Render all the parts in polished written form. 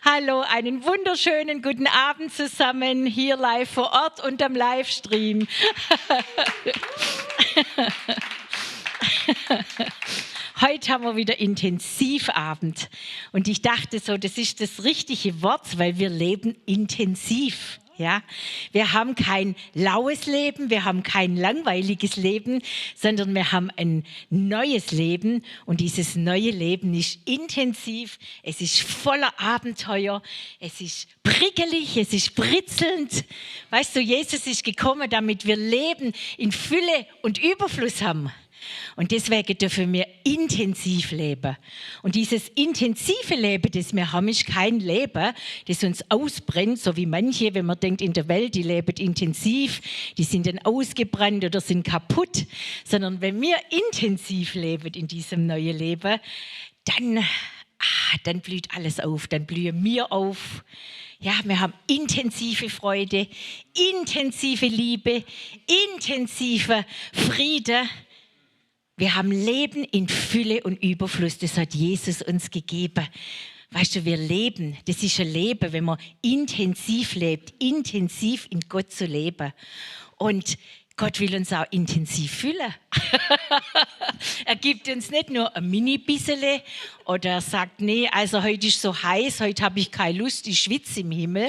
Hallo, einen wunderschönen guten Abend zusammen, hier live vor Ort und am Livestream. Heute haben wir wieder Intensivabend und ich dachte so, das ist das richtige Wort, weil wir leben intensiv. Ja, wir haben kein laues Leben, wir haben kein langweiliges Leben, sondern wir haben ein neues Leben und dieses neue Leben ist intensiv, es ist voller Abenteuer, es ist prickelig, es ist britzelnd. Weißt du, Jesus ist gekommen, damit wir Leben in Fülle und Überfluss haben. Und deswegen dürfen wir intensiv leben. Und dieses intensive Leben, das wir haben, ist kein Leben, das uns ausbrennt, so wie manche, wenn man denkt, in der Welt, die leben intensiv, die sind dann ausgebrannt oder sind kaputt. Sondern wenn wir intensiv leben in diesem neuen Leben, dann blüht alles auf, dann blühen wir auf. Ja, wir haben intensive Freude, intensive Liebe, intensive Friede. Wir haben Leben in Fülle und Überfluss, das hat Jesus uns gegeben. Weißt du, wir leben, das ist ein Leben, wenn man intensiv lebt, intensiv in Gott zu leben. Und Gott will uns auch intensiv füllen. Er gibt uns nicht nur ein Mini-Bissele oder sagt, nee, also heute ist so heiß, heute habe ich keine Lust, ich schwitze im Himmel.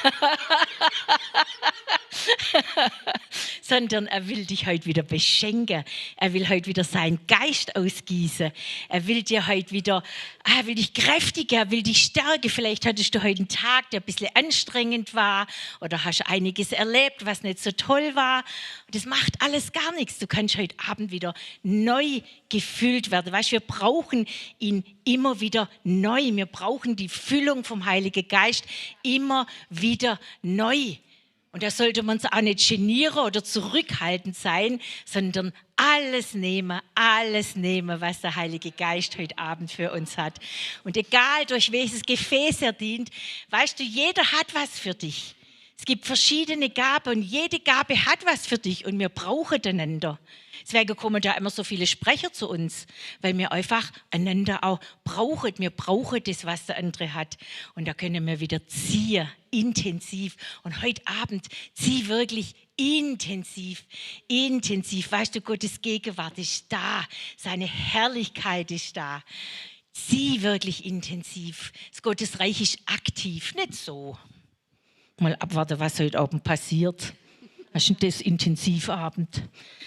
Sondern er will dich heute wieder beschenken. Er will heute wieder seinen Geist ausgießen. Er will dir heute wieder, er will dich kräftigen, er will dich stärken. Vielleicht hattest du heute einen Tag, der ein bisschen anstrengend war oder hast einiges erlebt, was nicht so toll war. Und das macht alles gar nichts. Du kannst heute Abend wieder neu gefüllt werden. Weißt, wir brauchen ihn immer wieder neu. Wir brauchen die Füllung vom Heiligen Geist immer wieder neu. Und da sollte man uns auch nicht genieren oder zurückhaltend sein, sondern alles nehmen, was der Heilige Geist heute Abend für uns hat. Und egal, durch welches Gefäß er dient, weißt du, jeder hat was für dich. Es gibt verschiedene Gaben und jede Gabe hat was für dich und wir brauchen einander. Deswegen kommen da immer so viele Sprecher zu uns, weil wir einfach einander auch brauchen. Wir brauchen das, was der andere hat. Und da können wir wieder ziehen, intensiv. Und heute Abend zieh wirklich intensiv. Weißt du, Gottes Gegenwart ist da. Seine Herrlichkeit ist da. Zieh wirklich intensiv. Das Gottesreich ist aktiv, nicht so. Mal abwarten, was heute Abend passiert. Was ist denn das Intensivabend?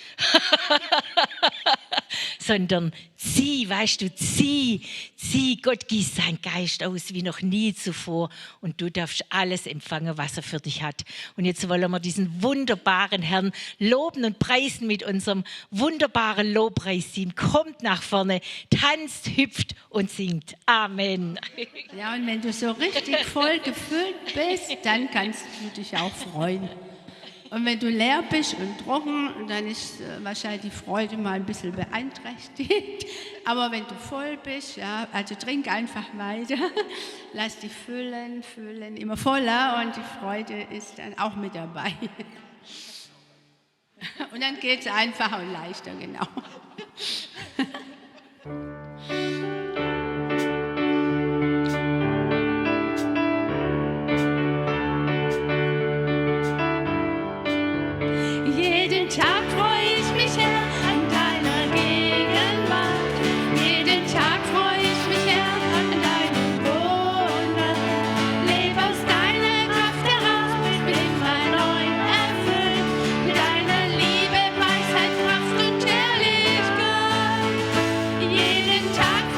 Sondern zieh, weißt du, zieh. Gott gießt seinen Geist aus wie noch nie zuvor und du darfst alles empfangen, was er für dich hat. Und jetzt wollen wir diesen wunderbaren Herrn loben und preisen mit unserem wunderbaren Lobpreisteam. Kommt nach vorne, tanzt, hüpft und singt. Amen. Ja, und wenn du so richtig voll gefüllt bist, dann kannst du dich auch freuen. Und wenn du leer bist und trocken, dann ist wahrscheinlich die Freude mal ein bisschen beeinträchtigt. Aber wenn du voll bist, ja, also trink einfach weiter, lass dich füllen, immer voller und die Freude ist dann auch mit dabei. Und dann geht es einfacher und leichter, genau. Jeden Tag freue ich mich, Herr, an deiner Gegenwart. Jeden Tag freue ich mich, Herr, an deinem Wunder. Lebe aus deiner Kraft heraus, bin immer neu erfüllt. Mit deiner Liebe, Weisheit, Kraft und Herrlichkeit. Jeden Tag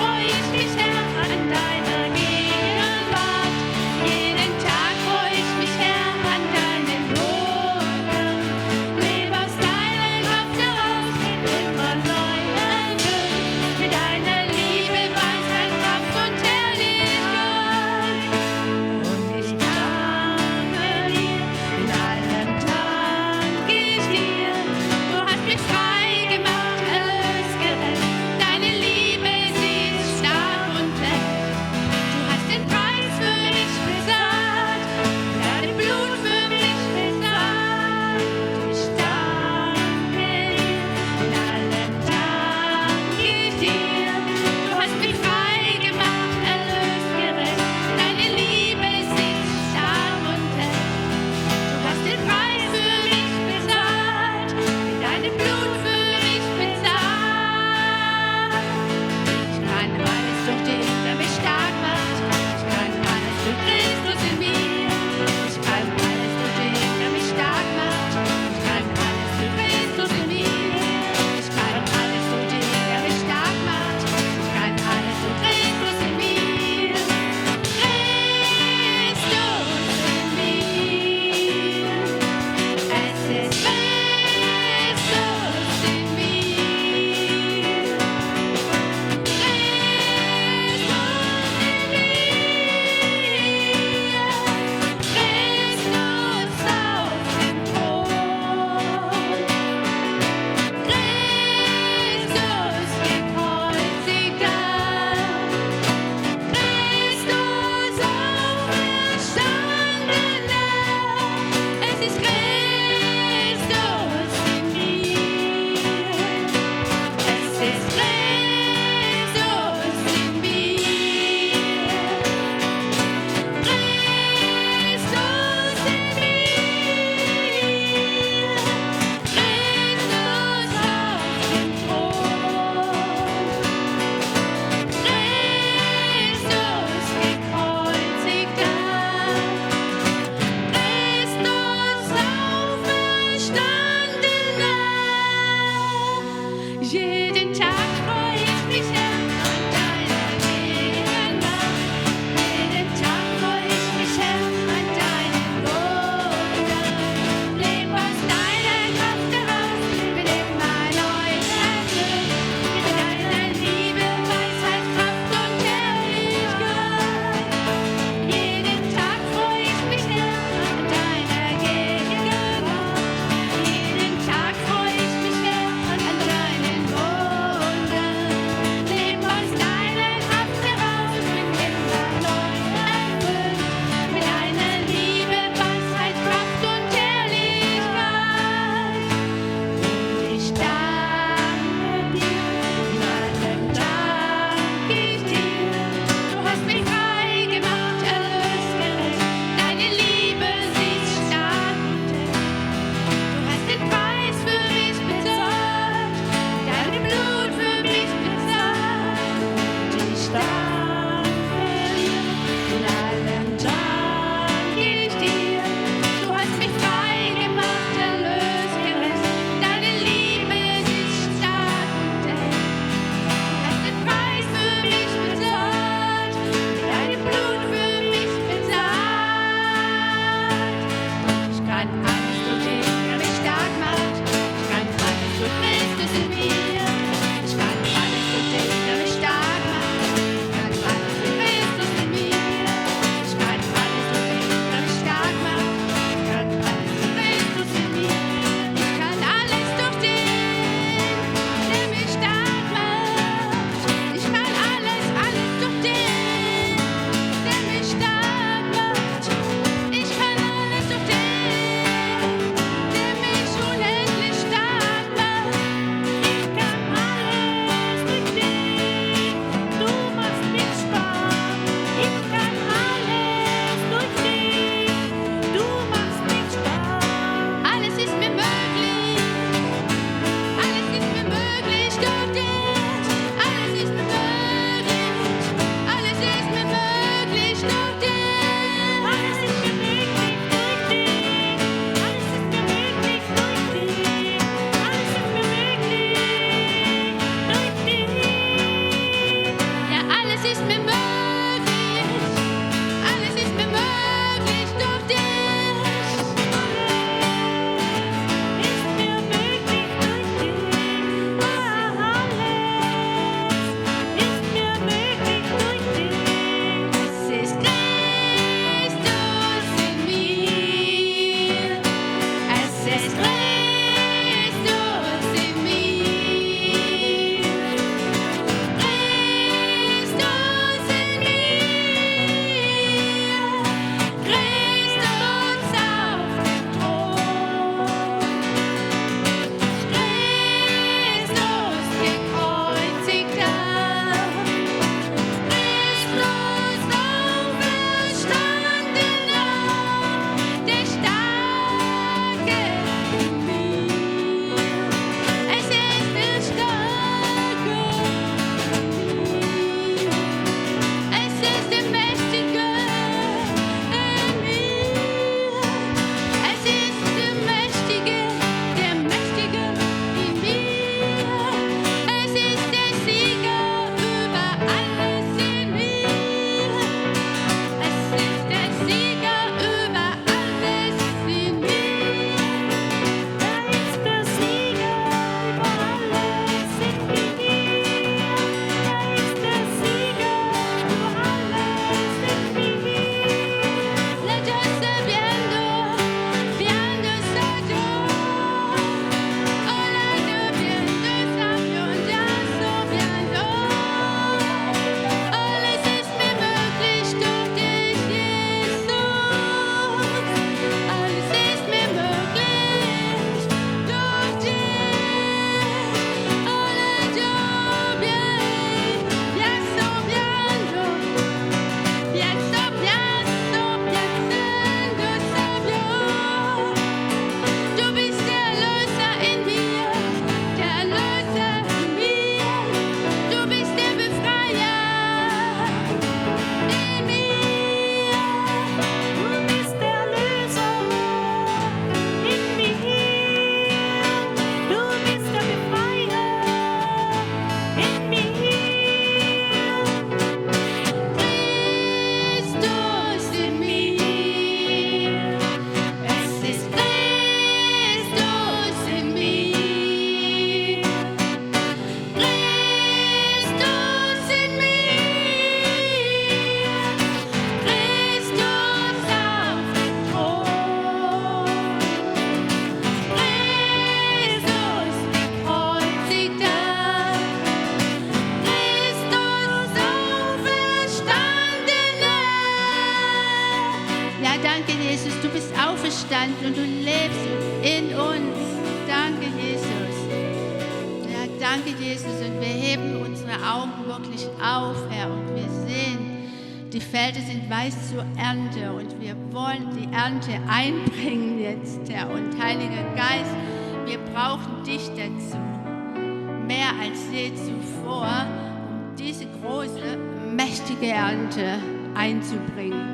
Danke, Jesus, du bist auferstanden und du lebst in uns. Danke, Jesus. Ja, danke, Jesus. Und wir heben unsere Augen wirklich auf, Herr, und wir sehen, die Felder sind weiß zur Ernte und wir wollen die Ernte einbringen jetzt, Herr. Und Heiliger Geist, wir brauchen dich dazu, mehr als je zuvor, um diese große, mächtige Ernte einzubringen.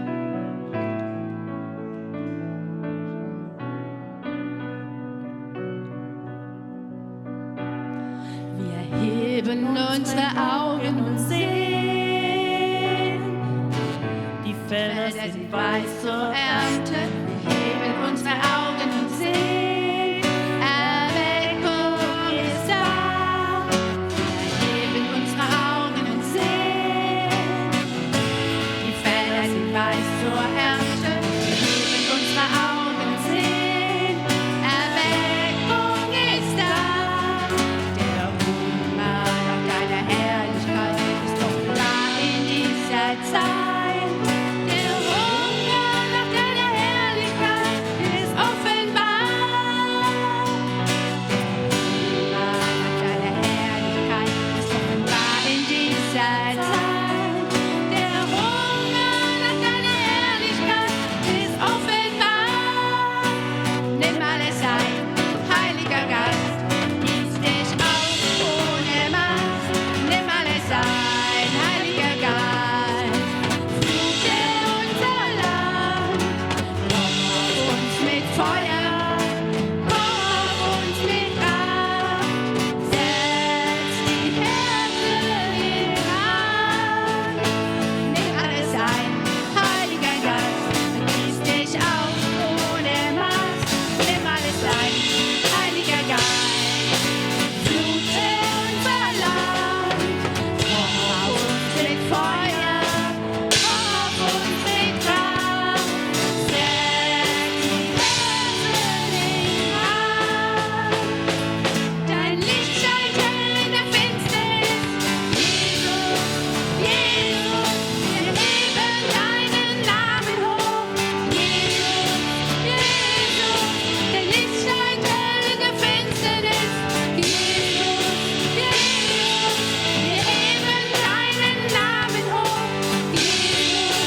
Wir heben unsere Augen und sehen, die Felder sind weiß zur Ernte. Wir heben unsere Augen und sehen, Erweckung ist da. Wir heben unsere Augen und sehen, die Felder sind weiß zur Ernte. Wir heben unsere Augen und sehen, Erweckung ist da. Der Hunger nach deiner Herrlichkeit ist doch da in dieser Zeit. Der Hunger nach deiner Herrlichkeit ist offenbar. Der Hunger nach deiner Herrlichkeit ist offenbar in dieser Zeit. Der Hunger nach deiner Herrlichkeit ist offenbar. Nimm alles ein, Heiliger Geist, gieß dich aus ohne Maß. Nimm alles ein, Heiliger Geist, flute unser Land. Komm auf uns mit Feuer, komm auf uns mit Kraft. Setz die Herzen in Brand. Nimm alles ein, Heiliger Geist, gieß dich aus ohne Maß. Nimm alles ein, Heiliger Geist, flute unser Land. Komm auf uns mit Feuer, komm auf uns mit Kraft. Setz die Herzen in Brand. Dein Licht scheint hell in der Finsternis. Jesus, Jesus, wir heben deinen Namen hoch. Jesus, Jesus, dein Licht scheint hell in der Finsternis. Jesus, Jesus, wir heben deinen Namen hoch. Jesus,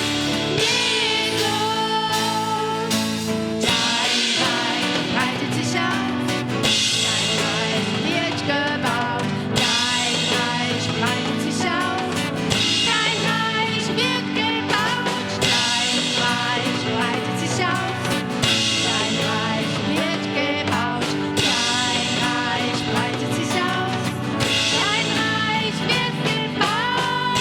Jesus, dein Reich breitet sich aus. Dein Reich wird gebaut, dein Reich breitet sich aus. Dein Reich wird gebaut, dein Reich breitet sich aus. Dein Reich wird gebaut, dein Reich breitet sich aus. Dein Reich wird gebaut.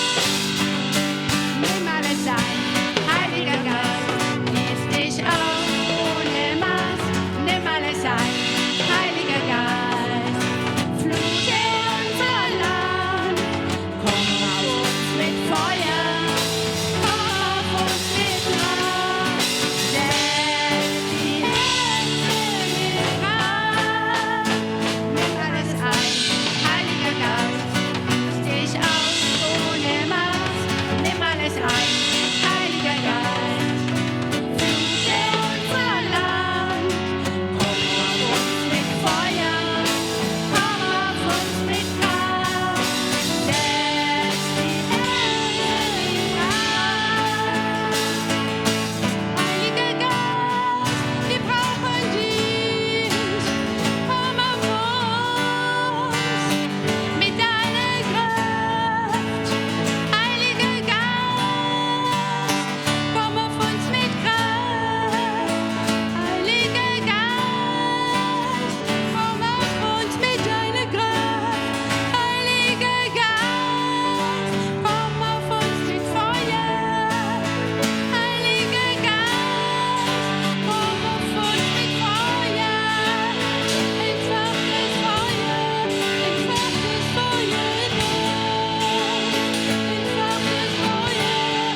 Nimm alles ein, Heiliger Geist, gieß dich aus ohne Maß. Nimm alles ein, Heiliger Geist, flute unser Land. Komm auf uns mit Feuer, komm auf uns mit Kraft. Setz die Herzen in Brand. Nimm alles ein, Heiliger Geist, gieß dich aus ohne Maß. Nimm alles ein, Heiliger Geist, flute unser Land. Komm auf uns mit Feuer, komm auf uns mit Kraft. Setz die Herzen in Brand. Heiliger Geist, wir brauchen dich. Komm auf uns mit deiner Kraft. Heiliger Geist, komm auf uns mit Kraft. Heiliger Geist, komm auf uns mit deiner Kraft. Heiliger Geist, komm auf uns mit Feuer. Heiliger Geist, komm auf uns mit Feuer. Entfacht das Feuer, entfacht das Feuer in uns. Entfacht das Feuer,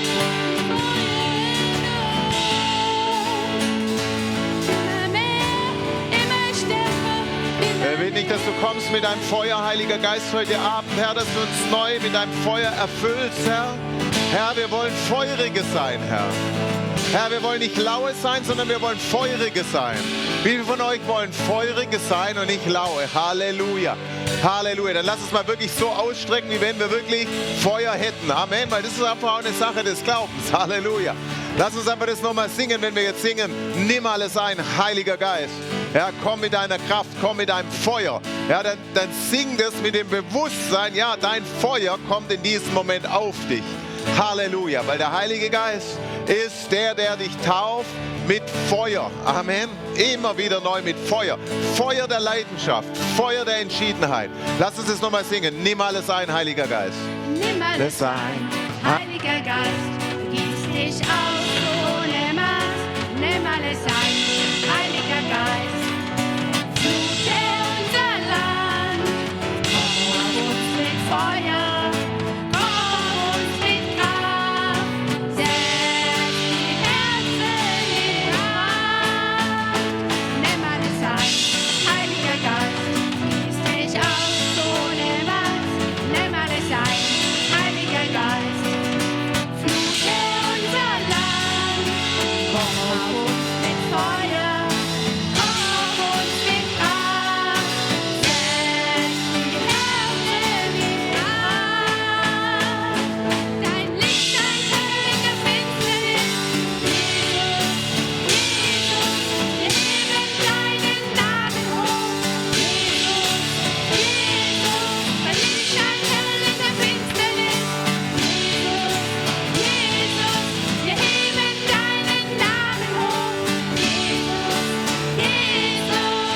Immer mehr, immer stärker. Herr, wir bitten dich, dass du kommst mit deinem Feuer, Heiliger Geist, heute Abend, Herr, dass du uns neu mit deinem Feuer erfüllst, Herr. Herr, wir wollen Feurige sein, Herr. Herr, wir wollen nicht laue sein, sondern wir wollen feurige sein. Wie viele von euch wollen feurige sein und nicht laue? Halleluja. Halleluja. Dann lass uns mal wirklich so ausstrecken, wie wenn wir wirklich Feuer hätten. Amen. Weil das ist einfach auch eine Sache des Glaubens. Halleluja. Lass uns einfach das nochmal singen, wenn wir jetzt singen. Nimm alles ein, Heiliger Geist. Ja, komm mit deiner Kraft, komm mit deinem Feuer. Ja, dann sing das mit dem Bewusstsein, ja, dein Feuer kommt in diesem Moment auf dich. Halleluja, weil der Heilige Geist ist der dich tauft mit Feuer. Amen. Immer wieder neu mit Feuer. Feuer der Leidenschaft, Feuer der Entschiedenheit. Lass uns das nochmal singen. Nimm alles ein, Heiliger Geist. Nimm alles ein, Heiliger Geist, gieß dich aus ohne Maß. Nimm alles ein, Heiliger Geist, flute unser Land. Komm auf uns mit Feuer, komm uns mit Kraft, setz die Herzen in Brand. Nimm alles ein, Heiliger Geist, gieß dich aus ohne Maß. Nimm alles ein, Heiliger Geist, flute unser Land. Komm auf uns mit Feuer, komm auf uns mit Kraft, setz die Herzen in Brand. Dein Licht, dein Hell in der Finsternis, Jesus, wir heben deinen Namen hoch. Jesus, dein Licht, dein Hell in der Finsternis, Jesus, wir heben deinen Namen hoch. Jesus,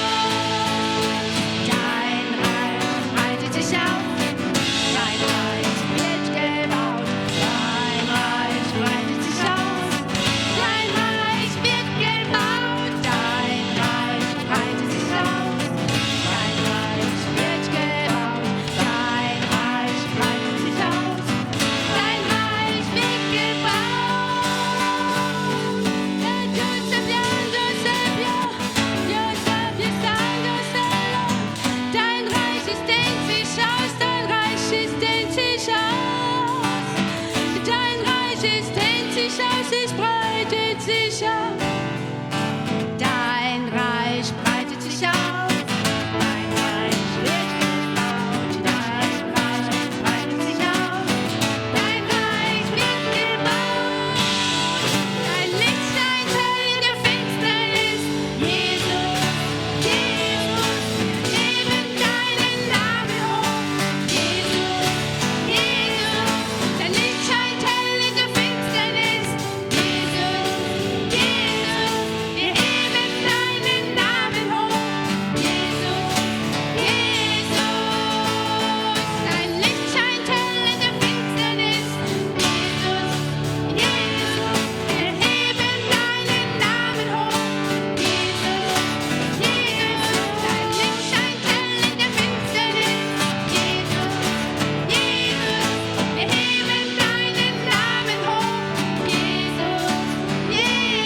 dein Reich breitet sich aus, dein Reich wird gebaut, dein Reich breitet sich aus, dein Reich wird gebaut, dein Reich breitet sich aus, dein Reich wird gebaut, dein Reich breitet sich aus, dein Reich wird gebaut. Dein Reich ist dehnt sich aus, dein Reich ist dehnt sich aus. Dein Reich ist dehnt sich aus, es breitet sich aus. Dein Reich breitet sich aus. Dein Reich wird gebaut. Dein Reich breitet sich aus. Dein Reich wird gebaut. Dein Licht, dein Hell in der Finsternis. Jesus, Jesus, wir heben deinen Namen hoch. Jesus, Jesus, dein Licht scheint hell in der Finsternis. Jesus, Jesus, wir heben deinen Namen hoch. Jesus, Jesus, dein Licht scheint hell in der Finsternis. Jesus, Jesus, wir heben deinen Namen hoch. Jesus, Jesus, dein Licht scheint hell in der Finsternis. Jesus, Jesus, wir heben deinen Namen hoch. Jesus,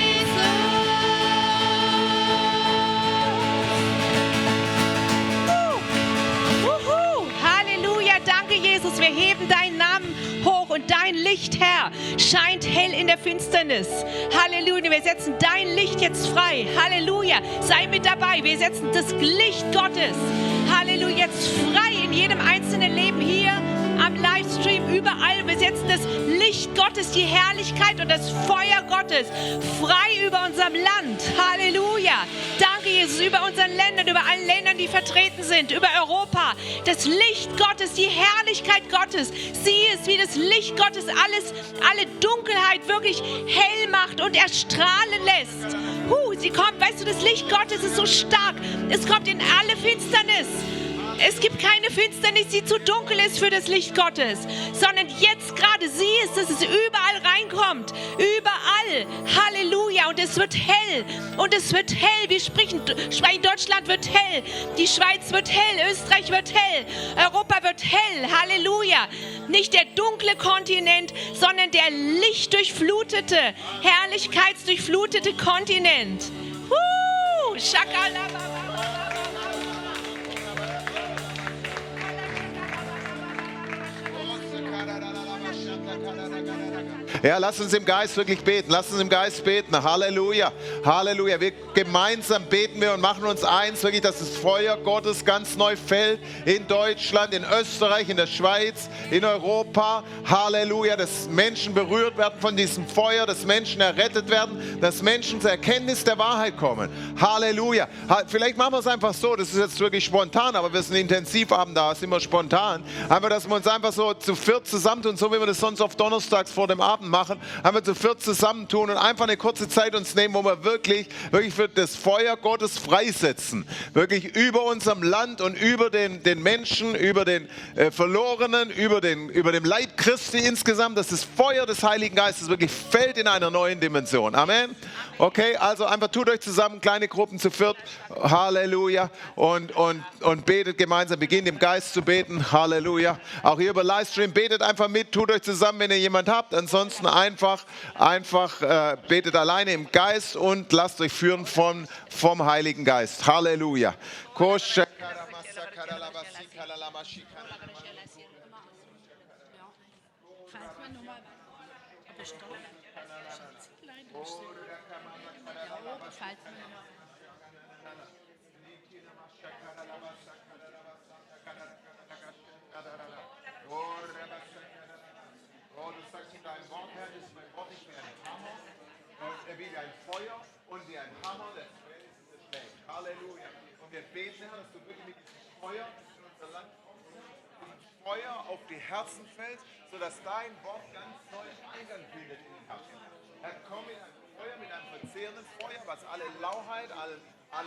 Wuhu. Halleluja, danke Jesus, wir heben deinen Namen hoch und dein Licht, Herr, scheint hell in der Finsternis. Halleluja, wir setzen dein Licht jetzt frei. Halleluja, sei mit dabei, wir setzen das Licht Gottes, Halleluja, jetzt frei in jedem einzelnen Leben hier am Livestream, überall. Wir setzen das Licht Gottes, die Herrlichkeit und das Feuer Gottes frei über unserem Land. Halleluja. Danke, Jesus, über unseren Ländern, über allen Ländern, die vertreten sind, über Europa. Das Licht Gottes, die Herrlichkeit Gottes. Sieh es, wie das Licht Gottes alle Dunkelheit wirklich hell macht und erstrahlen lässt. Sie kommt, weißt du, das Licht Gottes ist so stark. Es kommt in alle Finsternis. Es gibt keine Finsternis, die zu dunkel ist für das Licht Gottes, sondern jetzt gerade sieh es, dass es überall reinkommt. Überall. Halleluja. Und es wird hell. Und es wird hell. Wir sprechen, Deutschland wird hell. Die Schweiz wird hell. Österreich wird hell. Europa wird hell. Halleluja. Nicht der dunkle Kontinent, sondern der lichtdurchflutete, herrlichkeitsdurchflutete Kontinent. Shakalababa. Ja, lass uns im Geist wirklich beten. Lass uns im Geist beten. Halleluja. Halleluja. Wir gemeinsam beten wir und machen uns eins, wirklich, dass das Feuer Gottes ganz neu fällt in Deutschland, in Österreich, in der Schweiz, in Europa. Halleluja. Dass Menschen berührt werden von diesem Feuer, dass Menschen errettet werden, dass Menschen zur Erkenntnis der Wahrheit kommen. Halleluja. Vielleicht machen wir es einfach so, das ist jetzt wirklich spontan, aber wir sind Intensivabend da, sind wir spontan. Einfach, dass wir uns einfach so zu viert zusammentun, so wie wir das sonst auf Donnerstags vor dem Abend machen, einfach zu viert zusammentun und einfach eine kurze Zeit uns nehmen, wo wir wirklich für das Feuer Gottes freisetzen. Wirklich über unserem Land und über den Menschen, über den Verlorenen, über dem Leib Christi insgesamt, dass das Feuer des Heiligen Geistes wirklich fällt in einer neuen Dimension. Amen. Okay, also einfach tut euch zusammen, kleine Gruppen zu viert. Halleluja. Und betet gemeinsam, beginnt im Geist zu beten. Halleluja. Auch hier über Livestream, betet einfach mit, tut euch zusammen, wenn ihr jemand habt. Ansonsten einfach betet alleine im Geist und lasst euch führen vom Heiligen Geist. Halleluja. Wie ein Feuer und wie ein Hammer, der schlägt. Halleluja. Und wir beten, Herr, dass du wirklich mit diesem Feuer in unser Land kommst, Feuer auf die Herzen fällt, sodass dein Wort ganz neu Eingang findet in den Herzen. Herr, komm mit einem Feuer, mit einem verzehrenden Feuer, was alle Lauheit, alle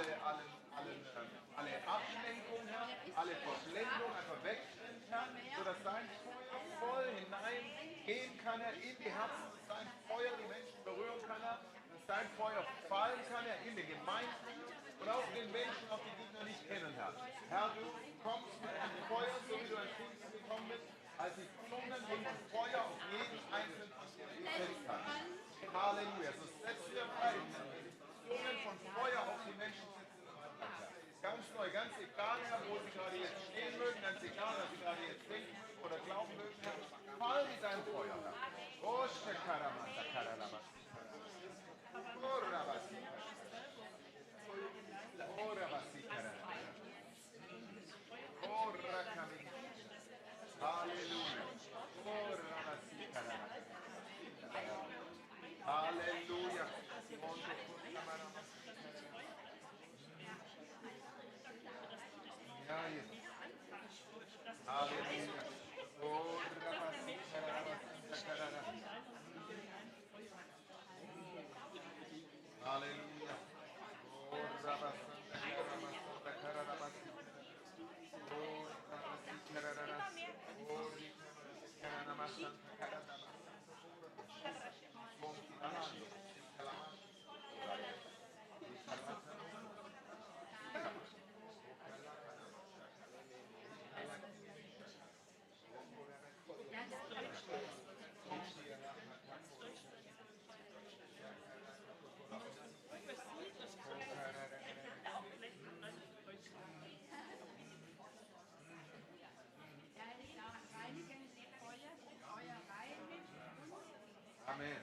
Ablenkung, Herr, alle Verblendung einfach wegtrennt, Herr, sodass dein Feuer voll hineingehen kann, Herr, in die Herzen, dass dein Feuer die Menschen berühren kann, Herr, dass dein Feuer fallen kann, Herr, in den Gemeinden und auch den Menschen, auch die dich noch nicht kennen, Herr. Herr, du kommst mit einem Feuer, so wie du ein Kind gekommen bist, als die Zungen von Feuer auf jeden einzelnen von dir gesetzt hat. Halleluja. So setzt ihr frei, Zungen von Feuer auf die Menschen setzen. Ganz neu, ganz egal, Herr, wo sie gerade jetzt stehen mögen, ganz egal, was sie gerade jetzt denken mögen oder glauben mögen, Herr, fall mit deinem Feuer, Herr. Oh, Shekaramasa, Karalama. Oh, Rabasi. Oh, Rabasi, Karalama. Oh, Rakami. Halleluja. Oh, Rabasi, Karalama. Halleluja. Ja, Jesus. Halleluja. Oh, Rabasi, Karalama. Halleluja. Oh, Rabasi, Karalama. Oh, Rabasi, Karalama. Oh, Rabasi, Karalama. Amen.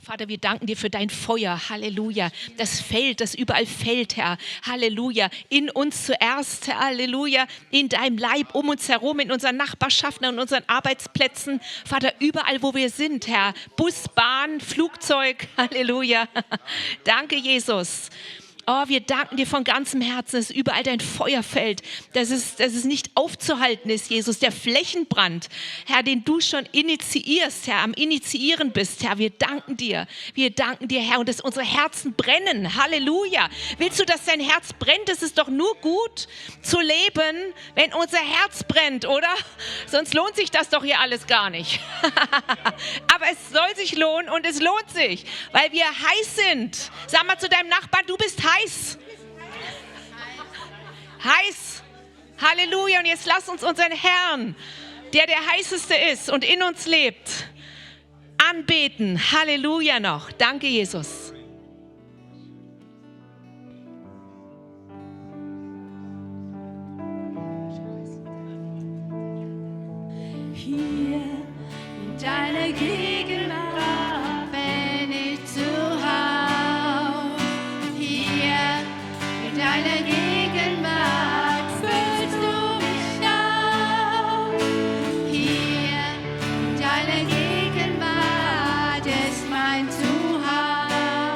Vater, wir danken dir für dein Feuer, Halleluja, das Feld, das überall fällt, Herr, Halleluja, in uns zuerst, Halleluja, in deinem Leib, um uns herum, in unseren Nachbarschaften, an unseren Arbeitsplätzen, Vater, überall, wo wir sind, Herr, Bus, Bahn, Flugzeug, Halleluja, danke, Jesus. Oh, wir danken dir von ganzem Herzen, dass überall dein Feuer fällt, dass es nicht aufzuhalten ist, Jesus, der Flächenbrand, Herr, den du schon initiierst, Herr, am Initiieren bist, Herr, wir danken dir, Herr, und dass unsere Herzen brennen, Halleluja. Willst du, dass dein Herz brennt? Es ist doch nur gut zu leben, wenn unser Herz brennt, oder? Sonst lohnt sich das doch hier alles gar nicht. Aber es soll sich lohnen und es lohnt sich, weil wir heiß sind. Sag mal zu deinem Nachbarn, du bist heiß. Heiß. Halleluja. Und jetzt lass uns unseren Herrn, der heißeste ist und in uns lebt, anbeten. Halleluja noch. Danke, Jesus. Hier in deiner Gegenwart bin ich zu Hause. Hier in deiner Gegenwart füllst du mich auf. Hier in deiner Gegenwart ist mein Zuhause.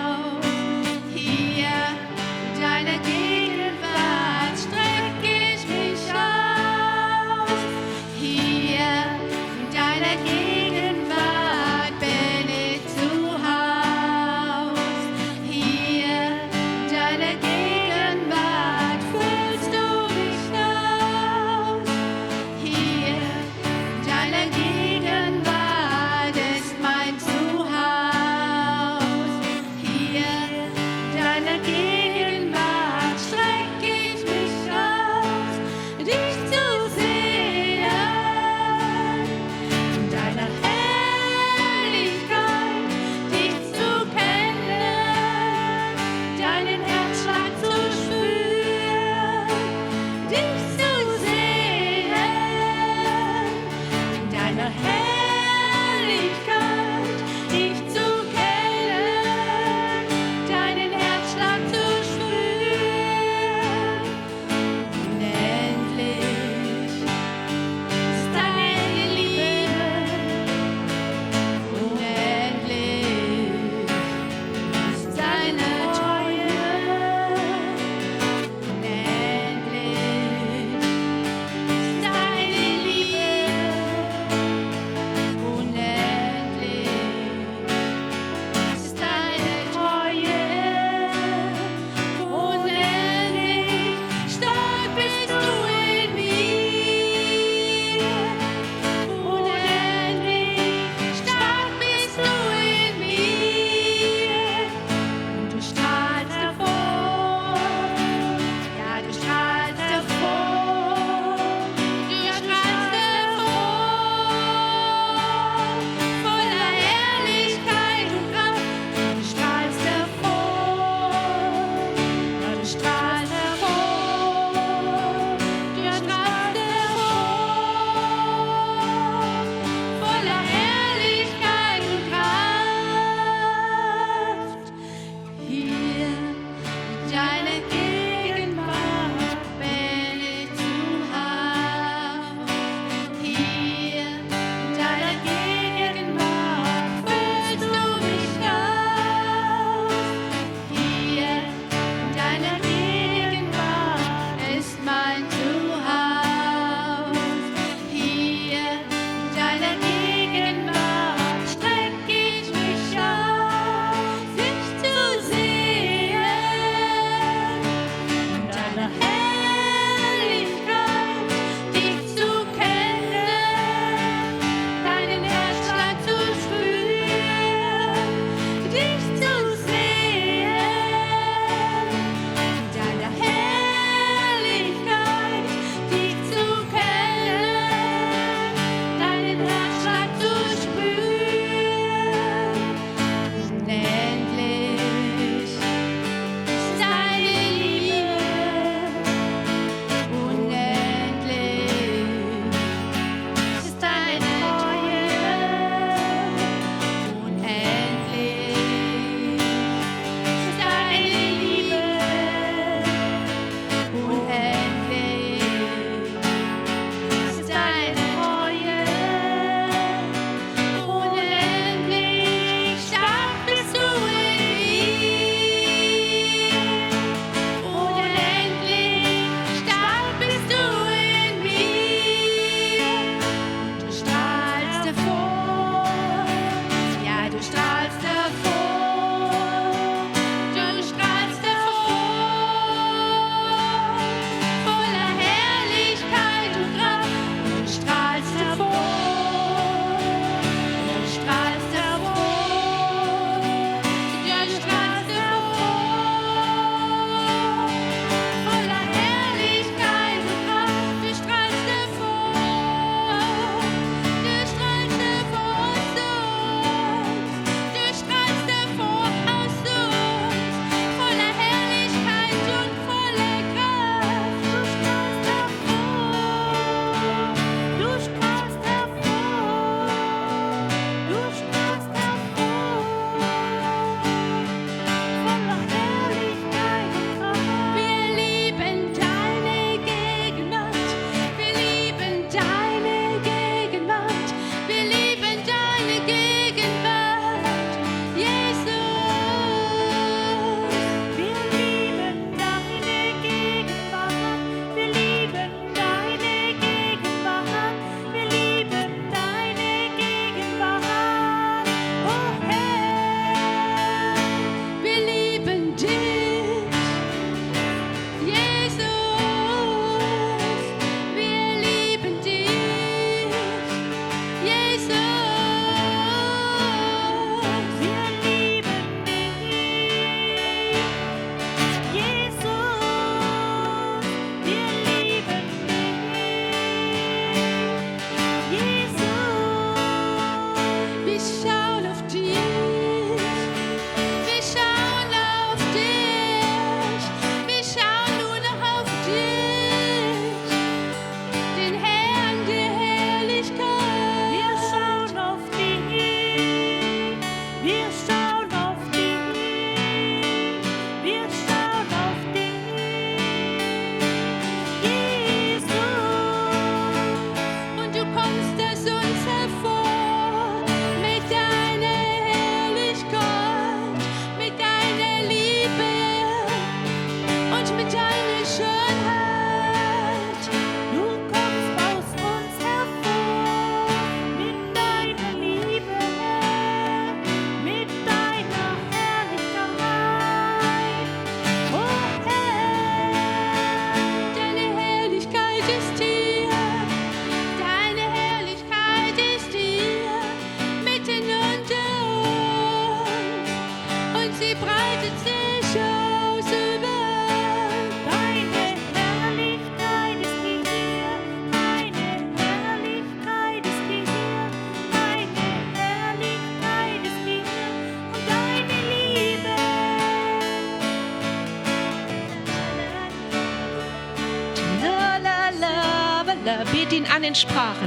an in Sprachen.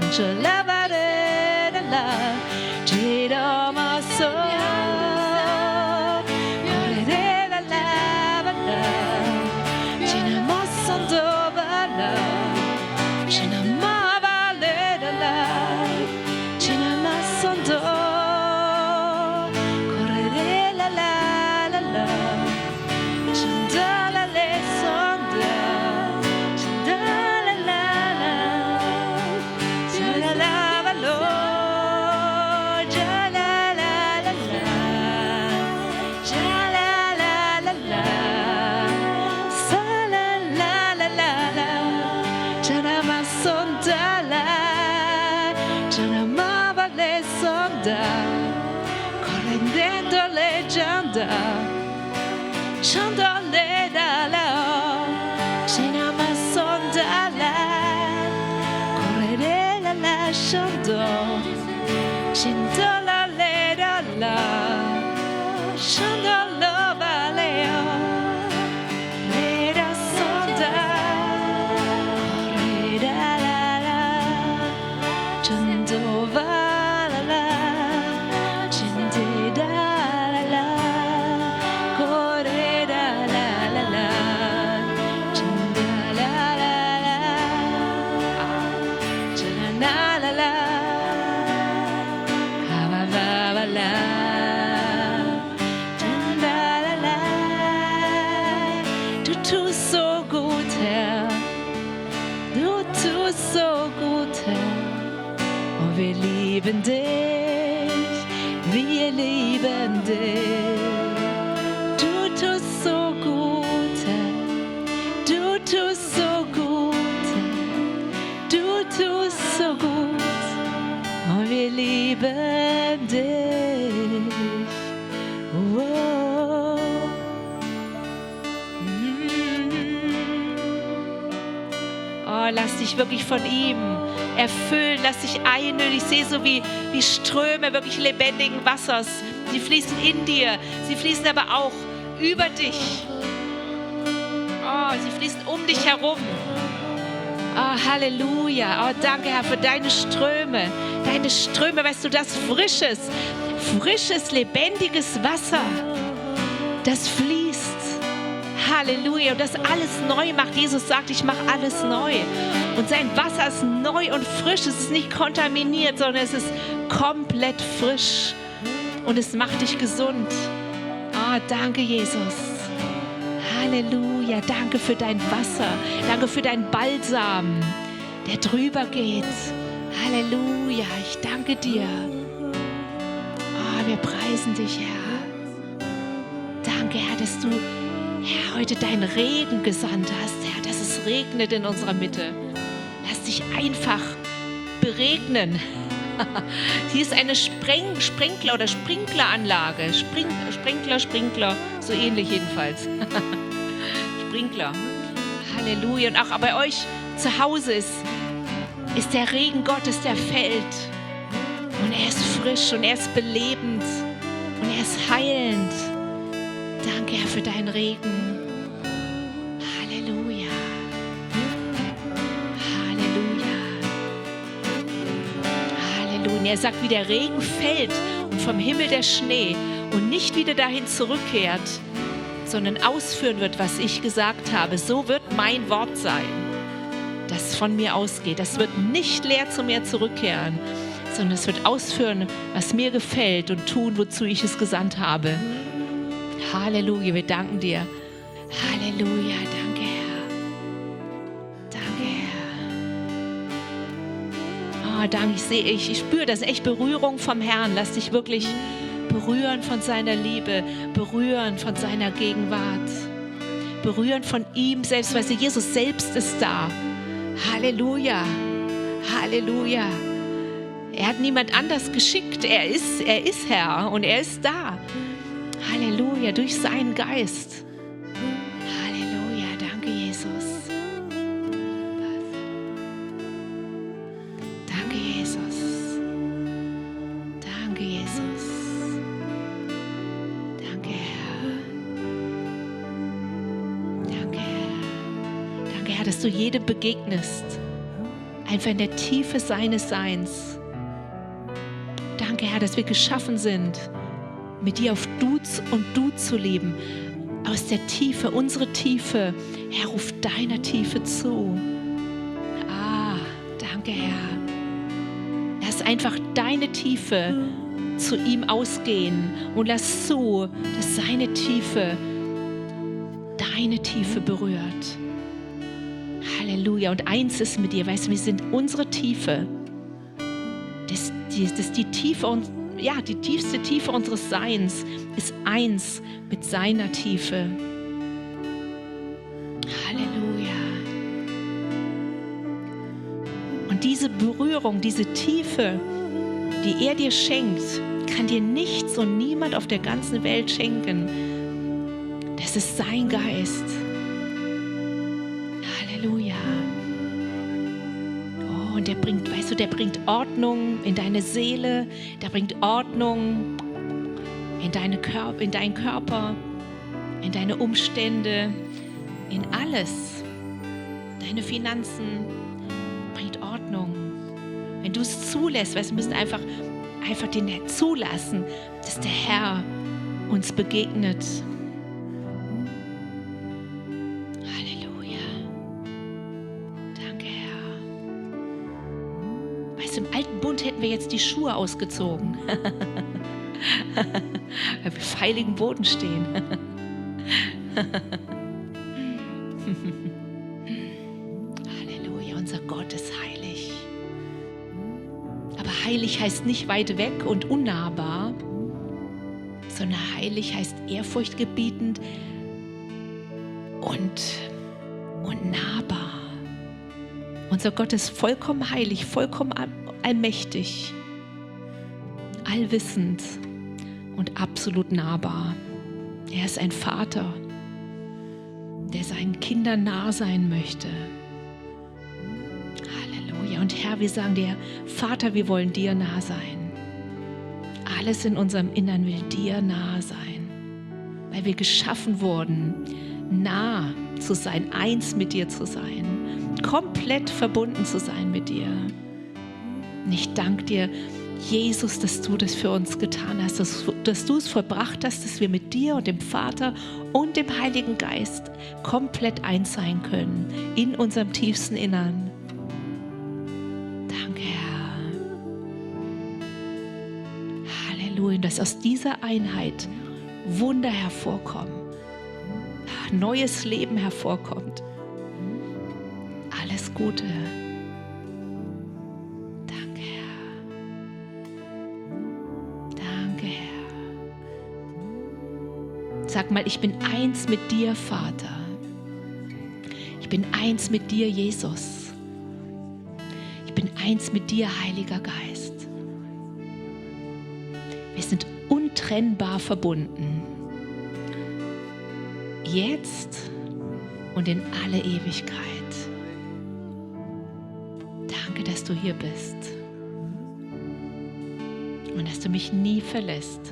Lass dich wirklich von ihm erfüllen, lass dich einhüllen. Ich sehe so wie Ströme wirklich lebendigen Wassers. Sie fließen in dir, sie fließen aber auch über dich. Oh, sie fließen um dich herum. Oh, Halleluja. Oh, danke, Herr, für deine Ströme. Deine Ströme, weißt du, das frisches, lebendiges Wasser, das fließt. Halleluja. Und das alles neu macht. Jesus sagt, ich mache alles neu. Und sein Wasser ist neu und frisch. Es ist nicht kontaminiert, sondern es ist komplett frisch. Und es macht dich gesund. Oh, danke, Jesus. Halleluja. Danke für dein Wasser. Danke für deinen Balsam, der drüber geht. Halleluja. Ich danke dir. Oh, wir preisen dich, Herr. Danke, Herr, dass du, Herr, heute deinen Regen gesandt hast, Herr, dass es regnet in unserer Mitte. Lass dich einfach beregnen. Hier ist eine Sprinkler- oder Sprinkleranlage. Sprinkler, so ähnlich jedenfalls. Sprinkler. Halleluja. Und auch bei euch zu Hause ist der Regen Gottes, der fällt. Und er ist frisch und er ist belebend und er ist heilend. Danke, Herr, für deinen Regen. Halleluja. Halleluja. Halleluja. Und er sagt, wie der Regen fällt und vom Himmel der Schnee und nicht wieder dahin zurückkehrt, sondern ausführen wird, was ich gesagt habe. So wird mein Wort sein, das von mir ausgeht. Das wird nicht leer zu mir zurückkehren, sondern es wird ausführen, was mir gefällt und tun, wozu ich es gesandt habe. Halleluja, wir danken dir. Halleluja, danke, Herr. Danke, Herr. Oh, danke, ich spüre das echt Berührung vom Herrn. Lass dich wirklich berühren von seiner Liebe, berühren von seiner Gegenwart, berühren von ihm selbst, weißt du, Jesus selbst ist da. Halleluja, Halleluja. Er hat niemand anders geschickt, er ist Herr und er ist da. Halleluja, durch seinen Geist. Halleluja, danke Jesus. Danke Jesus. Danke Jesus. Danke Herr. Danke Herr. Danke Herr, dass du jedem begegnest. einfach in der Tiefe seines Seins. Danke, Herr, dass wir geschaffen sind, mit dir auf Du und Du zu leben. Aus der Tiefe, unsere Tiefe, Herr, ruf deiner Tiefe zu. Danke, Herr. Lass einfach deine Tiefe zu ihm ausgehen und lass zu, dass seine Tiefe deine Tiefe berührt. Halleluja. Und eins ist mit dir, weißt du, wir sind unsere Tiefe. Das die Tiefe, ja, die tiefste Tiefe unseres Seins ist eins mit seiner Tiefe. Halleluja. Und diese Berührung, diese Tiefe, die er dir schenkt, kann dir nichts und niemand auf der ganzen Welt schenken. Das ist sein Geist. Halleluja. Oh, und der bringt, weißt du, der bringt Ordnung in deine Seele, der bringt Ordnung in deinen Körper, in deine Umstände, in alles. Deine Finanzen, bringt Ordnung. Wenn du es zulässt, weißt du, wir müssen einfach den zulassen, dass der Herr uns begegnet. Halleluja. Danke, Herr. Weißt du, im alten Bund hätten wir jetzt die Schuhe ausgezogen. Weil wir auf heiligem Boden stehen. Halleluja, unser Gott ist heilig. Aber heilig heißt nicht weit weg und unnahbar, sondern heilig heißt ehrfurchtgebietend und nahbar. Unser Gott ist vollkommen heilig, vollkommen allmächtig, allwissend und absolut nahbar. Er ist ein Vater, der seinen Kindern nah sein möchte. Halleluja. Und Herr, wir sagen dir, Vater, wir wollen dir nah sein. Alles in unserem Innern will dir nah sein, weil wir geschaffen wurden, nah zu sein, eins mit dir zu sein, komplett verbunden zu sein mit dir. Und ich danke dir, Jesus, dass du das für uns getan hast, dass du es vollbracht hast, dass wir mit dir und dem Vater und dem Heiligen Geist komplett eins sein können, in unserem tiefsten Innern. Danke, Herr. Halleluja, dass aus dieser Einheit Wunder hervorkommen, neues Leben hervorkommt. Alles Gute. Danke, Herr. Danke, Herr. Sag mal, ich bin eins mit dir, Vater. Ich bin eins mit dir, Jesus. Ich bin eins mit dir, Heiliger Geist. Wir sind untrennbar verbunden. Jetzt und in alle Ewigkeit. Danke, dass du hier bist und dass du mich nie verlässt.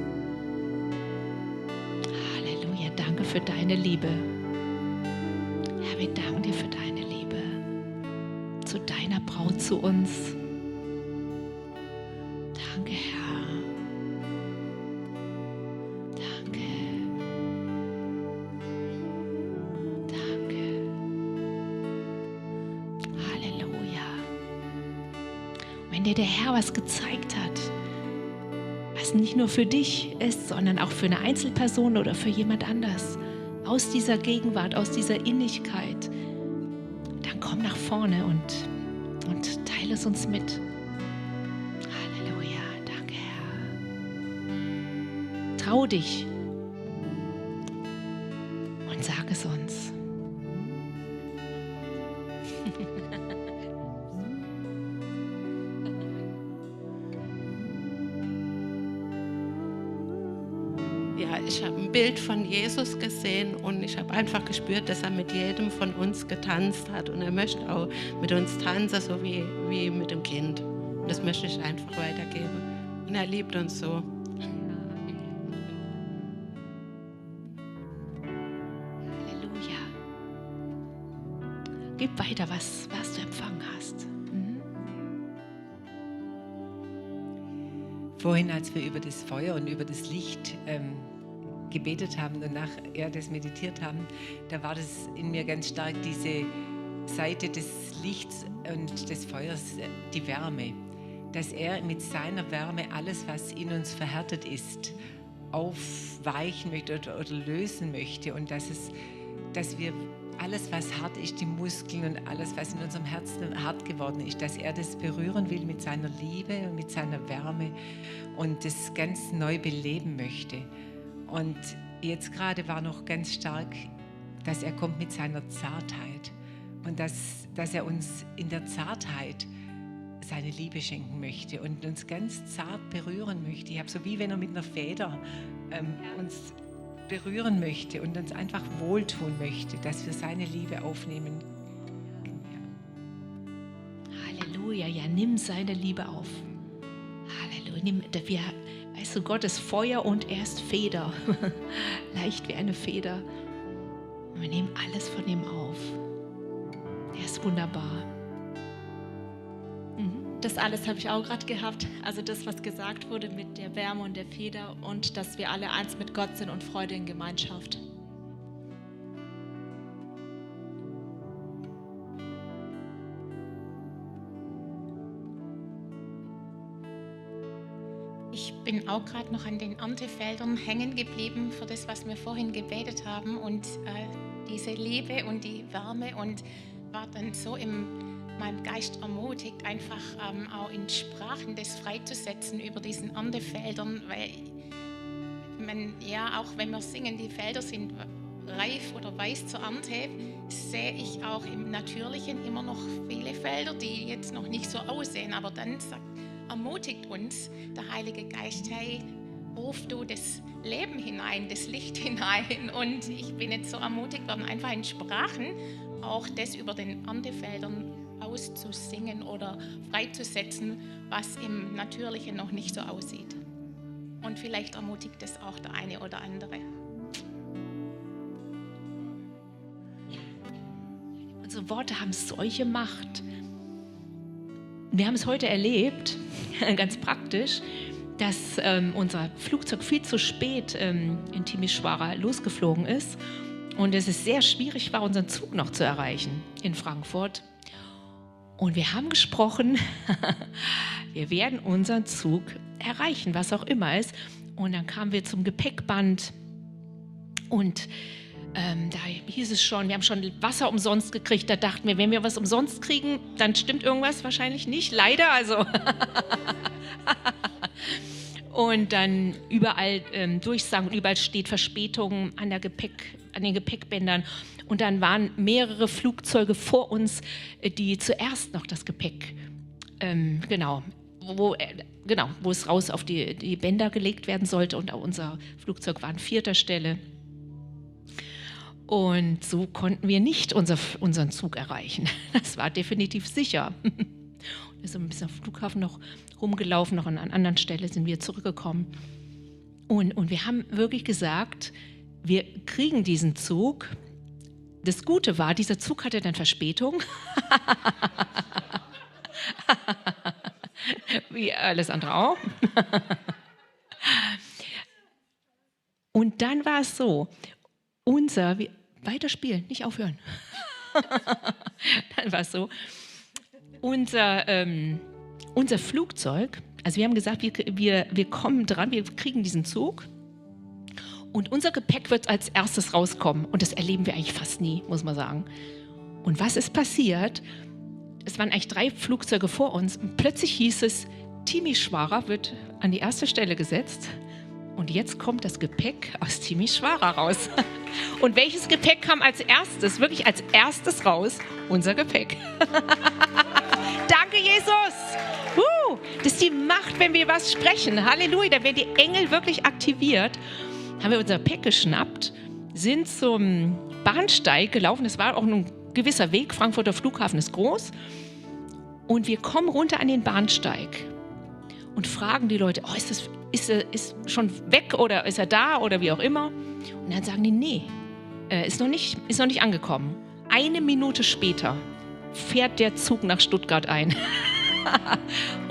Halleluja, danke für deine Liebe. Herr, wir danken dir für deine Liebe zu deiner Braut, zu uns. Danke, Herr. Danke. Danke. Halleluja. Wenn dir der Herr was gezeigt hat, was nicht nur für dich ist, sondern auch für eine Einzelperson oder für jemand anders, aus dieser Gegenwart, aus dieser Innigkeit, dann komm nach vorne und teile es uns mit. Halleluja, danke, Herr. Trau dich und sag es uns. Ja, ich habe ein Bild von Jesus gesehen und ich habe einfach gespürt, dass er mit jedem von uns getanzt hat und er möchte auch mit uns tanzen, so wie mit dem Kind. Und das möchte ich einfach weitergeben. Und er liebt uns so. Halleluja. Gib weiter, was du empfangen hast. Vorhin, als wir über das Feuer und über das Licht gebetet haben und nachher das meditiert haben, da war das in mir ganz stark diese Seite des Lichts und des Feuers, die Wärme. Dass er mit seiner Wärme alles, was in uns verhärtet ist, aufweichen möchte oder lösen möchte und dass wir alles, was hart ist, die Muskeln und alles, was in unserem Herzen hart geworden ist, dass er das berühren will mit seiner Liebe und mit seiner Wärme und das ganz neu beleben möchte. Und jetzt gerade war noch ganz stark, dass er kommt mit seiner Zartheit und dass er uns in der Zartheit seine Liebe schenken möchte und uns ganz zart berühren möchte. Ich habe so wie wenn er mit einer Feder uns berühren möchte und uns einfach wohltun möchte, dass wir seine Liebe aufnehmen. Halleluja, ja, nimm seine Liebe auf. Halleluja, weißt du, Gott ist Feuer und er ist Feder. Leicht wie eine Feder. Und wir nehmen alles von ihm auf. Er ist wunderbar. Das alles habe ich auch gerade gehabt. Also das, was gesagt wurde mit der Wärme und der Feder und dass wir alle eins mit Gott sind und Freude in Gemeinschaft. Ich bin auch gerade noch an den Erntefeldern hängen geblieben für das, was wir vorhin gebetet haben und diese Liebe und die Wärme und war dann so in meinem Geist ermutigt, einfach auch in Sprachen das freizusetzen über diesen Erntefeldern, weil auch wenn wir singen, die Felder sind reif oder weiß zur Ernte, sehe ich auch im Natürlichen immer noch viele Felder, die jetzt noch nicht so aussehen, aber dann ermutigt uns der Heilige Geist, hey, ruf du das Leben hinein, das Licht hinein und ich bin jetzt so ermutigt worden, einfach in Sprachen auch das über den Erntefeldern auszusingen oder freizusetzen, was im Natürlichen noch nicht so aussieht. Und vielleicht ermutigt es auch der eine oder andere. Unsere Worte haben solche Macht. Wir haben es heute erlebt, ganz praktisch, dass unser Flugzeug viel zu spät in Timișoara losgeflogen ist und es sehr schwierig war, unseren Zug noch zu erreichen in Frankfurt. Und wir haben gesprochen, wir werden unseren Zug erreichen, was auch immer ist. Und dann kamen wir zum Gepäckband und da hieß es schon, wir haben schon Wasser umsonst gekriegt. Da dachten wir, wenn wir was umsonst kriegen, dann stimmt irgendwas wahrscheinlich nicht. Leider, also. Und dann überall Durchsagen und überall steht Verspätung an den Gepäckbändern. Und dann waren mehrere Flugzeuge vor uns, die zuerst noch das Gepäck, wo es raus auf die Bänder gelegt werden sollte. Und auch unser Flugzeug war an 4. Stelle. Und so konnten wir nicht unseren Zug erreichen. Das war definitiv sicher. Wir sind ein bisschen am Flughafen noch rumgelaufen, noch an einer anderen Stelle sind wir zurückgekommen. Und wir haben wirklich gesagt, wir kriegen diesen Zug. Das Gute war, dieser Zug hatte dann Verspätung. Wie alles andere auch. Und dann war es so, weiterspielen, nicht aufhören. Dann war es so, unser Flugzeug, also wir haben gesagt, wir kommen dran, wir kriegen diesen Zug und unser Gepäck wird als erstes rauskommen und das erleben wir eigentlich fast nie, muss man sagen. Und was ist passiert? Es waren eigentlich 3 Flugzeuge vor uns und plötzlich hieß es, Timișoara wird an die erste Stelle gesetzt. Und jetzt kommt das Gepäck aus Timișoara raus. Und welches Gepäck kam als erstes, wirklich als erstes raus? Unser Gepäck. Danke, Jesus. Das ist die Macht, wenn wir was sprechen. Halleluja, da werden die Engel wirklich aktiviert. Haben wir unser Gepäck geschnappt, sind zum Bahnsteig gelaufen. Es war auch ein gewisser Weg. Frankfurter Flughafen ist groß. Und wir kommen runter an den Bahnsteig und fragen die Leute, ist schon weg oder ist er da oder wie auch immer? Und dann sagen die, nee, ist noch nicht angekommen. 1 Minute später fährt der Zug nach Stuttgart ein. Und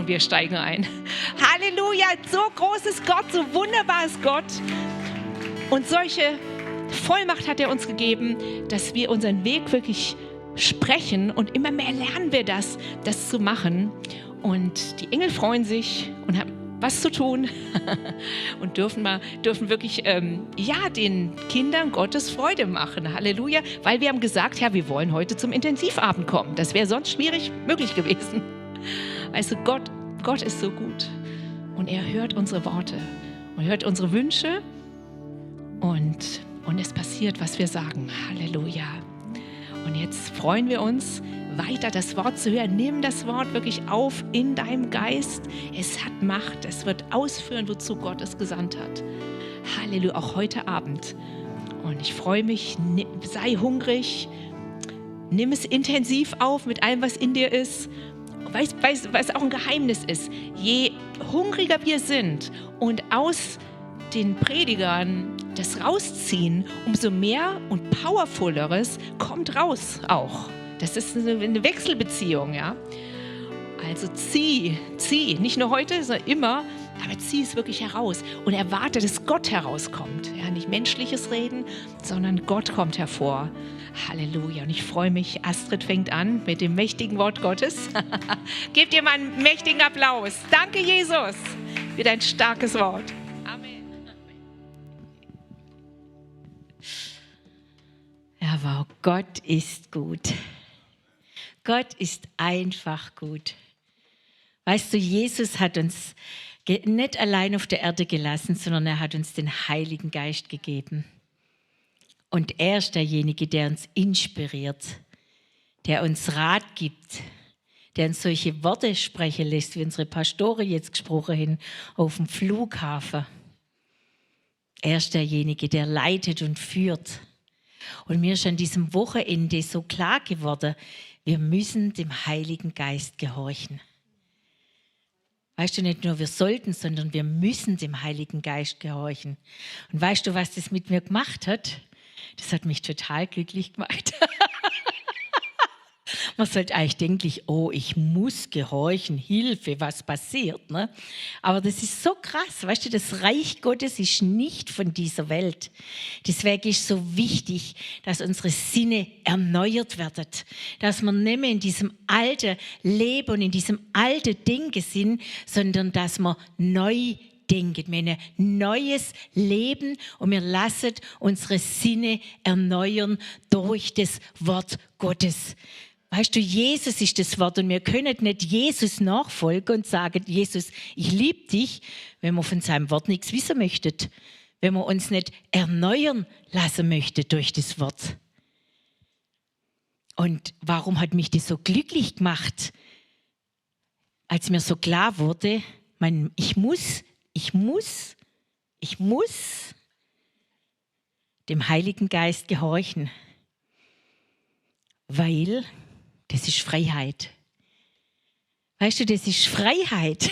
und wir steigen ein. Halleluja, so groß ist Gott, so wunderbar ist Gott. Und solche Vollmacht hat er uns gegeben, dass wir unseren Weg wirklich sprechen und immer mehr lernen wir das zu machen. Und die Engel freuen sich und haben was zu tun und dürfen wirklich den Kindern Gottes Freude machen. Halleluja, weil wir haben gesagt, Herr, wir wollen heute zum Intensivabend kommen. Das wäre sonst schwierig möglich gewesen. Also Gott ist so gut und er hört unsere Worte und hört unsere Wünsche und es passiert, was wir sagen. Halleluja. Und jetzt freuen wir uns, weiter das Wort zu hören. Nimm das Wort wirklich auf in deinem Geist. Es hat Macht. Es wird ausführen, wozu Gott es gesandt hat. Halleluja, auch heute Abend. Und ich freue mich, sei hungrig. Nimm es intensiv auf mit allem, was in dir ist. Weißt auch ein Geheimnis ist. Je hungriger wir sind und aus den Predigern das rausziehen, umso mehr und powervolleres kommt raus auch. Das ist eine Wechselbeziehung, ja. Also zieh, nicht nur heute, sondern immer, aber zieh es wirklich heraus und erwarte, dass Gott herauskommt. Ja, nicht menschliches Reden, sondern Gott kommt hervor. Halleluja. Und ich freue mich, Astrid fängt an mit dem mächtigen Wort Gottes. Gebt ihr mal einen mächtigen Applaus. Danke, Jesus, für dein starkes Wort. Amen. Ja, wow, Gott ist gut. Gott ist einfach gut. Weißt du, Jesus hat uns nicht allein auf der Erde gelassen, sondern er hat uns den Heiligen Geist gegeben. Und er ist derjenige, der uns inspiriert, der uns Rat gibt, der uns solche Worte sprechen lässt, wie unsere Pastoren jetzt gesprochen haben auf dem Flughafen. Er ist derjenige, der leitet und führt. Und mir ist an diesem Wochenende so klar geworden, wir müssen dem Heiligen Geist gehorchen. Weißt du, nicht nur wir sollten, sondern wir müssen dem Heiligen Geist gehorchen. Und weißt du, was das mit mir gemacht hat? Das hat mich total glücklich gemacht. Man sollte eigentlich denken, oh, ich muss gehorchen, Hilfe, was passiert. Ne? Aber das ist so krass, weißt du, das Reich Gottes ist nicht von dieser Welt. Deswegen ist es so wichtig, dass unsere Sinne erneuert werden, dass wir nicht mehr in diesem alten Leben und in diesem alten Denken sind, sondern dass wir neu denken, wir haben ein neues Leben und wir lassen unsere Sinne erneuern durch das Wort Gottes. Weißt du, Jesus ist das Wort und wir können nicht Jesus nachfolgen und sagen, Jesus, ich liebe dich, wenn wir von seinem Wort nichts wissen möchten, wenn wir uns nicht erneuern lassen möchten durch das Wort. Und warum hat mich das so glücklich gemacht, als mir so klar wurde, ich muss dem Heiligen Geist gehorchen, weil das ist Freiheit. Weißt du, das ist Freiheit.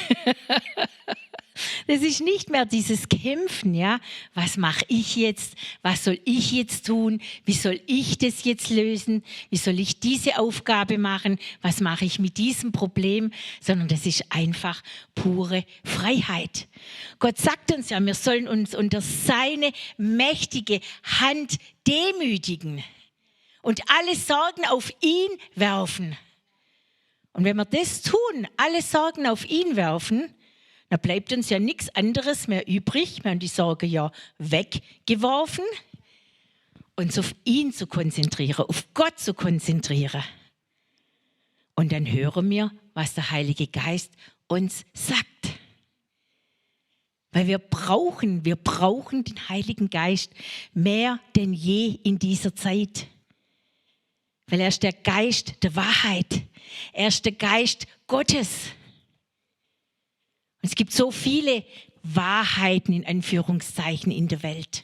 Das ist nicht mehr dieses Kämpfen, ja. Was mache ich jetzt? Was soll ich jetzt tun? Wie soll ich das jetzt lösen? Wie soll ich diese Aufgabe machen? Was mache ich mit diesem Problem? Sondern das ist einfach pure Freiheit. Gott sagt uns ja, wir sollen uns unter seine mächtige Hand demütigen und alle Sorgen auf ihn werfen. Und wenn wir das tun, alle Sorgen auf ihn werfen, dann bleibt uns ja nichts anderes mehr übrig. Wir haben die Sorge ja weggeworfen, uns auf ihn zu konzentrieren, auf Gott zu konzentrieren. Und dann hören wir, was der Heilige Geist uns sagt. Weil wir brauchen den Heiligen Geist mehr denn je in dieser Zeit. Weil er ist der Geist der Wahrheit. Er ist der Geist Gottes. Und es gibt so viele Wahrheiten in Anführungszeichen in der Welt.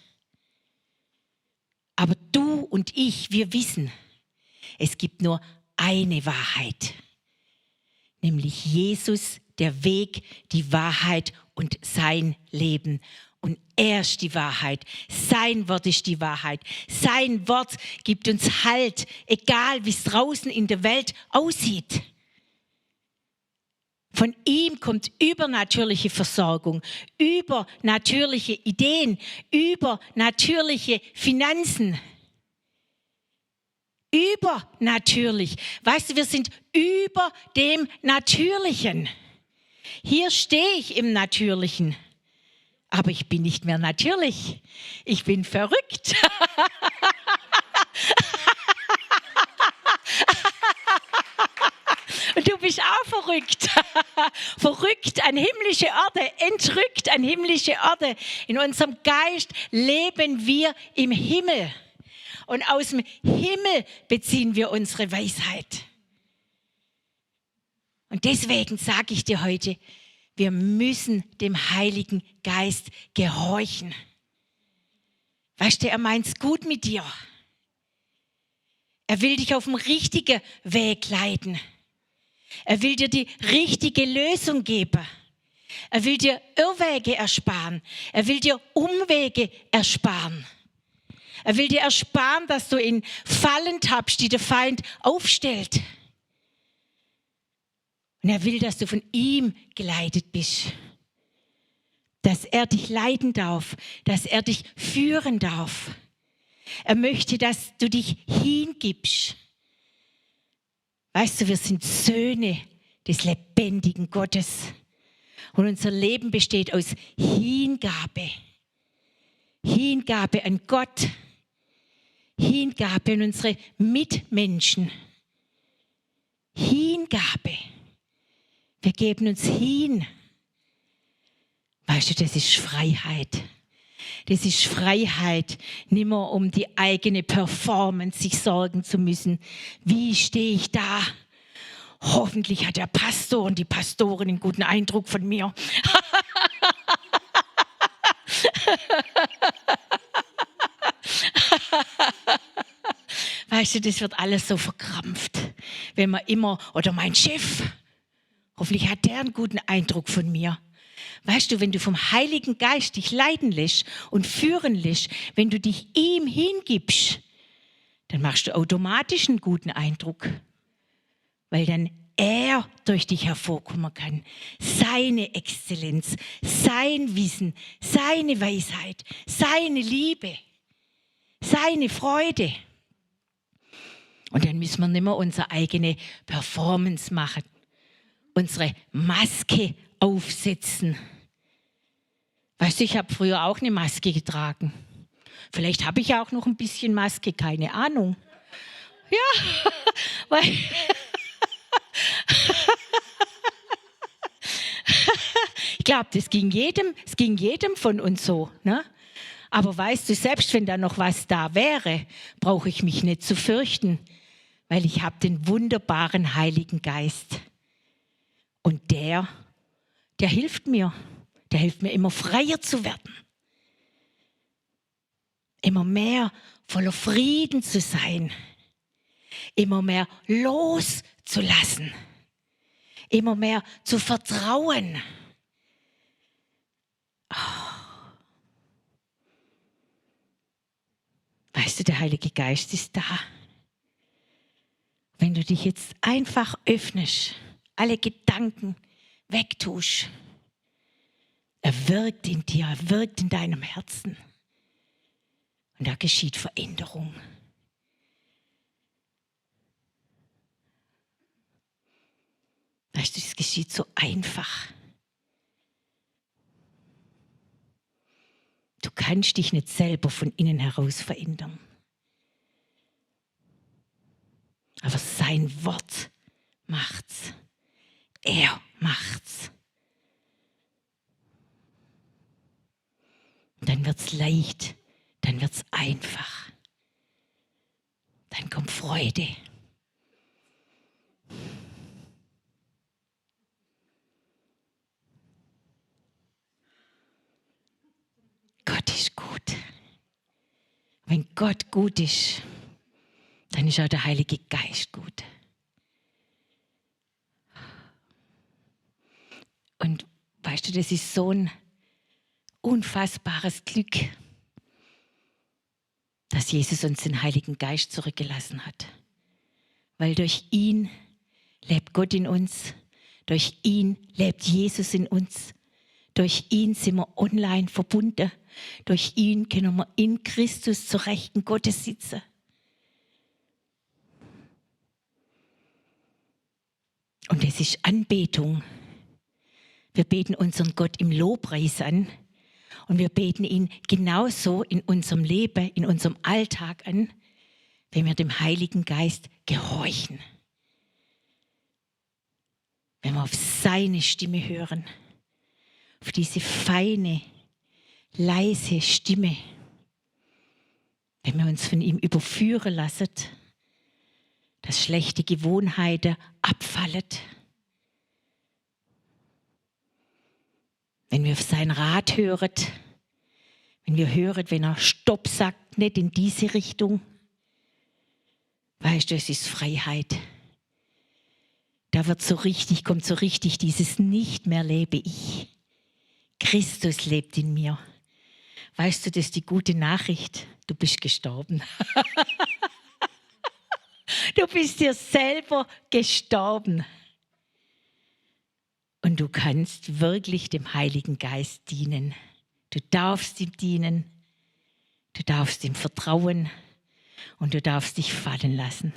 Aber du und ich, wir wissen, es gibt nur eine Wahrheit. Nämlich Jesus, der Weg, die Wahrheit und sein Leben. Und er ist die Wahrheit. Sein Wort ist die Wahrheit. Sein Wort gibt uns Halt, egal wie es draußen in der Welt aussieht. Von ihm kommt übernatürliche Versorgung, übernatürliche Ideen, übernatürliche Finanzen. Übernatürlich. Weißt du, wir sind über dem Natürlichen. Hier stehe ich im Natürlichen. Aber ich bin nicht mehr natürlich. Ich bin verrückt. Und du bist auch verrückt. Verrückt an himmlische Orte, entrückt an himmlische Orte. In unserem Geist leben wir im Himmel. Und aus dem Himmel beziehen wir unsere Weisheit. Und deswegen sage ich dir heute, wir müssen dem Heiligen Geist gehorchen. Weißt du, er meint's gut mit dir. Er will dich auf den richtigen Weg leiten. Er will dir die richtige Lösung geben. Er will dir Irrwege ersparen. Er will dir Umwege ersparen. Er will dir ersparen, dass du in Fallen tappst, die der Feind aufstellt. Und er will, dass du von ihm geleitet bist. Dass er dich leiten darf, dass er dich führen darf. Er möchte, dass du dich hingibst. Weißt du, wir sind Söhne des lebendigen Gottes. Und unser Leben besteht aus Hingabe. Hingabe an Gott. Hingabe an unsere Mitmenschen. Hingabe. Wir geben uns hin. Weißt du, das ist Freiheit. Das ist Freiheit, nicht mehr um die eigene Performance sich sorgen zu müssen. Wie stehe ich da? Hoffentlich hat der Pastor und die Pastorin einen guten Eindruck von mir. Weißt du, das wird alles so verkrampft, wenn man immer, oder mein Chef, hoffentlich hat der einen guten Eindruck von mir. Weißt du, wenn du vom Heiligen Geist dich leiten lässt und führen lässt, wenn du dich ihm hingibst, dann machst du automatisch einen guten Eindruck, weil dann er durch dich hervorkommen kann. Seine Exzellenz, sein Wissen, seine Weisheit, seine Liebe, seine Freude. Und dann müssen wir nicht mehr unsere eigene Performance machen, unsere Maske aufsetzen. Weißt du, ich habe früher auch eine Maske getragen. Vielleicht habe ich ja auch noch ein bisschen Maske, keine Ahnung. Ja, weil ich glaube, es ging jedem von uns so. Ne? Aber weißt du, selbst wenn da noch was da wäre, brauche ich mich nicht zu fürchten, weil ich habe den wunderbaren Heiligen Geist. Und der hilft mir. Der hilft mir, immer freier zu werden. Immer mehr voller Frieden zu sein. Immer mehr loszulassen. Immer mehr zu vertrauen. Oh. Weißt du, der Heilige Geist ist da. Wenn du dich jetzt einfach öffnest, alle Gedanken wegtust, er wirkt in dir, er wirkt in deinem Herzen. Und da geschieht Veränderung. Weißt du, es geschieht so einfach. Du kannst dich nicht selber von innen heraus verändern. Aber sein Wort macht's. Er macht's. Dann wird's leicht, dann wird's einfach. Dann kommt Freude. Gott ist gut. Wenn Gott gut ist, dann ist auch der Heilige Geist gut. Und weißt du, das ist so ein unfassbares Glück, dass Jesus uns den Heiligen Geist zurückgelassen hat. Weil durch ihn lebt Gott in uns, Durch ihn lebt Jesus in uns. Durch ihn sind wir online verbunden. Durch ihn können wir in Christus zur Rechten Gottes sitzen. Und es ist Anbetung. Wir beten unseren Gott im Lobpreis an und wir beten ihn genauso in unserem Leben, in unserem Alltag an, wenn wir dem Heiligen Geist gehorchen. Wenn wir auf seine Stimme hören, auf diese feine, leise Stimme, wenn wir uns von ihm überführen lassen, dass schlechte Gewohnheiten abfallen. Wenn wir auf sein Rat hören, wenn wir hören, wenn er Stopp sagt, nicht in diese Richtung, weißt du, es ist Freiheit. Da kommt so richtig dieses nicht mehr lebe ich. Christus lebt in mir. Weißt du, das ist die gute Nachricht. Du bist gestorben. Du bist dir selber gestorben. Und du kannst wirklich dem Heiligen Geist dienen. Du darfst ihm dienen. Du darfst ihm vertrauen. Und du darfst dich fallen lassen.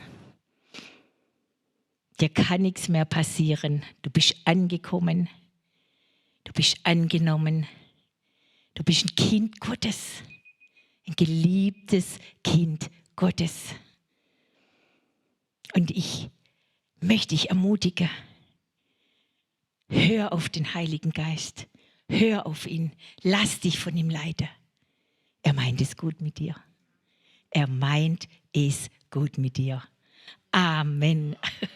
Dir kann nichts mehr passieren. Du bist angekommen. Du bist angenommen. Du bist ein Kind Gottes. Ein geliebtes Kind Gottes. Und ich möchte dich ermutigen, hör auf den Heiligen Geist, hör auf ihn, lass dich von ihm leiten. Er meint es gut mit dir. Er meint es gut mit dir. Amen.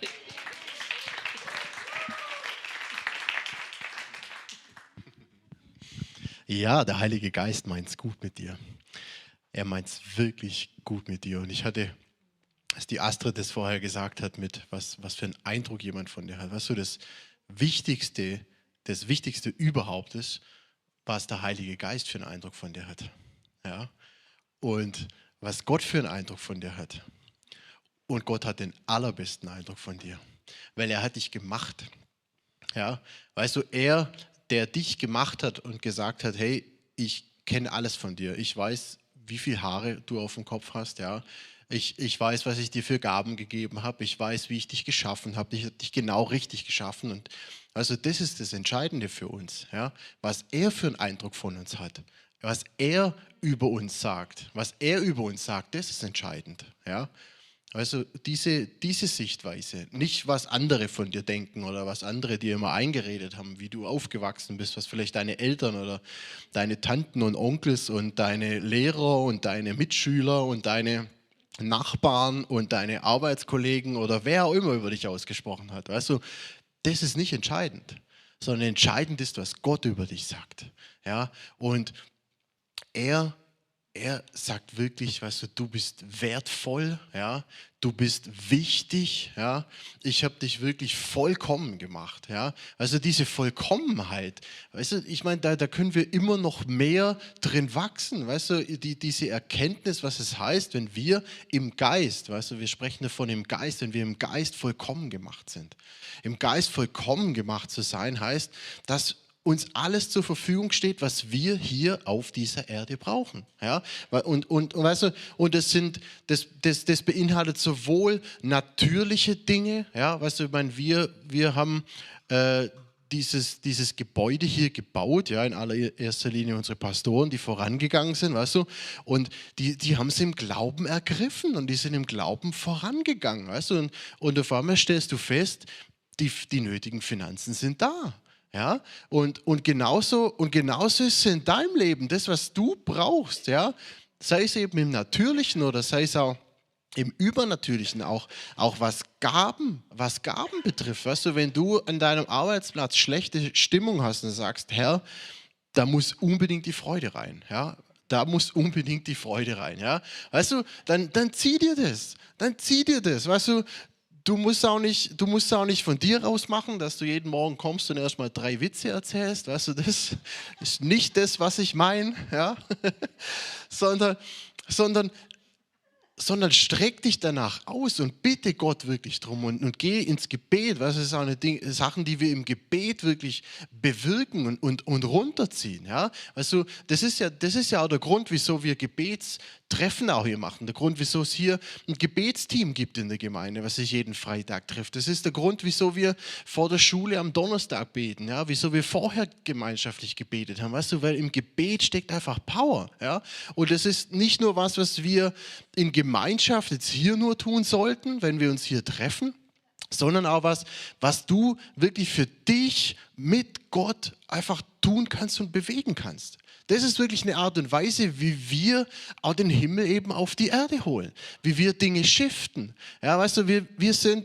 Ja, der Heilige Geist meint es gut mit dir. Er meint es wirklich gut mit dir. Und ich hatte, als die Astrid das vorher gesagt hat, mit was für einen Eindruck jemand von dir hat. Weißt du, das Wichtigste überhaupt ist, was der Heilige Geist für einen Eindruck von dir hat. Ja? Und was Gott für einen Eindruck von dir hat. Und Gott hat den allerbesten Eindruck von dir, weil er hat dich gemacht. Ja? Weißt du, er, der dich gemacht hat und gesagt hat, hey, ich kenne alles von dir. Ich weiß, wie viele Haare du auf dem Kopf hast. Ja? Ich weiß, was ich dir für Gaben gegeben habe. Ich weiß, wie ich dich geschaffen habe. Ich habe dich genau richtig geschaffen. Und also das ist das Entscheidende für uns. Ja? Was er für einen Eindruck von uns hat. Was er über uns sagt. Was er über uns sagt, das ist entscheidend. Ja? Also diese Sichtweise, nicht was andere von dir denken oder was andere dir immer eingeredet haben, wie du aufgewachsen bist, was vielleicht deine Eltern oder deine Tanten und Onkels und deine Lehrer und deine Mitschüler und deine Nachbarn und deine Arbeitskollegen oder wer auch immer über dich ausgesprochen hat. Weißt du, das ist nicht entscheidend, sondern entscheidend ist, was Gott über dich sagt. Ja? Und er sagt wirklich, weißt du, du bist wertvoll, ja, du bist wichtig, ja, ich habe dich wirklich vollkommen gemacht, ja, also diese Vollkommenheit, weißt du, ich meine, da können wir immer noch mehr drin wachsen, weißt du, diese Erkenntnis, was es heißt, wenn wir im Geist, weißt du, wir sprechen davon im Geist, wenn wir im Geist vollkommen gemacht sind. Im Geist vollkommen gemacht zu sein, heißt, dass uns alles zur Verfügung steht, was wir hier auf dieser Erde brauchen. Ja? Und weißt du, und das beinhaltet sowohl natürliche Dinge, ja, weißt du, ich meine, wir haben dieses Gebäude hier gebaut, ja, in allererster Linie unsere Pastoren, die vorangegangen sind, weißt du, und die haben es im Glauben ergriffen und die sind im Glauben vorangegangen, weißt du, und auf einmal stellst du fest, die nötigen Finanzen sind da. Ja, und genauso ist es in deinem Leben, das, was du brauchst, ja, sei es eben im Natürlichen oder sei es auch im Übernatürlichen, auch was Gaben betrifft. Weißt du, wenn du an deinem Arbeitsplatz schlechte Stimmung hast und sagst, Herr, da muss unbedingt die Freude rein, ja, da muss unbedingt die Freude rein, ja, weißt du, dann zieh dir das, weißt du. Du musst auch nicht von dir aus machen, dass du jeden Morgen kommst und erstmal 3 Witze erzählst. Weißt du, das ist nicht das, was ich meine, ja? sondern sondern streck dich danach aus und bitte Gott wirklich drum und geh ins Gebet. Das ist auch eine Sachen, die wir im Gebet wirklich bewirken und runterziehen. Ja? Also das ist ja auch der Grund, wieso wir Gebetstreffen auch hier machen. Der Grund, wieso es hier ein Gebetsteam gibt in der Gemeinde, was sich jeden Freitag trifft. Das ist der Grund, wieso wir vor der Schule am Donnerstag beten. Ja? Wieso wir vorher gemeinschaftlich gebetet haben. Weißt du, weil im Gebet steckt einfach Power. Ja? Und das ist nicht nur was wir in Gemeinschaft jetzt hier nur tun sollten, wenn wir uns hier treffen, sondern auch was du wirklich für dich mit Gott einfach tun kannst und bewegen kannst. Das ist wirklich eine Art und Weise, wie wir auch den Himmel eben auf die Erde holen, wie wir Dinge shiften. Ja, weißt du, wir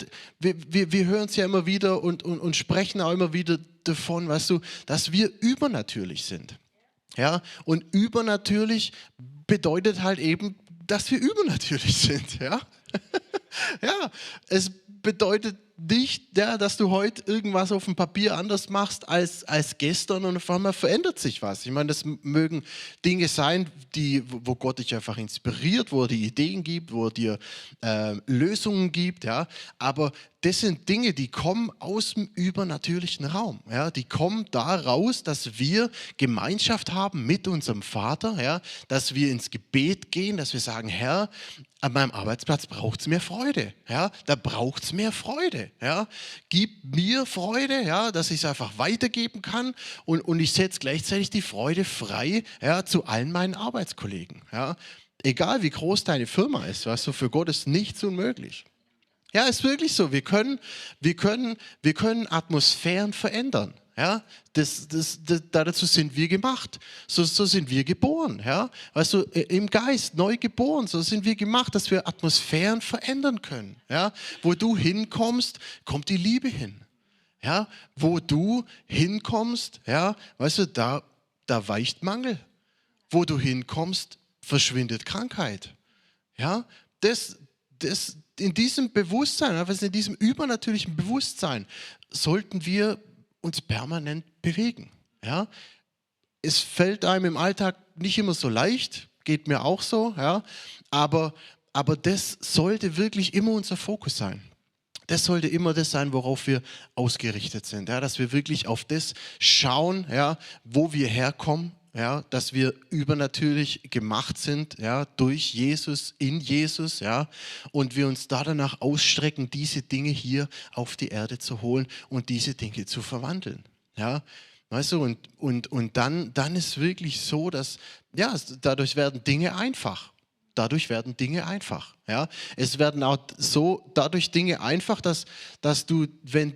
hören es ja immer wieder und sprechen auch immer wieder davon, weißt du, dass wir übernatürlich sind. Ja, und übernatürlich bedeutet halt eben, dass wir übernatürlich sind. Ja, ja, es bedeutet nicht, ja, dass du heute irgendwas auf dem Papier anders machst als gestern und auf einmal verändert sich was. Ich meine, das mögen Dinge sein, wo Gott dich einfach inspiriert, wo er dir Ideen gibt, wo er dir Lösungen gibt, ja, aber das sind Dinge, die kommen aus dem übernatürlichen Raum. Ja? Die kommen daraus, dass wir Gemeinschaft haben mit unserem Vater, ja? Dass wir ins Gebet gehen, dass wir sagen, Herr, an meinem Arbeitsplatz braucht es mehr Freude. Ja? Da braucht es mehr Freude. Ja? Gib mir Freude, ja? Dass ich es einfach weitergeben kann und ich setze gleichzeitig die Freude frei, ja? Zu allen meinen Arbeitskollegen. Ja? Egal wie groß deine Firma ist, weißt du, für Gott ist nichts unmöglich. Ja, ist wirklich so. Wir können Atmosphären verändern. Ja, dazu sind wir gemacht. So sind wir geboren. Ja, also im Geist neu geboren. So sind wir gemacht, dass wir Atmosphären verändern können. Ja, wo du hinkommst, kommt die Liebe hin. Ja, wo du hinkommst, ja, weißt du, da weicht Mangel. Wo du hinkommst, verschwindet Krankheit. Ja, in diesem Bewusstsein, also in diesem übernatürlichen Bewusstsein, sollten wir uns permanent bewegen. Ja? Es fällt einem im Alltag nicht immer so leicht, geht mir auch so, ja? aber das sollte wirklich immer unser Fokus sein. Das sollte immer das sein, worauf wir ausgerichtet sind, ja? Dass wir wirklich auf das schauen, ja? Wo wir herkommen. Ja, dass wir übernatürlich gemacht sind, ja, durch Jesus, in Jesus, ja, und wir uns danach ausstrecken, diese Dinge hier auf die Erde zu holen und diese Dinge zu verwandeln. Ja, weißt du, und dann ist wirklich so, dass, ja, dadurch werden Dinge einfach. Dadurch werden Dinge einfach. Ja. Es werden auch so dadurch Dinge einfach, dass du, wenn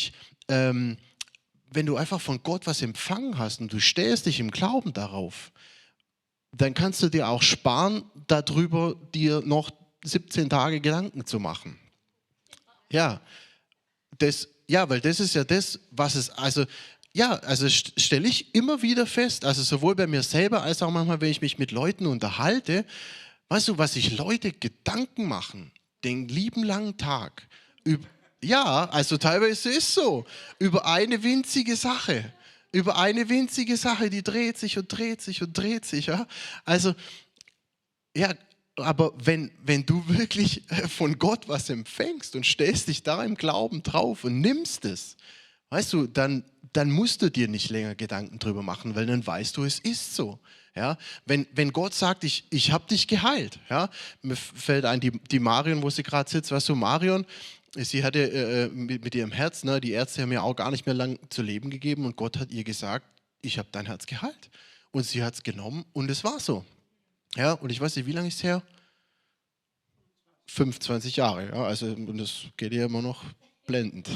du einfach von Gott was empfangen hast und du stellst dich im Glauben darauf, dann kannst du dir auch sparen, darüber dir noch 17 Tage Gedanken zu machen. Ja, weil das ist ja das, was es, also stelle ich immer wieder fest, also sowohl bei mir selber als auch manchmal, wenn ich mich mit Leuten unterhalte, weißt du, was sich Leute Gedanken machen, den lieben langen Tag, ja, also teilweise ist es so, über eine winzige Sache, die dreht sich und dreht sich und dreht sich, ja, also, ja, aber wenn du wirklich von Gott was empfängst und stellst dich da im Glauben drauf und nimmst es, weißt du, dann musst du dir nicht länger Gedanken drüber machen, weil dann weißt du, es ist so. Ja? Wenn Gott sagt, ich habe dich geheilt, ja? Mir fällt ein, die Marion, wo sie gerade sitzt, weißt du, Marion, sie hatte mit ihrem Herz, ne, die Ärzte haben ihr auch gar nicht mehr lang zu leben gegeben und Gott hat ihr gesagt, ich habe dein Herz geheilt. Und sie hat es genommen und es war so. Ja, und ich weiß nicht, wie lange ist es her? 25 Jahre, ja, also und das geht ihr immer noch blendend.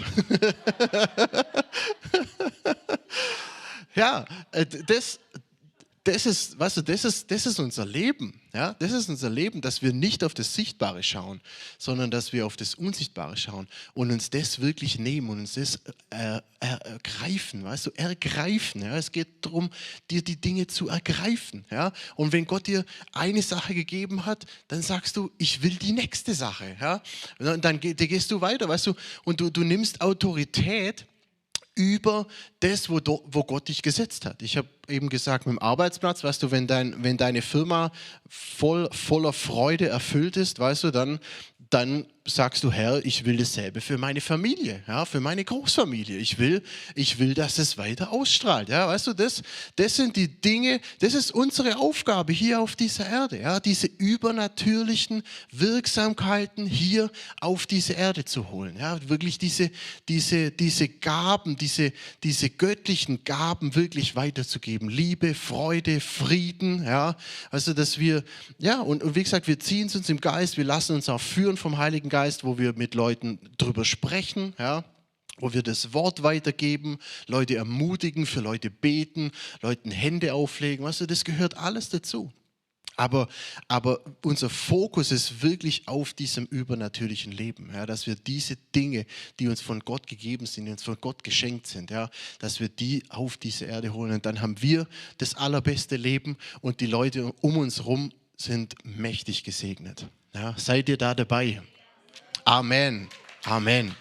Ja, das ist, weißt du, das ist unser Leben. Ja? Das ist unser Leben, dass wir nicht auf das Sichtbare schauen, sondern dass wir auf das Unsichtbare schauen und uns das wirklich nehmen und uns das ergreifen, weißt du, ergreifen. Ja? Es geht darum, dir die Dinge zu ergreifen. Ja? Und wenn Gott dir eine Sache gegeben hat, dann sagst du, ich will die nächste Sache. Ja? Und dann gehst du weiter, weißt du, und du nimmst Autorität über das, wo Gott dich gesetzt hat. Ich habe eben gesagt, mit dem Arbeitsplatz, weißt du, wenn deine Firma voller Freude erfüllt ist, weißt du, dann sagst du, Herr, ich will dasselbe für meine Familie, ja, für meine Großfamilie. Ich will, dass es weiter ausstrahlt. Ja, weißt du, das sind die Dinge, das ist unsere Aufgabe hier auf dieser Erde, ja, diese übernatürlichen Wirksamkeiten hier auf diese Erde zu holen. Ja, wirklich diese Gaben, diese göttlichen Gaben wirklich weiterzugeben. Liebe, Freude, Frieden, ja, also dass wir, ja, und wie gesagt, wir ziehen es uns im Geist, wir lassen uns auch führen vom Heiligen Geist, wo wir mit Leuten drüber sprechen, ja, wo wir das Wort weitergeben, Leute ermutigen, für Leute beten, Leuten Hände auflegen, weißt du, das gehört alles dazu. Aber unser Fokus ist wirklich auf diesem übernatürlichen Leben, ja, dass wir diese Dinge, die uns von Gott gegeben sind, die uns von Gott geschenkt sind, ja, dass wir die auf diese Erde holen. Und dann haben wir das allerbeste Leben und die Leute um uns herum sind mächtig gesegnet. Ja, seid ihr da dabei? Amen. Amen.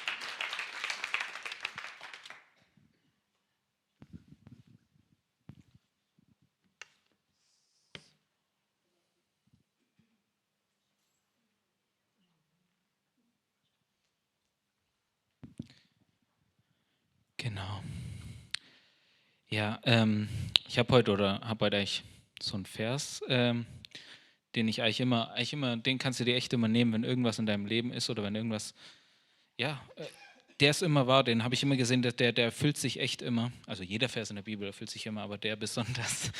Genau. Ja, ich habe heute eigentlich so einen Vers, den ich eigentlich immer, den kannst du dir echt immer nehmen, wenn irgendwas in deinem Leben ist oder wenn irgendwas, ja, der ist immer wahr, den habe ich immer gesehen, der erfüllt sich echt immer. Also jeder Vers in der Bibel erfüllt sich immer, aber der besonders.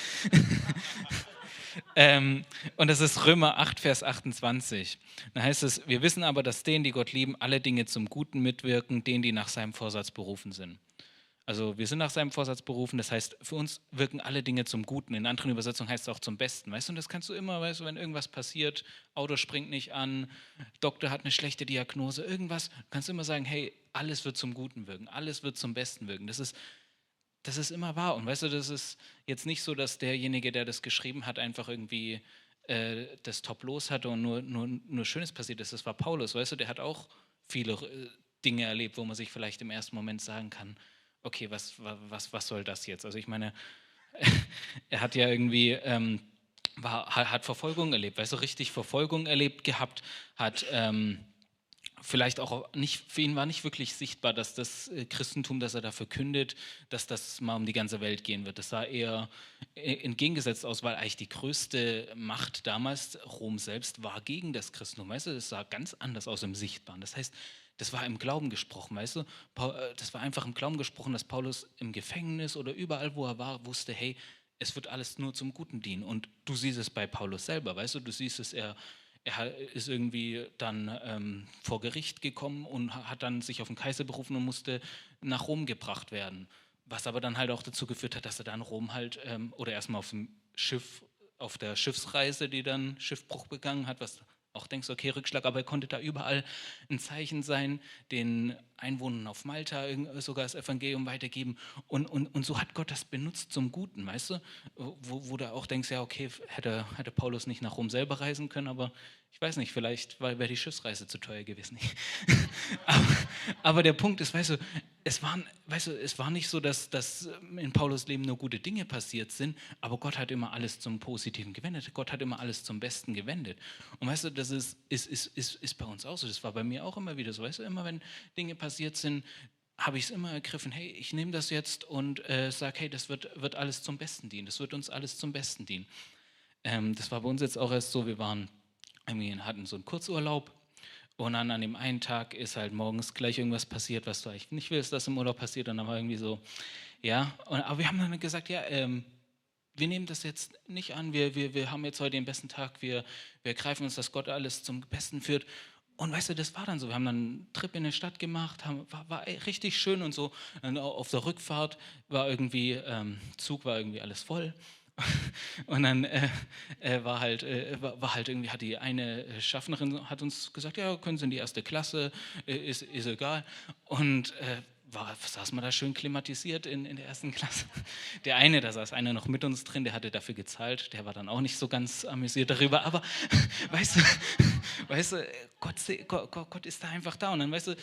Und das ist Römer 8, Vers 28. Da heißt es, wir wissen aber, dass denen, die Gott lieben, alle Dinge zum Guten mitwirken, denen, die nach seinem Vorsatz berufen sind. Also wir sind nach seinem Vorsatz berufen, das heißt, für uns wirken alle Dinge zum Guten. In anderen Übersetzungen heißt es auch zum Besten. Weißt du, und das kannst du immer, weißt du, wenn irgendwas passiert, Auto springt nicht an, Doktor hat eine schlechte Diagnose, irgendwas, kannst du immer sagen, hey, alles wird zum Guten wirken, alles wird zum Besten wirken. Das ist immer wahr. Und weißt du, das ist jetzt nicht so, dass derjenige, der das geschrieben hat, einfach irgendwie das Top los hatte und nur Schönes passiert ist. Das war Paulus, weißt du, der hat auch viele Dinge erlebt, wo man sich vielleicht im ersten Moment sagen kann, okay, was soll das jetzt? Also ich meine, er hat ja irgendwie, hat Verfolgung erlebt, weißt du, richtig Verfolgung erlebt gehabt, hat vielleicht auch nicht, für ihn war nicht wirklich sichtbar, dass das Christentum, das er da verkündet, dass das mal um die ganze Welt gehen wird. Das sah eher entgegengesetzt aus, weil eigentlich die größte Macht damals, Rom selbst, war gegen das Christentum. Weißt du, das sah ganz anders aus im Sichtbaren. Das heißt, das war im Glauben gesprochen, weißt du? Das war einfach im Glauben gesprochen, dass Paulus im Gefängnis oder überall, wo er war, wusste, hey, es wird alles nur zum Guten dienen. Und du siehst es bei Paulus selber, weißt du? Du siehst es, er ist irgendwie dann vor Gericht gekommen und hat dann sich auf den Kaiser berufen und musste nach Rom gebracht werden. Was aber dann halt auch dazu geführt hat, dass er dann Rom halt, oder erstmal auf dem Schiff, auf der Schiffsreise, die dann Schiffbruch begangen hat, was auch denkst, okay, Rückschlag, aber er konnte da überall ein Zeichen sein, den Einwohnern auf Malta sogar das Evangelium weitergeben. Und so hat Gott das benutzt zum Guten, weißt du? Wo du auch denkst, ja, okay, hätte Paulus nicht nach Rom selber reisen können, aber ich weiß nicht, vielleicht wäre die Schiffsreise zu teuer gewesen. aber der Punkt ist, weißt du, es war nicht so, dass in Paulus Leben nur gute Dinge passiert sind, aber Gott hat immer alles zum Positiven gewendet. Gott hat immer alles zum Besten gewendet. Und weißt du, das ist bei uns auch so. Das war bei mir auch immer wieder so. Weißt du, immer wenn Dinge passiert sind, habe ich es immer ergriffen, hey, ich nehme das jetzt und sage, hey, das wird alles zum Besten dienen. Das wird uns alles zum Besten dienen. Das war bei uns jetzt auch erst so, wir hatten so einen Kurzurlaub. Und dann an dem einen Tag ist halt morgens gleich irgendwas passiert, was du eigentlich nicht willst, dass im Urlaub passiert. Und dann war irgendwie so, ja. Aber wir haben dann gesagt, ja, wir nehmen das jetzt nicht an. Wir haben jetzt heute den besten Tag. Wir greifen uns, dass Gott alles zum Besten führt. Und weißt du, das war dann so. Wir haben dann einen Trip in die Stadt gemacht, war richtig schön und so. Und auf der Rückfahrt war irgendwie, Zug war irgendwie alles voll. Und dann war halt irgendwie, hat die eine Schaffnerin hat uns gesagt, ja, können Sie in die erste Klasse, ist egal. Und saß man da schön klimatisiert in der ersten Klasse. Da saß einer noch mit uns drin, der hatte dafür gezahlt, der war dann auch nicht so ganz amüsiert darüber, aber weißt du, Gott ist da einfach da und dann, weißt du,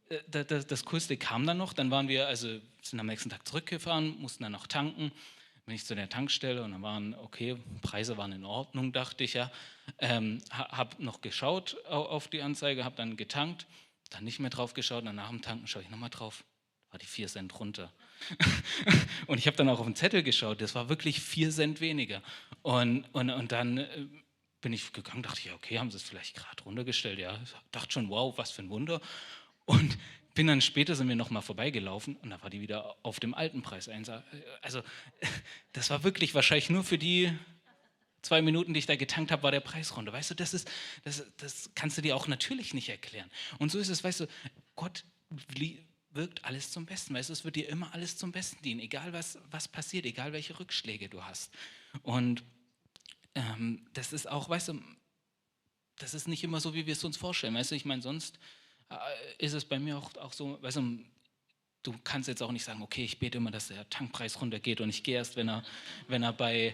das Coolste kam dann noch. Dann waren wir, also sind am nächsten Tag zurückgefahren, mussten dann noch tanken. Bin ich zu der Tankstelle und dann waren, okay, Preise waren in Ordnung, dachte ich ja. Habe noch geschaut auf die Anzeige, habe dann getankt, dann nicht mehr drauf geschaut. Dann nach dem Tanken schaue ich nochmal drauf, war die 4 Cent runter. Und ich habe dann auch auf den Zettel geschaut, das war wirklich 4 Cent weniger. Und dann bin ich gegangen, dachte ich, ja, okay, haben sie es vielleicht gerade runtergestellt. Ja, dachte schon, wow, was für ein Wunder. Und bin dann später, sind wir nochmal vorbeigelaufen und da war die wieder auf dem alten Preis. Also das war wirklich wahrscheinlich nur für die 2 Minuten, die ich da getankt habe, war der Preis runter. Weißt du, das kannst du dir auch natürlich nicht erklären. Und so ist es, weißt du, Gott wirkt alles zum Besten. Weißt du, es wird dir immer alles zum Besten dienen, egal was passiert, egal welche Rückschläge du hast. Und das ist auch, weißt du, das ist nicht immer so, wie wir es uns vorstellen. Weißt du, ich meine, sonst ist es bei mir auch so, weißt du, du kannst jetzt auch nicht sagen, okay, ich bete immer, dass der Tankpreis runtergeht und ich gehe erst, wenn er bei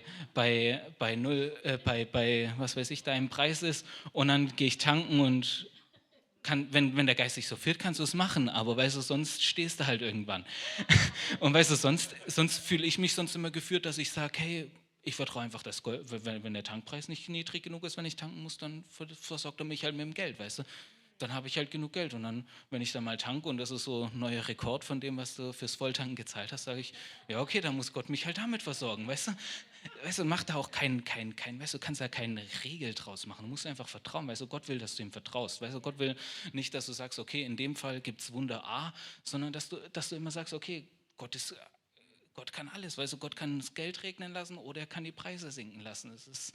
was weiß ich, deinem Preis ist und dann gehe ich tanken und wenn der Geist sich so führt, kannst du es machen, aber weißt du, sonst stehst du halt irgendwann. Und weißt du, sonst fühle ich mich sonst immer geführt, dass ich sage, hey, ich vertraue einfach, dass wenn der Tankpreis nicht niedrig genug ist, wenn ich tanken muss, dann versorgt er mich halt mit dem Geld, weißt du. Dann habe ich halt genug Geld und dann, wenn ich dann mal tanke und das ist so ein neuer Rekord von dem, was du fürs Volltanken gezahlt hast, sage ich, ja okay, dann muss Gott mich halt damit versorgen, weißt du, mach da auch weißt du, kannst da keine Regel draus machen, du musst einfach vertrauen, weißt du, Gott will, dass du ihm vertraust, weißt du, Gott will nicht, dass du sagst, okay, in dem Fall gibt es Wunder A, sondern dass du immer sagst, okay, Gott kann alles, weißt du, Gott kann das Geld regnen lassen oder er kann die Preise sinken lassen. Das ist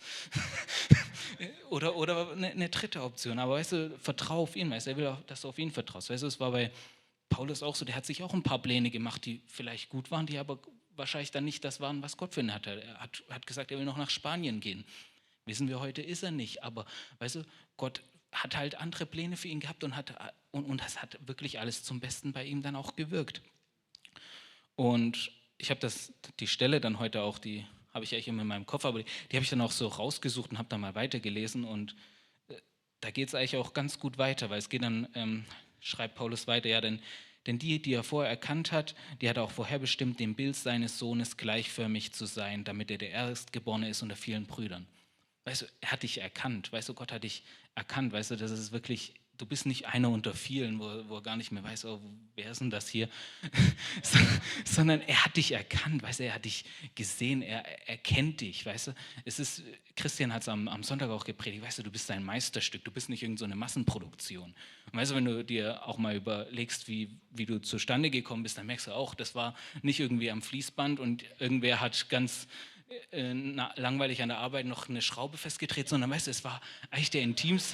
oder eine dritte Option. Aber weißt du, vertrau auf ihn, weißt du, er will auch, dass du auf ihn vertraust. Weißt du, es war bei Paulus auch so, der hat sich auch ein paar Pläne gemacht, die vielleicht gut waren, die aber wahrscheinlich dann nicht das waren, was Gott für ihn hatte. Er hat gesagt, er will noch nach Spanien gehen. Wissen wir heute, ist er nicht. Aber weißt du, Gott hat halt andere Pläne für ihn gehabt und das hat wirklich alles zum Besten bei ihm dann auch gewirkt. Und ich habe die Stelle dann heute auch, die habe ich eigentlich immer in meinem Kopf, aber die habe ich dann auch so rausgesucht und habe dann mal weitergelesen und da geht es eigentlich auch ganz gut weiter, weil es geht dann, schreibt Paulus weiter, ja, denn die er vorher erkannt hat, die hat er auch vorherbestimmt, dem Bild seines Sohnes gleichförmig zu sein, damit er der Erstgeborene ist unter vielen Brüdern. Weißt du, er hat dich erkannt, weißt du, Gott hat dich erkannt, weißt du, das ist wirklich, du bist nicht einer unter vielen, wo er gar nicht mehr weiß, oh, wer ist denn das hier? Sondern er hat dich erkannt, weißt du, er hat dich gesehen, er kennt dich, weißt du. Christian hat es am Sonntag auch gepredigt, weißt du, du bist sein Meisterstück, du bist nicht irgend so eine Massenproduktion. Und weißt du, wenn du dir auch mal überlegst, wie du zustande gekommen bist, dann merkst du auch, das war nicht irgendwie am Fließband und irgendwer hat ganz langweilig an der Arbeit noch eine Schraube festgedreht, sondern weißt du, es war eigentlich der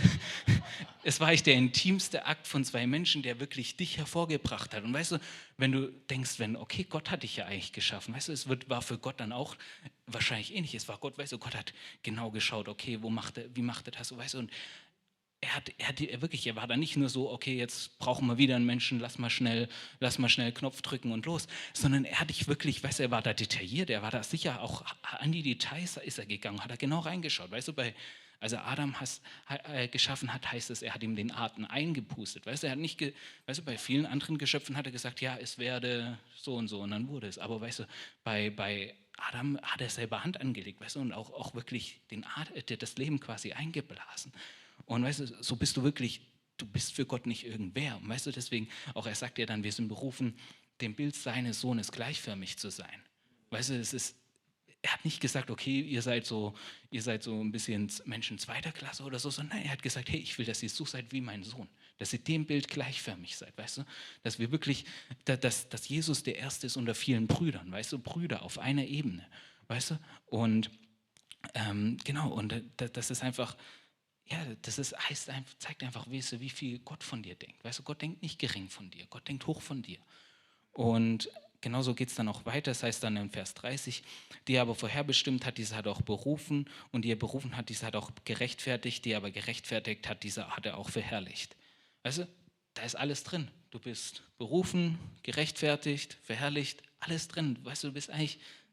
intimste Akt von 2 Menschen, der wirklich dich hervorgebracht hat. Und weißt du, wenn du denkst, okay, Gott hat dich ja eigentlich geschaffen, weißt du, war für Gott dann auch wahrscheinlich ähnlich. Es war Gott, weißt du, Gott hat genau geschaut, okay, wie macht er das, weißt du, und er war da nicht nur so, okay, jetzt brauchen wir wieder einen Menschen, lass mal schnell Knopf drücken und los, sondern er hat dich wirklich, weißt du, er war da detailliert, er war da sicher auch an die Details ist er gegangen, hat er genau reingeschaut, weißt du, als er Adam geschaffen hat, heißt es, er hat ihm den Atem eingepustet, weißt du, er hat nicht, weißt du, bei vielen anderen Geschöpfen hat er gesagt, ja, es werde so und dann wurde es, aber weißt du, bei Adam hat er selber Hand angelegt, weißt du, und auch wirklich das Leben quasi eingeblasen. Und weißt du, so bist du wirklich, du bist für Gott nicht irgendwer. Und weißt du, deswegen, auch er sagt ja dann, wir sind berufen, dem Bild seines Sohnes gleichförmig zu sein. Weißt du, er hat nicht gesagt, okay, ihr seid so ein bisschen Menschen zweiter Klasse oder so, sondern er hat gesagt, hey, ich will, dass ihr so seid wie mein Sohn. Dass ihr dem Bild gleichförmig seid, weißt du? Dass wir wirklich, dass Jesus der Erste ist unter vielen Brüdern, weißt du, Brüder auf einer Ebene, weißt du? Und genau, und das ist einfach, ja, zeigt einfach, weißt du, wie viel Gott von dir denkt. Weißt du, Gott denkt nicht gering von dir, Gott denkt hoch von dir. Und genauso geht es dann auch weiter, das heißt dann in Vers 30, die er aber vorherbestimmt hat, diese hat er auch berufen und die er berufen hat, diese hat er auch gerechtfertigt, die er aber gerechtfertigt hat, diese hat er auch verherrlicht. Weißt du, da ist alles drin. Du bist berufen, gerechtfertigt, verherrlicht, alles drin. Weißt du, du bist eigentlich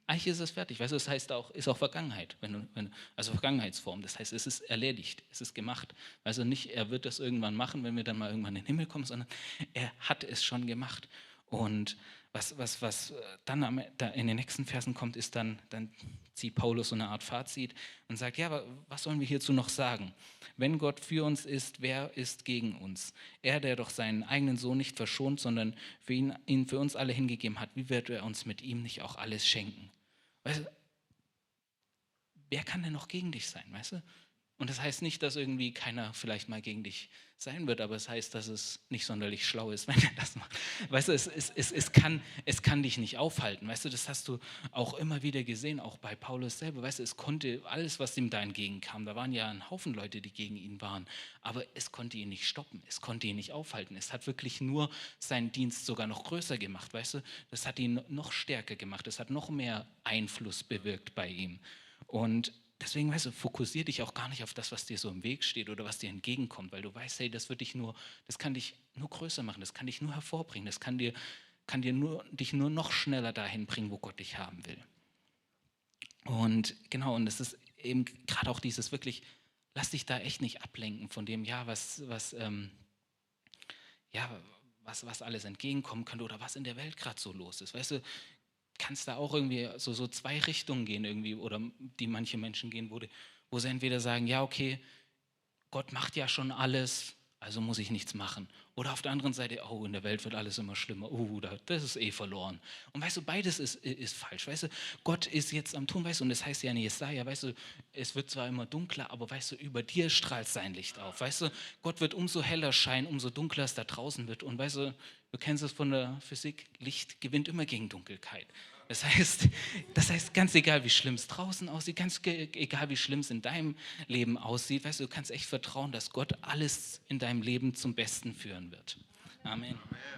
eigentlich ist es fertig. Weißt du, das heißt auch, ist auch Vergangenheit, also Vergangenheitsform. Das heißt, es ist erledigt, es ist gemacht. Also nicht, er wird das irgendwann machen, wenn wir dann mal irgendwann in den Himmel kommen, sondern er hat es schon gemacht. Und was dann in den nächsten Versen kommt, ist dann zieht Paulus so eine Art Fazit und sagt, ja, aber was sollen wir hierzu noch sagen? Wenn Gott für uns ist, wer ist gegen uns? Er, der doch seinen eigenen Sohn nicht verschont, sondern ihn für uns alle hingegeben hat, wie wird er uns mit ihm nicht auch alles schenken? Weißt du, wer kann denn noch gegen dich sein, weißt du? Und das heißt nicht, dass irgendwie keiner vielleicht mal gegen dich sein wird, aber es heißt, dass es nicht sonderlich schlau ist, wenn er das macht. Weißt du, es kann dich nicht aufhalten. Weißt du, das hast du auch immer wieder gesehen, auch bei Paulus selber. Weißt du, es konnte alles, was ihm da entgegenkam, da waren ja ein Haufen Leute, die gegen ihn waren, aber es konnte ihn nicht stoppen, es konnte ihn nicht aufhalten. Es hat wirklich nur seinen Dienst sogar noch größer gemacht, weißt du? Das hat ihn noch stärker gemacht, es hat noch mehr Einfluss bewirkt bei ihm. Und deswegen, weißt du, fokussier dich auch gar nicht auf das, was dir so im Weg steht oder was dir entgegenkommt, weil du weißt, hey, das kann dich nur größer machen, das kann dich nur hervorbringen, das kann dich nur noch schneller dahin bringen, wo Gott dich haben will. Und genau, und das ist eben gerade auch dieses wirklich, lass dich da echt nicht ablenken von dem, ja, was alles entgegenkommen könnte oder was in der Welt gerade so los ist, weißt du, kannst da auch irgendwie so zwei Richtungen gehen irgendwie oder die manche Menschen gehen, wo sie entweder sagen, ja okay, Gott macht ja schon alles, also muss ich nichts machen. Oder auf der anderen Seite, oh, in der Welt wird alles immer schlimmer, das ist verloren. Und weißt du, beides ist falsch, weißt du, Gott ist jetzt am Tun, weißt du, und das heißt ja in Jesaja, weißt du, es wird zwar immer dunkler, aber weißt du, über dir strahlt sein Licht auf, weißt du, Gott wird umso heller scheinen, umso dunkler es da draußen wird und weißt du kennst es von der Physik, Licht gewinnt immer gegen Dunkelheit. Das heißt, ganz egal, wie schlimm es draußen aussieht, ganz egal, wie schlimm es in deinem Leben aussieht, weißt du, du kannst echt vertrauen, dass Gott alles in deinem Leben zum Besten führen wird. Amen.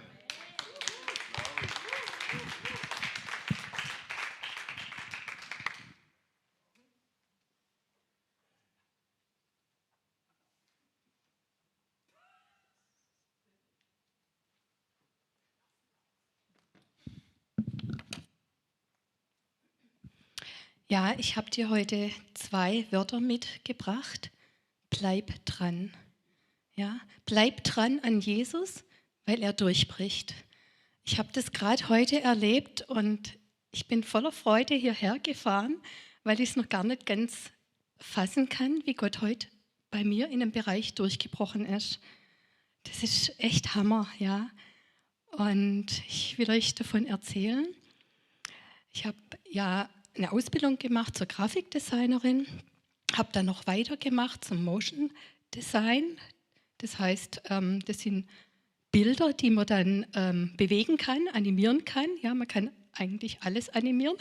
Ja, ich habe dir heute 2 Wörter mitgebracht. Bleib dran. Ja, bleib dran an Jesus, weil er durchbricht. Ich habe das gerade heute erlebt und ich bin voller Freude hierher gefahren, weil ich es noch gar nicht ganz fassen kann, wie Gott heute bei mir in einem Bereich durchgebrochen ist. Das ist echt Hammer, ja. Und ich will euch davon erzählen. Ich habe ja eine Ausbildung gemacht zur Grafikdesignerin, habe dann noch weitergemacht zum Motion Design. Das heißt, das sind Bilder, die man dann bewegen kann, animieren kann. Ja, man kann eigentlich alles animieren.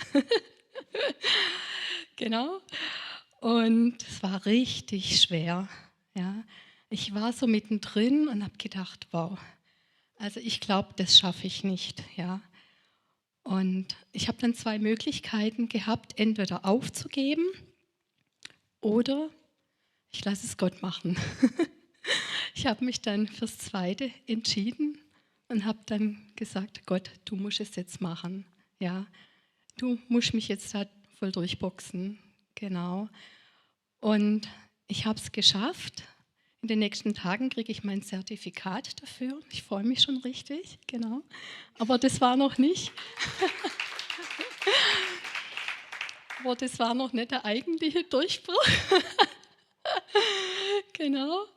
Genau. Und es war richtig schwer. Ja. Ich war so mittendrin und habe gedacht, wow, also ich glaube, das schaffe ich nicht. Ja. Und ich habe dann 2 Möglichkeiten gehabt, entweder aufzugeben oder ich lasse es Gott machen. Ich habe mich dann fürs Zweite entschieden und habe dann gesagt, Gott, du musst es jetzt machen. Ja, du musst mich jetzt da voll durchboxen. Genau. Und ich habe es geschafft. In den nächsten Tagen kriege ich mein Zertifikat dafür. Ich freue mich schon richtig, genau. Aber das war noch nicht. Aber das war noch nicht der eigentliche Durchbruch. Genau.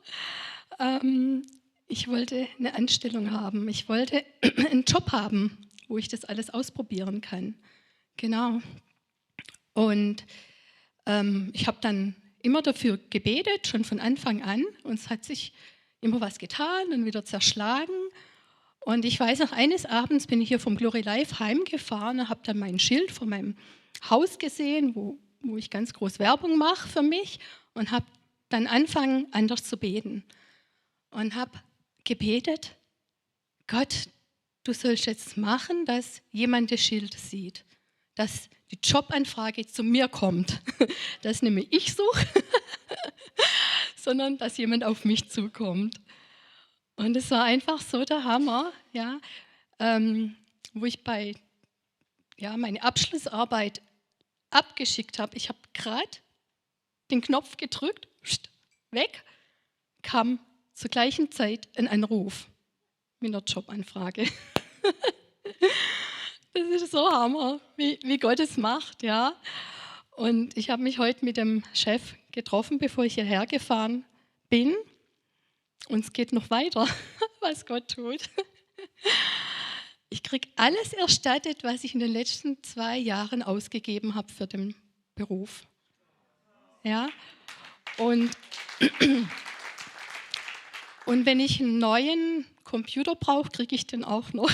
Ich wollte eine Anstellung haben. Ich wollte einen Job haben, wo ich das alles ausprobieren kann. Genau. Und ich habe dann immer dafür gebetet, schon von Anfang an. Und es hat sich immer was getan und wieder zerschlagen. Und ich weiß noch, eines Abends bin ich hier vom Glory Life heimgefahren und habe dann mein Schild vor meinem Haus gesehen, wo ich ganz groß Werbung mache für mich. Und habe dann angefangen, anders zu beten. Und habe gebetet, Gott, du sollst jetzt machen, dass jemand das Schild sieht. Dass die Jobanfrage zu mir kommt. Das nicht mehr ich suche, sondern dass jemand auf mich zukommt. Und es war einfach so der Hammer, ja, wo ich meine Abschlussarbeit abgeschickt habe. Ich habe gerade den Knopf gedrückt, weg, kam zur gleichen Zeit ein Anruf mit einer Jobanfrage. Das ist so Hammer, wie Gott es macht, ja. Und ich habe mich heute mit dem Chef getroffen, bevor ich hierher gefahren bin. Und es geht noch weiter, was Gott tut. Ich kriege alles erstattet, was ich in den letzten 2 Jahren ausgegeben habe für den Beruf. Ja? Und wenn ich einen neuen Computer brauche, kriege ich den auch noch.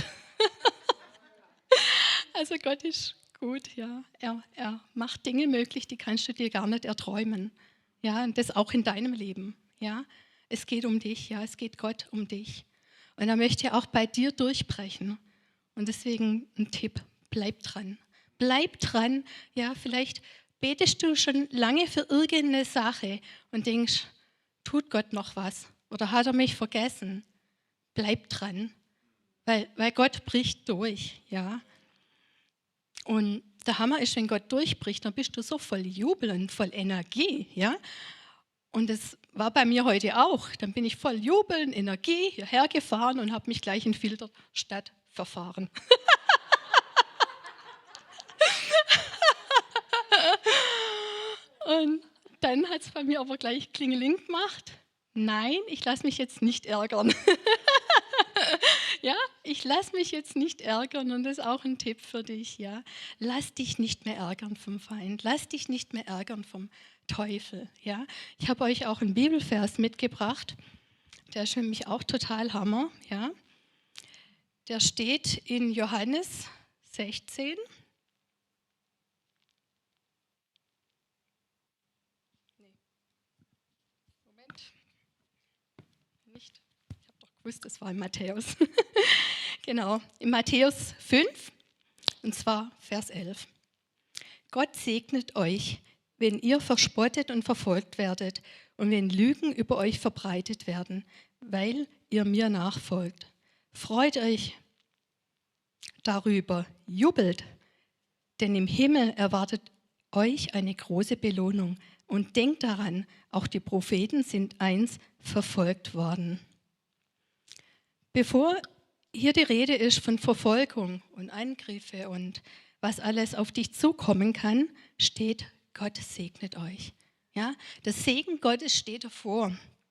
Also Gott ist gut, ja. Er macht Dinge möglich, die kannst du dir gar nicht erträumen. Ja, und das auch in deinem Leben. Ja, es geht um dich, ja, es geht Gott um dich. Und er möchte auch bei dir durchbrechen. Und deswegen ein Tipp: Bleib dran. Bleib dran. Ja, vielleicht betest du schon lange für irgendeine Sache und denkst, tut Gott noch was? Oder hat er mich vergessen? Bleib dran, weil Gott bricht durch, ja. Und der Hammer ist, wenn Gott durchbricht, dann bist du so voll Jubel und voll Energie, ja. Und das war bei mir heute auch. Dann bin ich voll Jubel und Energie hierher gefahren und habe mich gleich in Filderstadt verfahren. Und dann hat es bei mir aber gleich Klingeling gemacht. Nein, ich lasse mich jetzt nicht ärgern. Ja, ich lasse mich jetzt nicht ärgern, und das ist auch ein Tipp für dich. Ja, lass dich nicht mehr ärgern vom Feind, lass dich nicht mehr ärgern vom Teufel. Ja, ich habe euch auch einen Bibelvers mitgebracht, der ist für mich auch total Hammer. Ja, der steht in Johannes 16. Das war in Matthäus. Genau, in Matthäus 5, und zwar Vers 11. Gott segnet euch, wenn ihr verspottet und verfolgt werdet und wenn Lügen über euch verbreitet werden, weil ihr mir nachfolgt. Freut euch darüber, jubelt, denn im Himmel erwartet euch eine große Belohnung. Und denkt daran, auch die Propheten sind einst verfolgt worden. Bevor hier die Rede ist von Verfolgung und Angriffe und was alles auf dich zukommen kann, steht: Gott segnet euch. Ja, das Segen Gottes steht davor.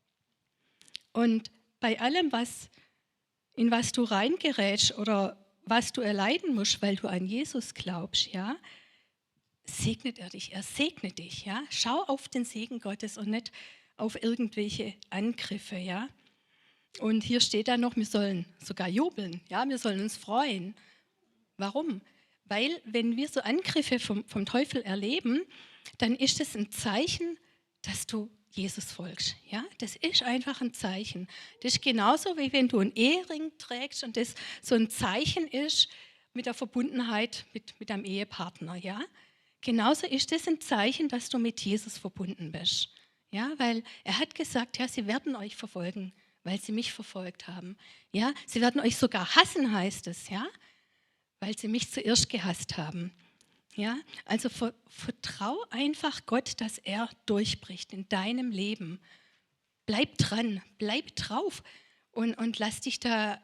Und bei allem, in was du reingerätst oder was du erleiden musst, weil du an Jesus glaubst, ja, segnet er dich. Er segnet dich. Ja. Schau auf den Segen Gottes und nicht auf irgendwelche Angriffe, ja. Und hier steht dann noch, wir sollen sogar jubeln, ja, wir sollen uns freuen. Warum? Weil, wenn wir so Angriffe vom Teufel erleben, dann ist das ein Zeichen, dass du Jesus folgst. Ja? Das ist einfach ein Zeichen. Das ist genauso, wie wenn du einen Ehering trägst und das so ein Zeichen ist mit der Verbundenheit mit deinem Ehepartner. Ja? Genauso ist das ein Zeichen, dass du mit Jesus verbunden bist. Ja? Weil er hat gesagt, ja, sie werden euch verfolgen, weil sie mich verfolgt haben. Ja, sie werden euch sogar hassen, heißt es, ja, weil sie mich zuerst gehasst haben. Ja, also vertrau einfach Gott, dass er durchbricht in deinem Leben. Bleib dran, bleib drauf und lass dich da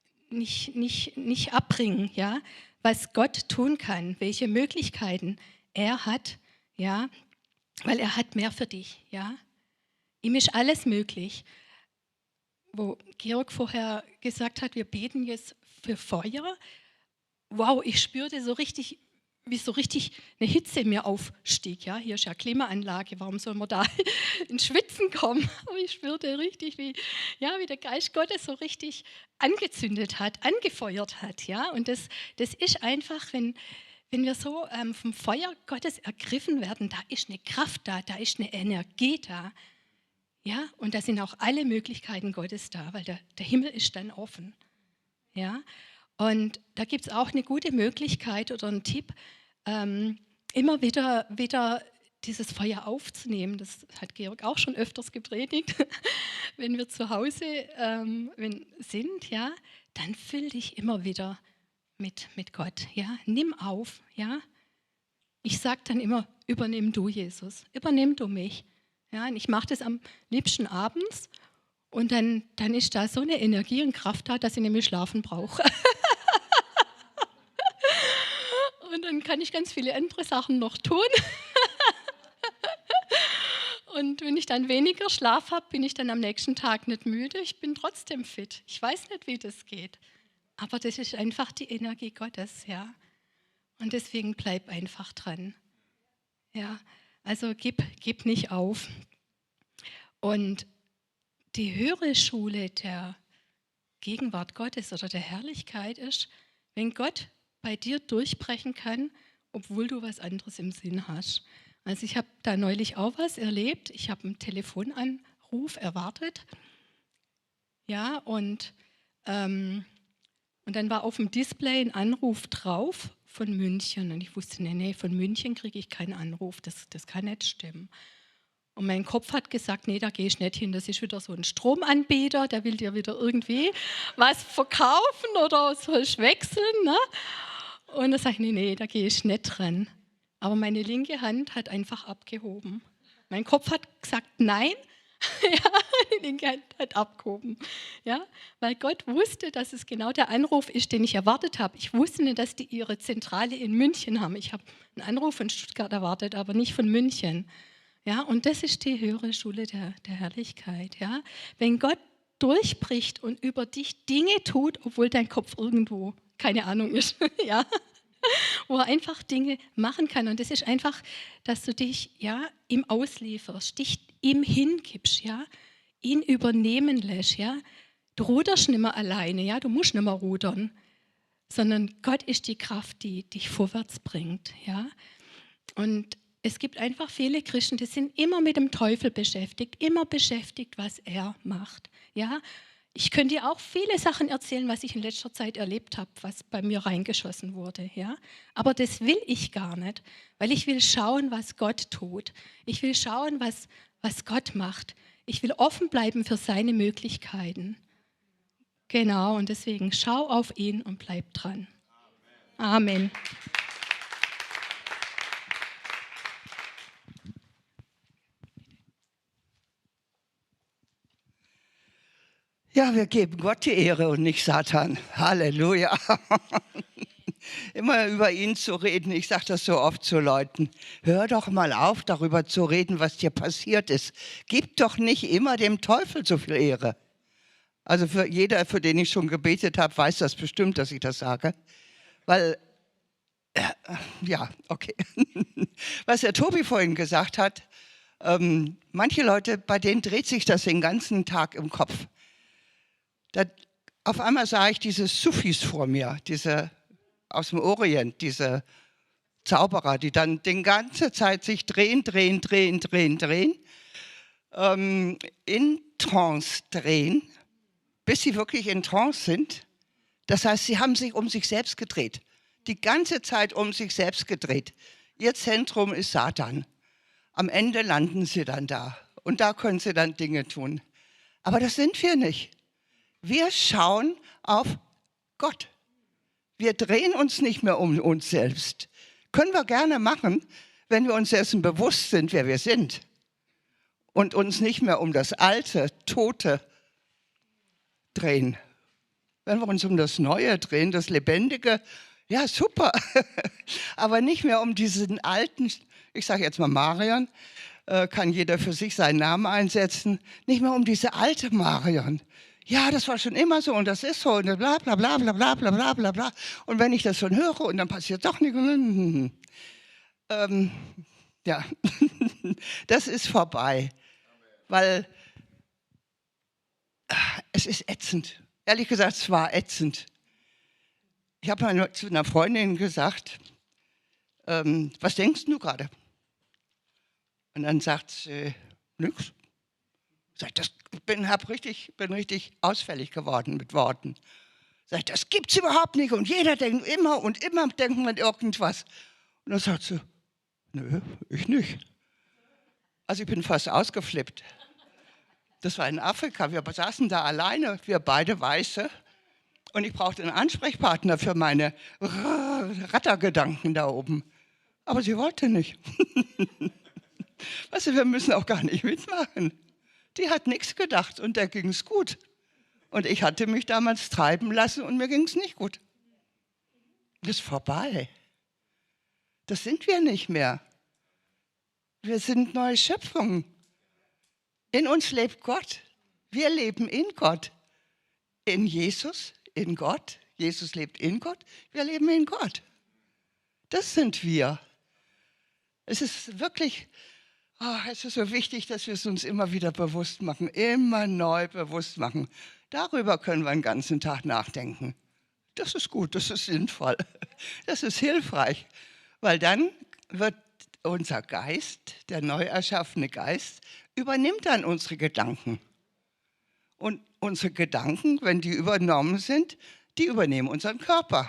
nicht abbringen, ja, was Gott tun kann, welche Möglichkeiten er hat, ja, weil er hat mehr für dich, ja. Ihm ist alles möglich. Wo Georg vorher gesagt hat, wir beten jetzt für Feuer. Wow, ich spürte so richtig, wie so richtig eine Hitze in mir aufstieg. Ja, hier ist ja Klimaanlage, warum soll man da ins Schwitzen kommen? Aber ich spürte richtig, wie der Geist Gottes so richtig angezündet hat, angefeuert hat. Ja, und das ist einfach, wenn wir so vom Feuer Gottes ergriffen werden, da ist eine Kraft da ist eine Energie da. Ja, und da sind auch alle Möglichkeiten Gottes da, weil der Himmel ist dann offen. Ja, und da gibt es auch eine gute Möglichkeit oder einen Tipp, immer wieder dieses Feuer aufzunehmen. Das hat Georg auch schon öfters gepredigt. Wenn wir zu Hause sind, ja, dann füll dich immer wieder mit Gott. Ja, nimm auf, ja. ich sage dann immer, übernimm du, Jesus, übernimm du mich. Ja, und ich mache das am liebsten abends und dann ist da so eine Energie und Kraft da, dass ich nämlich schlafen brauche. Und dann kann ich ganz viele andere Sachen noch tun. Und wenn ich dann weniger Schlaf habe, bin ich dann am nächsten Tag nicht müde. Ich bin trotzdem fit. Ich weiß nicht, wie das geht. Aber das ist einfach die Energie Gottes, ja. Und deswegen bleib einfach dran. Ja, also gib nicht auf. Und die höhere Schule der Gegenwart Gottes oder der Herrlichkeit ist, wenn Gott bei dir durchbrechen kann, obwohl du was anderes im Sinn hast. Also ich habe da neulich auch was erlebt. Ich habe einen Telefonanruf erwartet. Ja, und dann war auf dem Display ein Anruf drauf von München. Und ich wusste, nee, von München kriege ich keinen Anruf. Das kann nicht stimmen. Und mein Kopf hat gesagt, nee, da gehe ich nicht hin. Das ist wieder so ein Stromanbieter, der will dir wieder irgendwie was verkaufen oder sollst wechseln. Ne? Und da sage ich, nee, da gehe ich nicht dran. Aber meine linke Hand hat einfach abgehoben. Mein Kopf hat gesagt, nein. Ja, die linke Hand hat abgehoben. Ja, weil Gott wusste, dass es genau der Anruf ist, den ich erwartet habe. Ich wusste nicht, dass die ihre Zentrale in München haben. Ich habe einen Anruf von Stuttgart erwartet, aber nicht von München. Ja, und das ist die höhere Schule der Herrlichkeit. Ja, wenn Gott durchbricht und über dich Dinge tut, obwohl dein Kopf irgendwo keine Ahnung ist, ja, wo er einfach Dinge machen kann. Und das ist einfach, dass du dich ihm auslieferst, dich ihm hingibst, ja, ihn übernehmen lässt. Ja. Du ruderst nicht mehr alleine, ja, du musst nicht mehr rudern, sondern Gott ist die Kraft, die dich vorwärts bringt. Ja. Und es gibt einfach viele Christen, die sind immer mit dem Teufel beschäftigt, immer beschäftigt, was er macht. Ja. Ich könnte dir auch viele Sachen erzählen, was ich in letzter Zeit erlebt habe, was bei mir reingeschossen wurde. Ja? Aber das will ich gar nicht, weil ich will schauen, was Gott tut. Ich will schauen, was Gott macht. Ich will offen bleiben für seine Möglichkeiten. Genau, und deswegen schau auf ihn und bleib dran. Amen. Ja, wir geben Gott die Ehre und nicht Satan. Halleluja. Immer über ihn zu reden, ich sage das so oft zu Leuten. Hör doch mal auf, darüber zu reden, was dir passiert ist. Gib doch nicht immer dem Teufel so viel Ehre. Also für jeder, für den ich schon gebetet habe, weiß das bestimmt, dass ich das sage. Weil, ja, okay. Was der Tobi vorhin gesagt hat, manche Leute, bei denen dreht sich das den ganzen Tag im Kopf. Auf einmal sah ich diese Sufis vor mir, diese aus dem Orient, diese Zauberer, die dann die ganze Zeit sich drehen, in Trance drehen, bis sie wirklich in Trance sind. Das heißt, sie haben sich um sich selbst gedreht, die ganze Zeit um sich selbst gedreht. Ihr Zentrum ist Satan. Am Ende landen sie dann da und da können sie dann Dinge tun. Aber das sind wir nicht. Wir schauen auf Gott. Wir drehen uns nicht mehr um uns selbst. Können wir gerne machen, wenn wir uns dessen bewusst sind, wer wir sind. Und uns nicht mehr um das Alte, Tote drehen. Wenn wir uns um das Neue drehen, das Lebendige, ja super. Aber nicht mehr um diesen alten, ich sage jetzt mal Marion, kann jeder für sich seinen Namen einsetzen, nicht mehr um diese alte Marion. Ja, das war schon immer so und das ist so und bla bla bla bla bla bla bla bla bla. Und wenn ich das schon höre und dann passiert doch nichts. Ja, das ist vorbei. Weil es ist ätzend. Ehrlich gesagt, es war ätzend. Ich habe mal zu einer Freundin gesagt, was denkst du gerade? Und dann sagt sie, nix. Ich bin richtig ausfällig geworden mit Worten. Sagt, das gibt's überhaupt nicht und jeder denkt immer und immer denkt man irgendwas. Und dann sagt sie, nö, ich nicht. Also ich bin fast ausgeflippt. Das war in Afrika, wir saßen da alleine, wir beide Weiße. Und ich brauchte einen Ansprechpartner für meine Rattergedanken da oben. Aber sie wollte nicht. Weißt du, wir müssen auch gar nicht mitmachen. Die hat nichts gedacht und der ging es gut. Und ich hatte mich damals treiben lassen und mir ging es nicht gut. Das ist vorbei. Das sind wir nicht mehr. Wir sind neue Schöpfungen. In uns lebt Gott. Wir leben in Gott. In Jesus, in Gott. Jesus lebt in Gott. Wir leben in Gott. Das sind wir. Es ist wirklich, es ist so wichtig, dass wir es uns immer wieder bewusst machen, immer neu bewusst machen. Darüber können wir den ganzen Tag nachdenken. Das ist gut, das ist sinnvoll, das ist hilfreich, weil dann wird unser Geist, der neu erschaffene Geist, übernimmt dann unsere Gedanken. Und unsere Gedanken, wenn die übernommen sind, die übernehmen unseren Körper.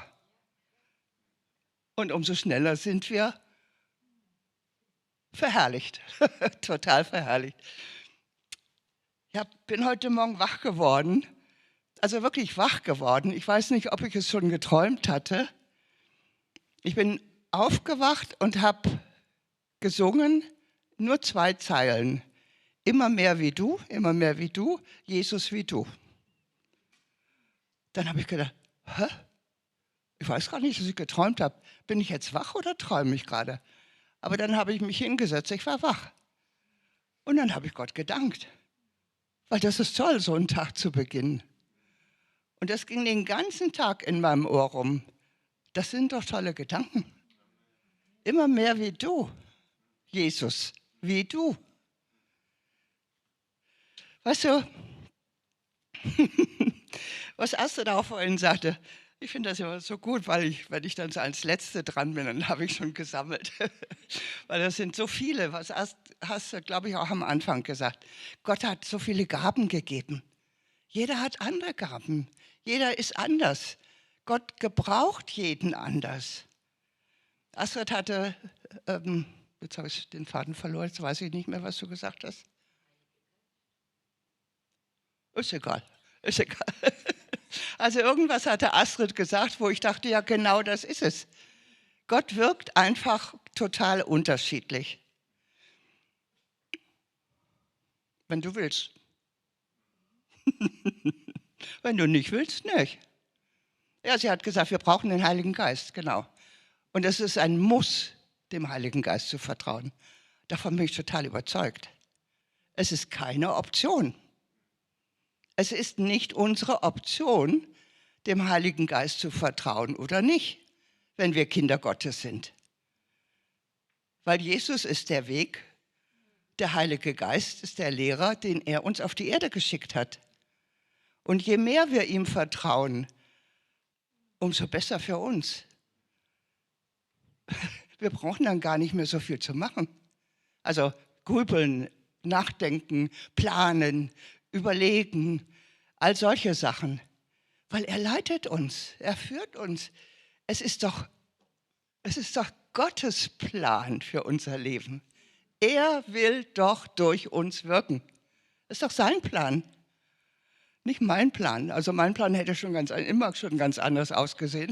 Und umso schneller sind wir verherrlicht, total verherrlicht. Ich bin heute Morgen wach geworden, also wirklich wach geworden. Ich weiß nicht, ob ich es schon geträumt hatte. Ich bin aufgewacht und habe gesungen, nur 2 Zeilen. Immer mehr wie du, Jesus wie du. Dann habe ich gedacht, hä? Ich weiß gar nicht, dass ich geträumt habe. Bin ich jetzt wach oder träume ich gerade? Aber dann habe ich mich hingesetzt, ich war wach. Und dann habe ich Gott gedankt. Weil das ist toll, so einen Tag zu beginnen. Und das ging den ganzen Tag in meinem Ohr rum. Das sind doch tolle Gedanken. Immer mehr wie du, Jesus, wie du. Weißt du, was Astrid auch vorhin sagte, ich finde das immer so gut, weil wenn ich dann so als Letzte dran bin, dann habe ich schon gesammelt. Weil das sind so viele, was hast du, glaube ich, auch am Anfang gesagt. Gott hat so viele Gaben gegeben. Jeder hat andere Gaben. Jeder ist anders. Gott gebraucht jeden anders. Astrid hatte, jetzt habe ich den Faden verloren, jetzt weiß ich nicht mehr, was du gesagt hast. Ist egal, ist egal. Also irgendwas hatte Astrid gesagt, wo ich dachte, ja genau das ist es. Gott wirkt einfach total unterschiedlich. Wenn du willst. Wenn du nicht willst, nicht. Ja, sie hat gesagt, wir brauchen den Heiligen Geist, genau. Und es ist ein Muss, dem Heiligen Geist zu vertrauen. Davon bin ich total überzeugt. Es ist keine Option. Es ist nicht unsere Option, dem Heiligen Geist zu vertrauen oder nicht, wenn wir Kinder Gottes sind. Weil Jesus ist der Weg, der Heilige Geist ist der Lehrer, den er uns auf die Erde geschickt hat. Und je mehr wir ihm vertrauen, umso besser für uns. Wir brauchen dann gar nicht mehr so viel zu machen. Also grübeln, nachdenken, planen, überlegen, all solche Sachen. Weil er leitet uns, er führt uns. Es ist doch Gottes Plan für unser Leben. Er will doch durch uns wirken. Das ist doch sein Plan. Nicht mein Plan. Also mein Plan hätte immer schon ganz anders ausgesehen.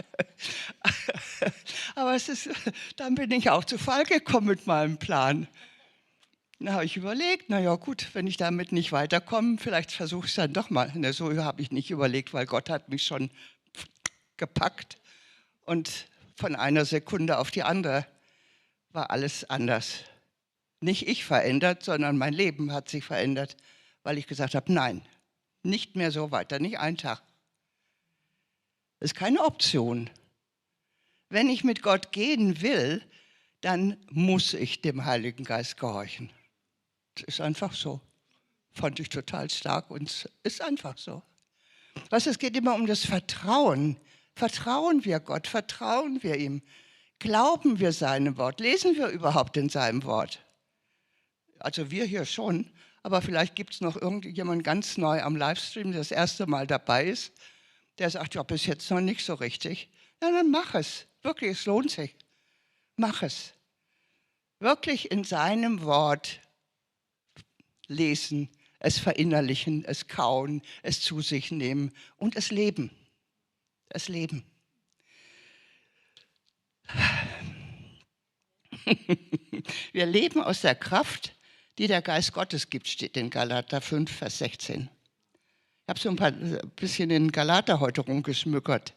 Aber dann bin ich auch zu Fall gekommen mit meinem Plan. Dann habe ich überlegt, naja gut, wenn ich damit nicht weiterkomme, vielleicht versuche ich es dann doch mal. Na, so habe ich nicht überlegt, weil Gott hat mich schon gepackt. Und von einer Sekunde auf die andere war alles anders. Nicht ich verändert, sondern mein Leben hat sich verändert, weil ich gesagt habe, nein, nicht mehr so weiter, nicht einen Tag. Das ist keine Option. Wenn ich mit Gott gehen will, dann muss ich dem Heiligen Geist gehorchen. Das ist einfach so. Fand ich total stark und es ist einfach so. Es geht immer um das Vertrauen. Vertrauen wir Gott? Vertrauen wir ihm? Glauben wir seinem Wort? Lesen wir überhaupt in seinem Wort? Also wir hier schon, aber vielleicht gibt es noch irgendjemand ganz neu am Livestream, der das erste Mal dabei ist, der sagt, ja, bis jetzt noch nicht so richtig. Ja, dann mach es. Wirklich, es lohnt sich. Mach es. Wirklich in seinem Wort lesen, es verinnerlichen, es kauen, es zu sich nehmen und es leben. Es leben. Wir leben aus der Kraft, die der Geist Gottes gibt, steht in Galater 5, Vers 16. Ich habe so ein bisschen in Galater heute rumgeschmückert.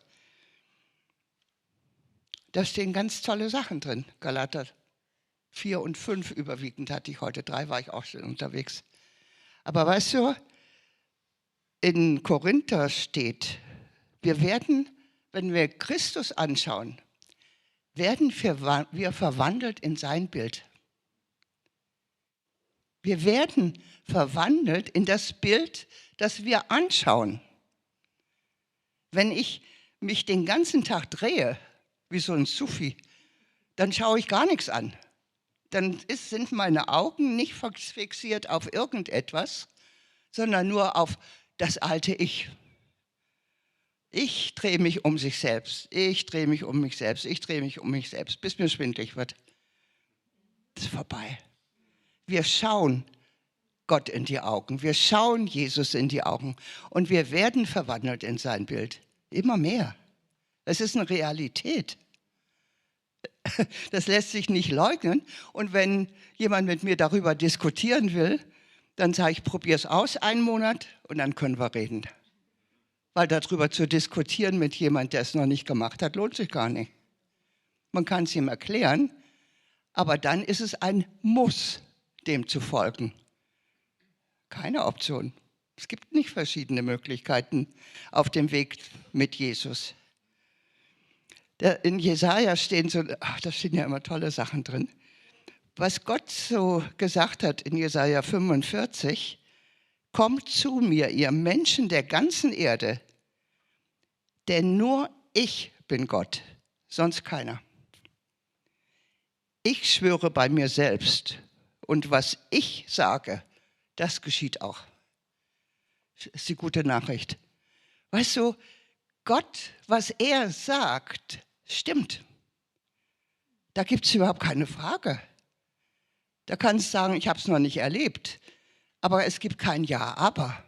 Da stehen ganz tolle Sachen drin. Galater 4 und 5 überwiegend hatte ich heute. 3 war ich auch schon unterwegs. Aber weißt du, in Korinther steht, wir werden, wenn wir Christus anschauen, werden wir verwandelt in sein Bild. Wir werden verwandelt in das Bild, das wir anschauen. Wenn ich mich den ganzen Tag drehe, wie so ein Sufi, dann schaue ich gar nichts an. Dann sind meine Augen nicht fixiert auf irgendetwas, sondern nur auf das alte Ich. Ich drehe mich um sich selbst. Ich drehe mich um mich selbst. Ich drehe mich um mich selbst, bis mir schwindelig wird. Das ist vorbei. Wir schauen Gott in die Augen. Wir schauen Jesus in die Augen. Und wir werden verwandelt in sein Bild. Immer mehr. Es ist eine Realität. Das lässt sich nicht leugnen. Und wenn jemand mit mir darüber diskutieren will, dann sage ich, probier es aus, 1 Monat, und dann können wir reden. Weil darüber zu diskutieren mit jemandem, der es noch nicht gemacht hat, lohnt sich gar nicht. Man kann es ihm erklären, aber dann ist es ein Muss, dem zu folgen. Keine Option. Es gibt nicht verschiedene Möglichkeiten auf dem Weg mit Jesus. In Jesaja stehen da stehen ja immer tolle Sachen drin. Was Gott so gesagt hat in Jesaja 45, kommt zu mir, ihr Menschen der ganzen Erde, denn nur ich bin Gott, sonst keiner. Ich schwöre bei mir selbst und was ich sage, das geschieht auch. Das ist die gute Nachricht. Weißt du, Gott, was er sagt, stimmt. Da gibt es überhaupt keine Frage. Da kannst du sagen, ich habe es noch nicht erlebt, aber es gibt kein Ja, aber.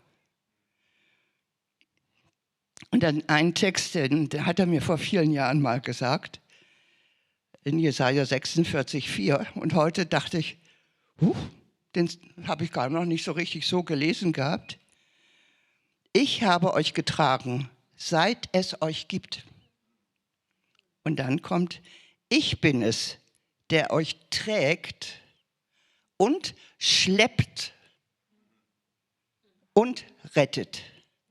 Und dann einen Text, den hat er mir vor vielen Jahren mal gesagt, in Jesaja 46,4. Und heute dachte ich, den habe ich gar noch nicht so richtig so gelesen gehabt. Ich habe euch getragen, seit es euch gibt. Und dann kommt, ich bin es, der euch trägt und schleppt und rettet.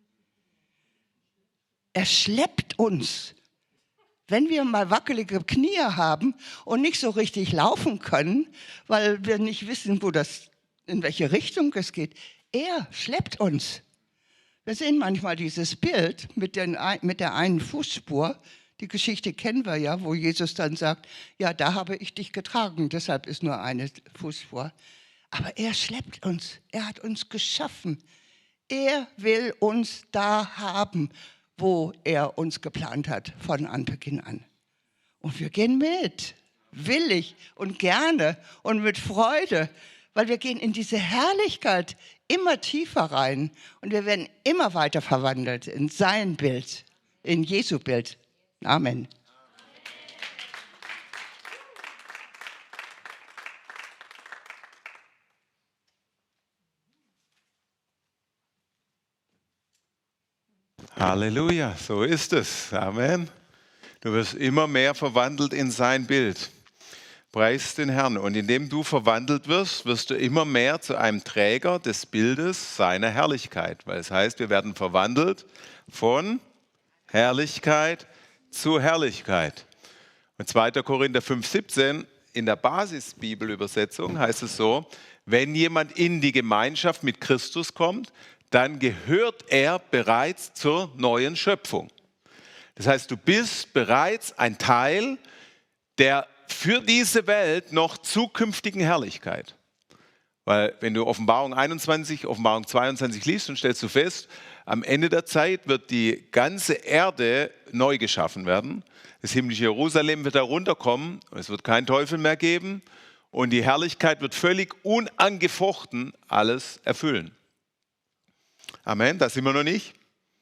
Er schleppt uns. Wenn wir mal wackelige Knie haben und nicht so richtig laufen können, weil wir nicht wissen, in welche Richtung es geht, er schleppt uns. Wir sehen manchmal dieses Bild mit der einen Fußspur. Die Geschichte kennen wir ja, wo Jesus dann sagt, ja, da habe ich dich getragen, deshalb ist nur eine Fußspur. Aber er schleppt uns, er hat uns geschaffen. Er will uns da haben, wo er uns geplant hat, von Anbeginn an. Und wir gehen mit, willig und gerne und mit Freude, weil wir gehen in diese Herrlichkeit immer tiefer rein und wir werden immer weiter verwandelt in sein Bild, in Jesu Bild. Amen. Halleluja, so ist es. Amen. Du wirst immer mehr verwandelt in sein Bild. Preis den Herrn. Und indem du verwandelt wirst, wirst du immer mehr zu einem Träger des Bildes seiner Herrlichkeit. Weil es heißt, wir werden verwandelt von Herrlichkeit zu Herrlichkeit. Und 2. Korinther 5,17 in der Basisbibelübersetzung heißt es so, wenn jemand in die Gemeinschaft mit Christus kommt, dann gehört er bereits zur neuen Schöpfung. Das heißt, du bist bereits ein Teil der für diese Welt noch zukünftigen Herrlichkeit. Weil wenn du Offenbarung 21, Offenbarung 22 liest, dann stellst du fest, am Ende der Zeit wird die ganze Erde neu geschaffen werden. Das himmlische Jerusalem wird herunterkommen und es wird keinen Teufel mehr geben und die Herrlichkeit wird völlig unangefochten alles erfüllen. Amen, da sind wir noch nicht.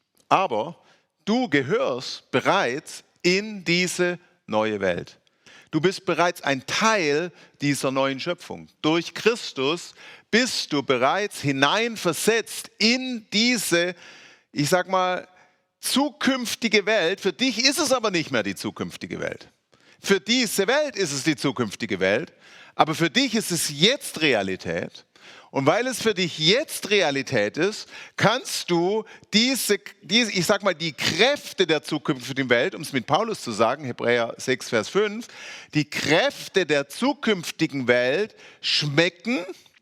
Aber du gehörst bereits in diese neue Welt. Du bist bereits ein Teil dieser neuen Schöpfung. Durch Christus bist du bereits hineinversetzt in diese, ich sag mal, zukünftige Welt. Für dich ist es aber nicht mehr die zukünftige Welt. Für diese Welt ist es die zukünftige Welt, aber für dich ist es jetzt Realität. Und weil es für dich jetzt Realität ist, kannst du diese ich sag mal, die Kräfte der zukünftigen Welt, um es mit Paulus zu sagen, Hebräer 6, Vers 5, die Kräfte der zukünftigen Welt schmecken.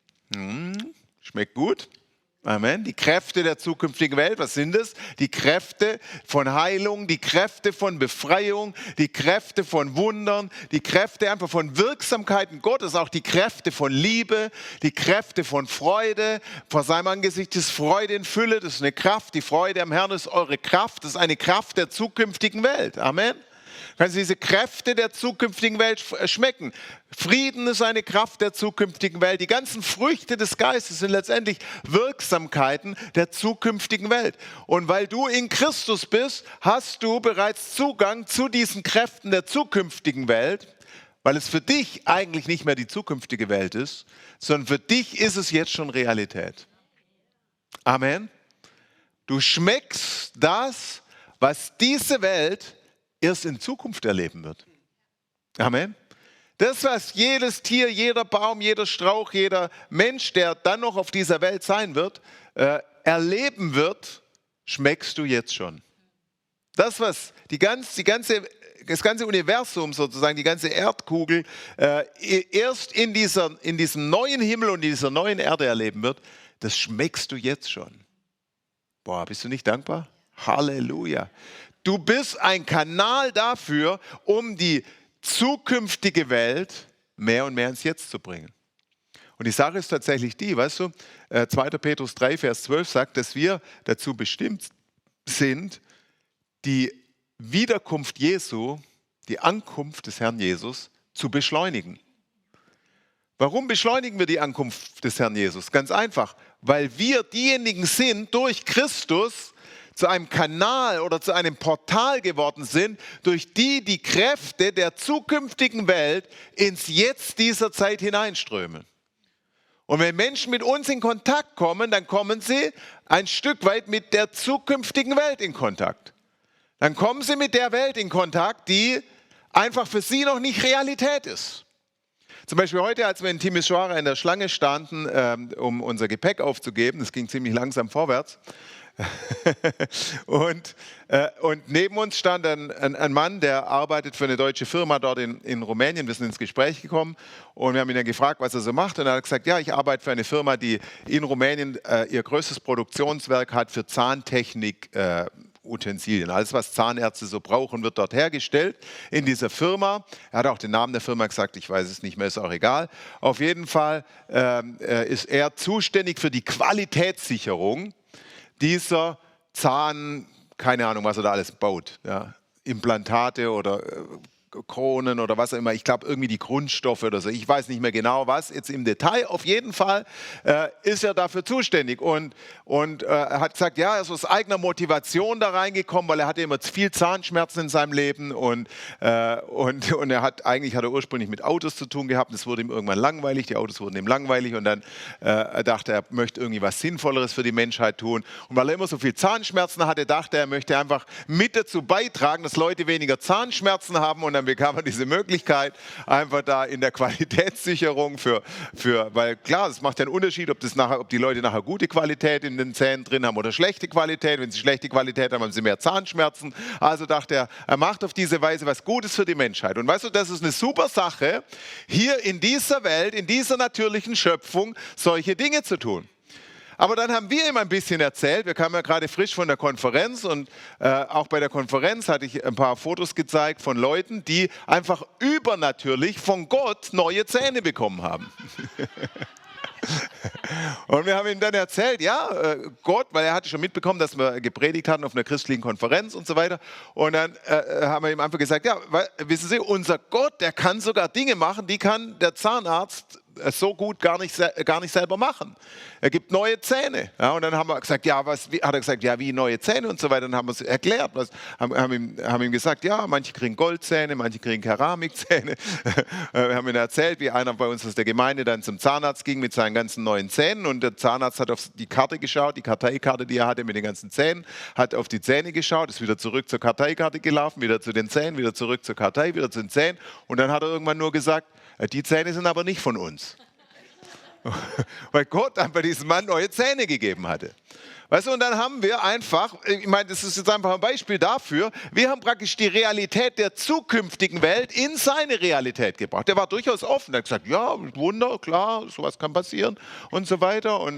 Schmeckt gut. Amen. Die Kräfte der zukünftigen Welt, was sind es? Die Kräfte von Heilung, die Kräfte von Befreiung, die Kräfte von Wundern, die Kräfte einfach von Wirksamkeiten Gottes, auch die Kräfte von Liebe, die Kräfte von Freude. Vor seinem Angesicht ist Freude in Fülle, das ist eine Kraft. Die Freude am Herrn ist eure Kraft, das ist eine Kraft der zukünftigen Welt. Amen. Kannst du diese Kräfte der zukünftigen Welt schmecken? Frieden ist eine Kraft der zukünftigen Welt. Die ganzen Früchte des Geistes sind letztendlich Wirksamkeiten der zukünftigen Welt. Und weil du in Christus bist, hast du bereits Zugang zu diesen Kräften der zukünftigen Welt, weil es für dich eigentlich nicht mehr die zukünftige Welt ist, sondern für dich ist es jetzt schon Realität. Amen. Du schmeckst das, was diese Welt erst in Zukunft erleben wird. Amen. Das, was jedes Tier, jeder Baum, jeder Strauch, jeder Mensch, der dann noch auf dieser Welt sein wird, erleben wird, schmeckst du jetzt schon. Das, was das ganze Universum sozusagen, die ganze Erdkugel erst in diesem neuen Himmel und dieser neuen Erde erleben wird, das schmeckst du jetzt schon. Boah, bist du nicht dankbar? Halleluja. Du bist ein Kanal dafür, um die zukünftige Welt mehr und mehr ins Jetzt zu bringen. Und die Sache ist tatsächlich die, weißt du, 2. Petrus 3, Vers 12 sagt, dass wir dazu bestimmt sind, die Wiederkunft Jesu, die Ankunft des Herrn Jesus zu beschleunigen. Warum beschleunigen wir die Ankunft des Herrn Jesus? Ganz einfach, weil wir diejenigen sind, durch Christus zu einem Kanal oder zu einem Portal geworden sind, durch die Kräfte der zukünftigen Welt ins Jetzt dieser Zeit hineinströmen. Und wenn Menschen mit uns in Kontakt kommen, dann kommen sie ein Stück weit mit der zukünftigen Welt in Kontakt. Dann kommen sie mit der Welt in Kontakt, die einfach für sie noch nicht Realität ist. Zum Beispiel heute, als wir in Timisoara in der Schlange standen, um unser Gepäck aufzugeben, das ging ziemlich langsam vorwärts, und neben uns stand ein Mann, der arbeitet für eine deutsche Firma dort in Rumänien. Wir sind ins Gespräch gekommen und wir haben ihn dann gefragt, was er so macht. Und er hat gesagt, ja, ich arbeite für eine Firma, die in Rumänien ihr größtes Produktionswerk hat für Zahntechnik. Utensilien. Alles, was Zahnärzte so brauchen, wird dort hergestellt in dieser Firma. Er hat auch den Namen der Firma gesagt, ich weiß es nicht mehr, ist auch egal. Auf jeden Fall ist er zuständig für die Qualitätssicherung dieser keine Ahnung, was er da alles baut. Ja. Implantate oder Kronen oder was auch immer. Ich glaube, irgendwie die Grundstoffe oder so. Ich weiß nicht mehr genau was. Jetzt im Detail. Auf jeden Fall ist er dafür zuständig. Und er hat gesagt, ja, er ist aus eigener Motivation da reingekommen, weil er hatte immer viel Zahnschmerzen in seinem Leben. Und er hat ursprünglich mit Autos zu tun gehabt. Es wurde ihm irgendwann langweilig. Die Autos wurden ihm langweilig. Und dann dachte er, möchte irgendwie was Sinnvolleres für die Menschheit tun. Und weil er immer so viel Zahnschmerzen hatte, dachte er möchte einfach mit dazu beitragen, dass Leute weniger Zahnschmerzen haben. Und dann bekam man diese Möglichkeit, einfach da in der Qualitätssicherung weil klar, es macht ja einen Unterschied, ob die Leute nachher gute Qualität in den Zähnen drin haben oder schlechte Qualität. Wenn sie schlechte Qualität haben, haben sie mehr Zahnschmerzen. Also dachte er macht auf diese Weise was Gutes für die Menschheit. Und weißt du, das ist eine super Sache, hier in dieser Welt, in dieser natürlichen Schöpfung, solche Dinge zu tun. Aber dann haben wir ihm ein bisschen erzählt, wir kamen ja gerade frisch von der Konferenz und auch bei der Konferenz hatte ich ein paar Fotos gezeigt von Leuten, die einfach übernatürlich von Gott neue Zähne bekommen haben. Und wir haben ihm dann erzählt, ja, Gott, weil er hatte schon mitbekommen, dass wir gepredigt hatten auf einer christlichen Konferenz und so weiter. Und dann haben wir ihm einfach gesagt, ja, wissen Sie, unser Gott, der kann sogar Dinge machen, die kann der Zahnarzt so gut gar nicht selber machen. Er gibt neue Zähne. Ja, und dann haben wir gesagt, ja, hat er gesagt, ja, wie neue Zähne und so weiter. Dann haben wir es erklärt, haben ihm gesagt, ja, manche kriegen Goldzähne, manche kriegen Keramikzähne. Wir haben ihm erzählt, wie einer bei uns aus der Gemeinde dann zum Zahnarzt ging mit seinen ganzen neuen Zähnen und der Zahnarzt hat auf die Karte geschaut, die Karteikarte, die er hatte mit den ganzen Zähnen, hat auf die Zähne geschaut, ist wieder zurück zur Karteikarte gelaufen, wieder zu den Zähnen, wieder zurück zur Kartei, wieder zu den Zähnen und dann hat er irgendwann nur gesagt, die Zähne sind aber nicht von uns. Weil Gott einfach diesem Mann neue Zähne gegeben hatte. Weißt du, und dann haben wir einfach, ich meine, das ist jetzt einfach ein Beispiel dafür, wir haben praktisch die Realität der zukünftigen Welt in seine Realität gebracht. Der war durchaus offen, er hat gesagt, ja, Wunder, klar, sowas kann passieren und so weiter. Und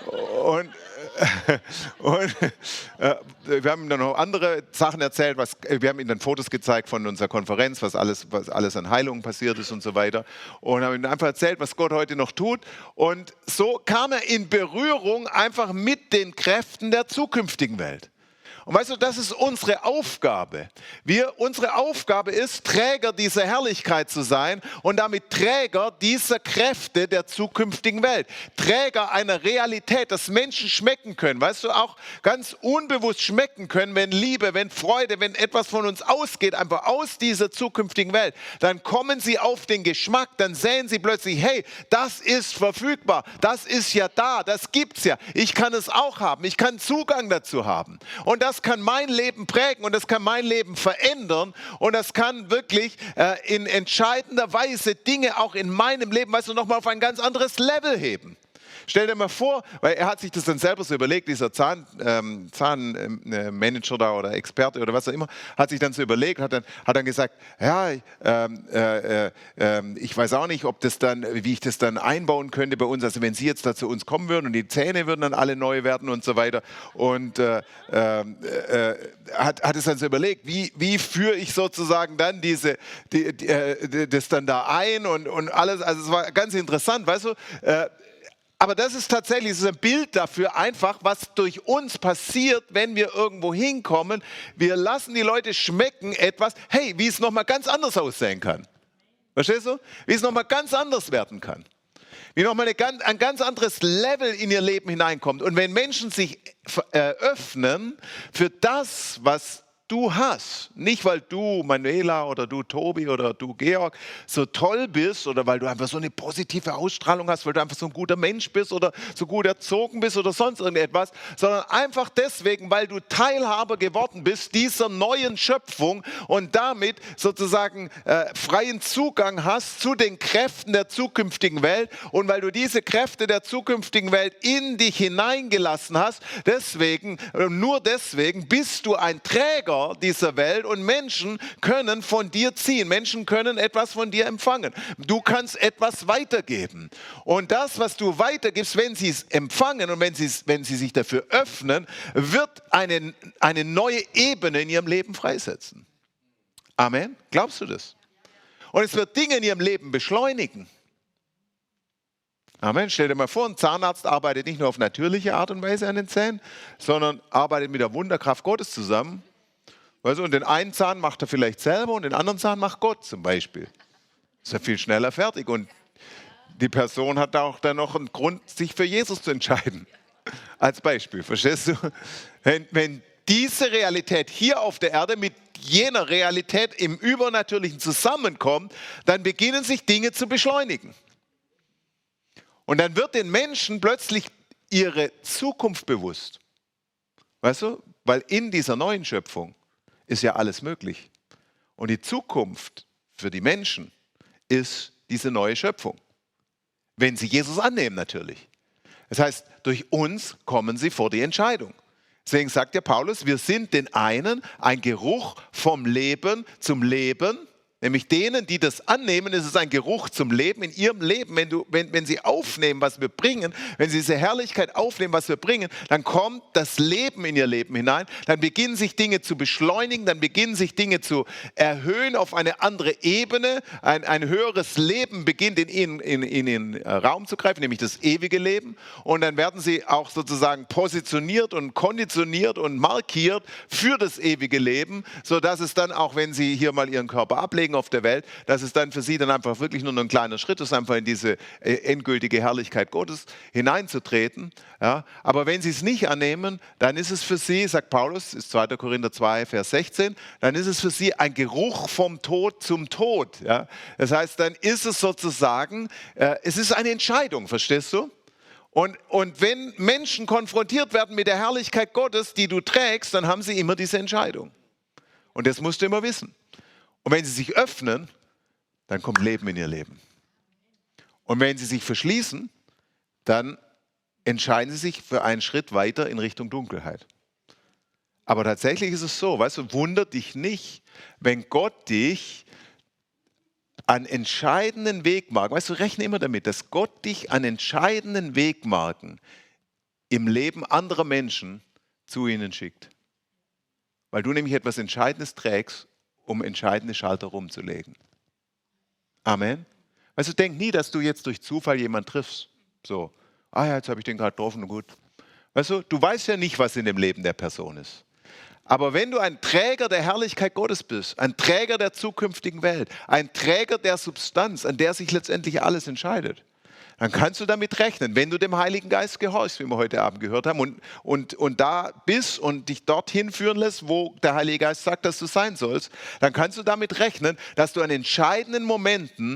wir haben ihm dann noch andere Sachen erzählt, wir haben ihm dann Fotos gezeigt von unserer Konferenz, was alles an Heilungen passiert ist und so weiter. Und haben ihm einfach erzählt, was Gott heute noch tut. Und so kam er in Berührung einfach mit den Kräften der zukünftigen Welt. Und weißt du, das ist unsere Aufgabe. Unsere Aufgabe ist, Träger dieser Herrlichkeit zu sein und damit Träger dieser Kräfte der zukünftigen Welt. Träger einer Realität, dass Menschen schmecken können. Weißt du, auch ganz unbewusst schmecken können, wenn Liebe, wenn Freude, wenn etwas von uns ausgeht, einfach aus dieser zukünftigen Welt. Dann kommen sie auf den Geschmack, dann sehen sie plötzlich, hey, das ist verfügbar, das ist ja da, das gibt's ja. Ich kann es auch haben, ich kann Zugang dazu haben. Und das kann mein Leben prägen und das kann mein Leben verändern und das kann wirklich in entscheidender Weise Dinge auch in meinem Leben, weißt du, nochmal auf ein ganz anderes Level heben. Stell dir mal vor, weil er hat sich das dann selber so überlegt, dieser Zahnmanager da oder Experte oder was auch immer, hat sich dann so überlegt, hat dann gesagt, ja, ich weiß auch nicht, wie ich das dann einbauen könnte bei uns, also wenn Sie jetzt da zu uns kommen würden und die Zähne würden dann alle neu werden und so weiter und hat es dann so überlegt, wie führe ich sozusagen dann das dann da ein und alles, also es war ganz interessant, weißt du, aber das ist tatsächlich ein Bild dafür einfach, was durch uns passiert, wenn wir irgendwo hinkommen. Wir lassen die Leute schmecken etwas, hey, wie es nochmal ganz anders aussehen kann. Verstehst du? Wie es nochmal ganz anders werden kann. Wie nochmal ein ganz anderes Level in ihr Leben hineinkommt. Und wenn Menschen sich öffnen für das, was du hast, nicht weil du, Manuela, oder du, Tobi, oder du, Georg, so toll bist oder weil du einfach so eine positive Ausstrahlung hast, weil du einfach so ein guter Mensch bist oder so gut erzogen bist oder sonst irgendetwas, sondern einfach deswegen, weil du Teilhaber geworden bist dieser neuen Schöpfung und damit sozusagen freien Zugang hast zu den Kräften der zukünftigen Welt und weil du diese Kräfte der zukünftigen Welt in dich hineingelassen hast, nur deswegen bist du ein Träger dieser Welt und Menschen können von dir ziehen. Menschen können etwas von dir empfangen. Du kannst etwas weitergeben. Und das, was du weitergibst, wenn sie es empfangen und wenn sie sich dafür öffnen, wird eine neue Ebene in ihrem Leben freisetzen. Amen. Glaubst du das? Und es wird Dinge in ihrem Leben beschleunigen. Amen. Stell dir mal vor, ein Zahnarzt arbeitet nicht nur auf natürliche Art und Weise an den Zähnen, sondern arbeitet mit der Wunderkraft Gottes zusammen. Weißt du, und den einen Zahn macht er vielleicht selber und den anderen Zahn macht Gott zum Beispiel. Ist ja viel schneller fertig und die Person hat auch dann noch einen Grund, sich für Jesus zu entscheiden. Als Beispiel, verstehst du? Wenn diese Realität hier auf der Erde mit jener Realität im Übernatürlichen zusammenkommt, dann beginnen sich Dinge zu beschleunigen. Und dann wird den Menschen plötzlich ihre Zukunft bewusst. Weißt du? Weil in dieser neuen Schöpfung ist ja alles möglich. Und die Zukunft für die Menschen ist diese neue Schöpfung. Wenn sie Jesus annehmen natürlich. Das heißt, durch uns kommen sie vor die Entscheidung. Deswegen sagt ja Paulus, wir sind den einen ein Geruch vom Leben zum Leben Nämlich denen, die das annehmen, ist es ein Geruch zum Leben in ihrem Leben. Wenn sie aufnehmen, was wir bringen, wenn sie diese Herrlichkeit aufnehmen, was wir bringen, dann kommt das Leben in ihr Leben hinein. Dann beginnen sich Dinge zu beschleunigen, dann beginnen sich Dinge zu erhöhen auf eine andere Ebene. Ein höheres Leben beginnt in ihnen in den Raum zu greifen, nämlich das ewige Leben. Und dann werden sie auch sozusagen positioniert und konditioniert und markiert für das ewige Leben, sodass es dann auch, wenn sie hier mal ihren Körper ablegen auf der Welt, dass es dann für sie dann einfach wirklich nur ein kleiner Schritt ist, einfach in diese endgültige Herrlichkeit Gottes hineinzutreten. Ja, aber wenn sie es nicht annehmen, dann ist es für sie, sagt Paulus, ist 2. Korinther 2, Vers 16, dann ist es für sie ein Geruch vom Tod zum Tod. Ja. Das heißt, dann ist es sozusagen, es ist eine Entscheidung, verstehst du? Und wenn Menschen konfrontiert werden mit der Herrlichkeit Gottes, die du trägst, dann haben sie immer diese Entscheidung. Und das musst du immer wissen. Und wenn sie sich öffnen, dann kommt Leben in ihr Leben. Und wenn sie sich verschließen, dann entscheiden sie sich für einen Schritt weiter in Richtung Dunkelheit. Aber tatsächlich ist es so, weißt du, wundert dich nicht, wenn Gott dich an entscheidenden Wegmarken, weißt du, rechne immer damit, dass Gott dich an entscheidenden Wegmarken im Leben anderer Menschen zu ihnen schickt. Weil du nämlich etwas Entscheidendes trägst, um entscheidende Schalter rumzulegen. Amen. Weißt du, denk nie, dass du jetzt durch Zufall jemanden triffst. So, ja, jetzt habe ich den gerade getroffen und gut. Weißt du weißt ja nicht, was in dem Leben der Person ist. Aber wenn du ein Träger der Herrlichkeit Gottes bist, ein Träger der zukünftigen Welt, ein Träger der Substanz, an der sich letztendlich alles entscheidet, dann kannst du damit rechnen, wenn du dem Heiligen Geist gehorchst, wie wir heute Abend gehört haben, und da bist und dich dorthin führen lässt, wo der Heilige Geist sagt, dass du sein sollst, dann kannst du damit rechnen, dass du an entscheidenden Momenten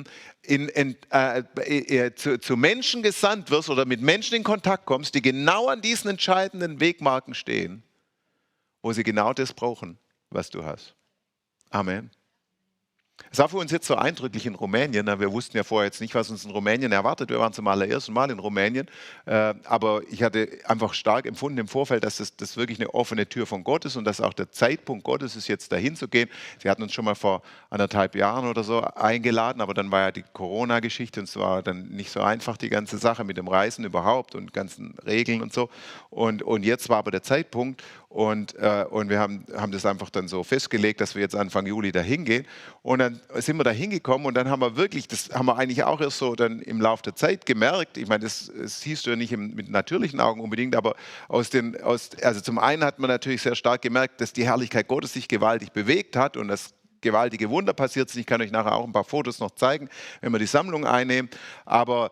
zu Menschen gesandt wirst oder mit Menschen in Kontakt kommst, die genau an diesen entscheidenden Wegmarken stehen, wo sie genau das brauchen, was du hast. Amen. Es war für uns jetzt so eindrücklich in Rumänien. Wir wussten ja vorher jetzt nicht, was uns in Rumänien erwartet. Wir waren zum allerersten Mal in Rumänien. Aber ich hatte einfach stark empfunden im Vorfeld, dass das wirklich eine offene Tür von Gott ist und dass auch der Zeitpunkt Gottes ist, jetzt dahin zu gehen. Sie hatten uns schon mal vor 1,5 Jahren oder so eingeladen, aber dann war ja die Corona-Geschichte und es war dann nicht so einfach, die ganze Sache mit dem Reisen überhaupt und ganzen Regeln und so. Und jetzt war aber der Zeitpunkt und wir haben das einfach dann so festgelegt, dass wir jetzt Anfang Juli dahin gehen. Und dann sind wir da hingekommen und dann haben wir wirklich, das haben wir eigentlich auch erst so dann im Laufe der Zeit gemerkt, ich meine, das siehst du ja nicht mit natürlichen Augen unbedingt, aber also zum einen hat man natürlich sehr stark gemerkt, dass die Herrlichkeit Gottes sich gewaltig bewegt hat und das gewaltige Wunder passiert sind. Ich kann euch nachher auch ein paar Fotos noch zeigen, wenn wir die Sammlung einnehmen, aber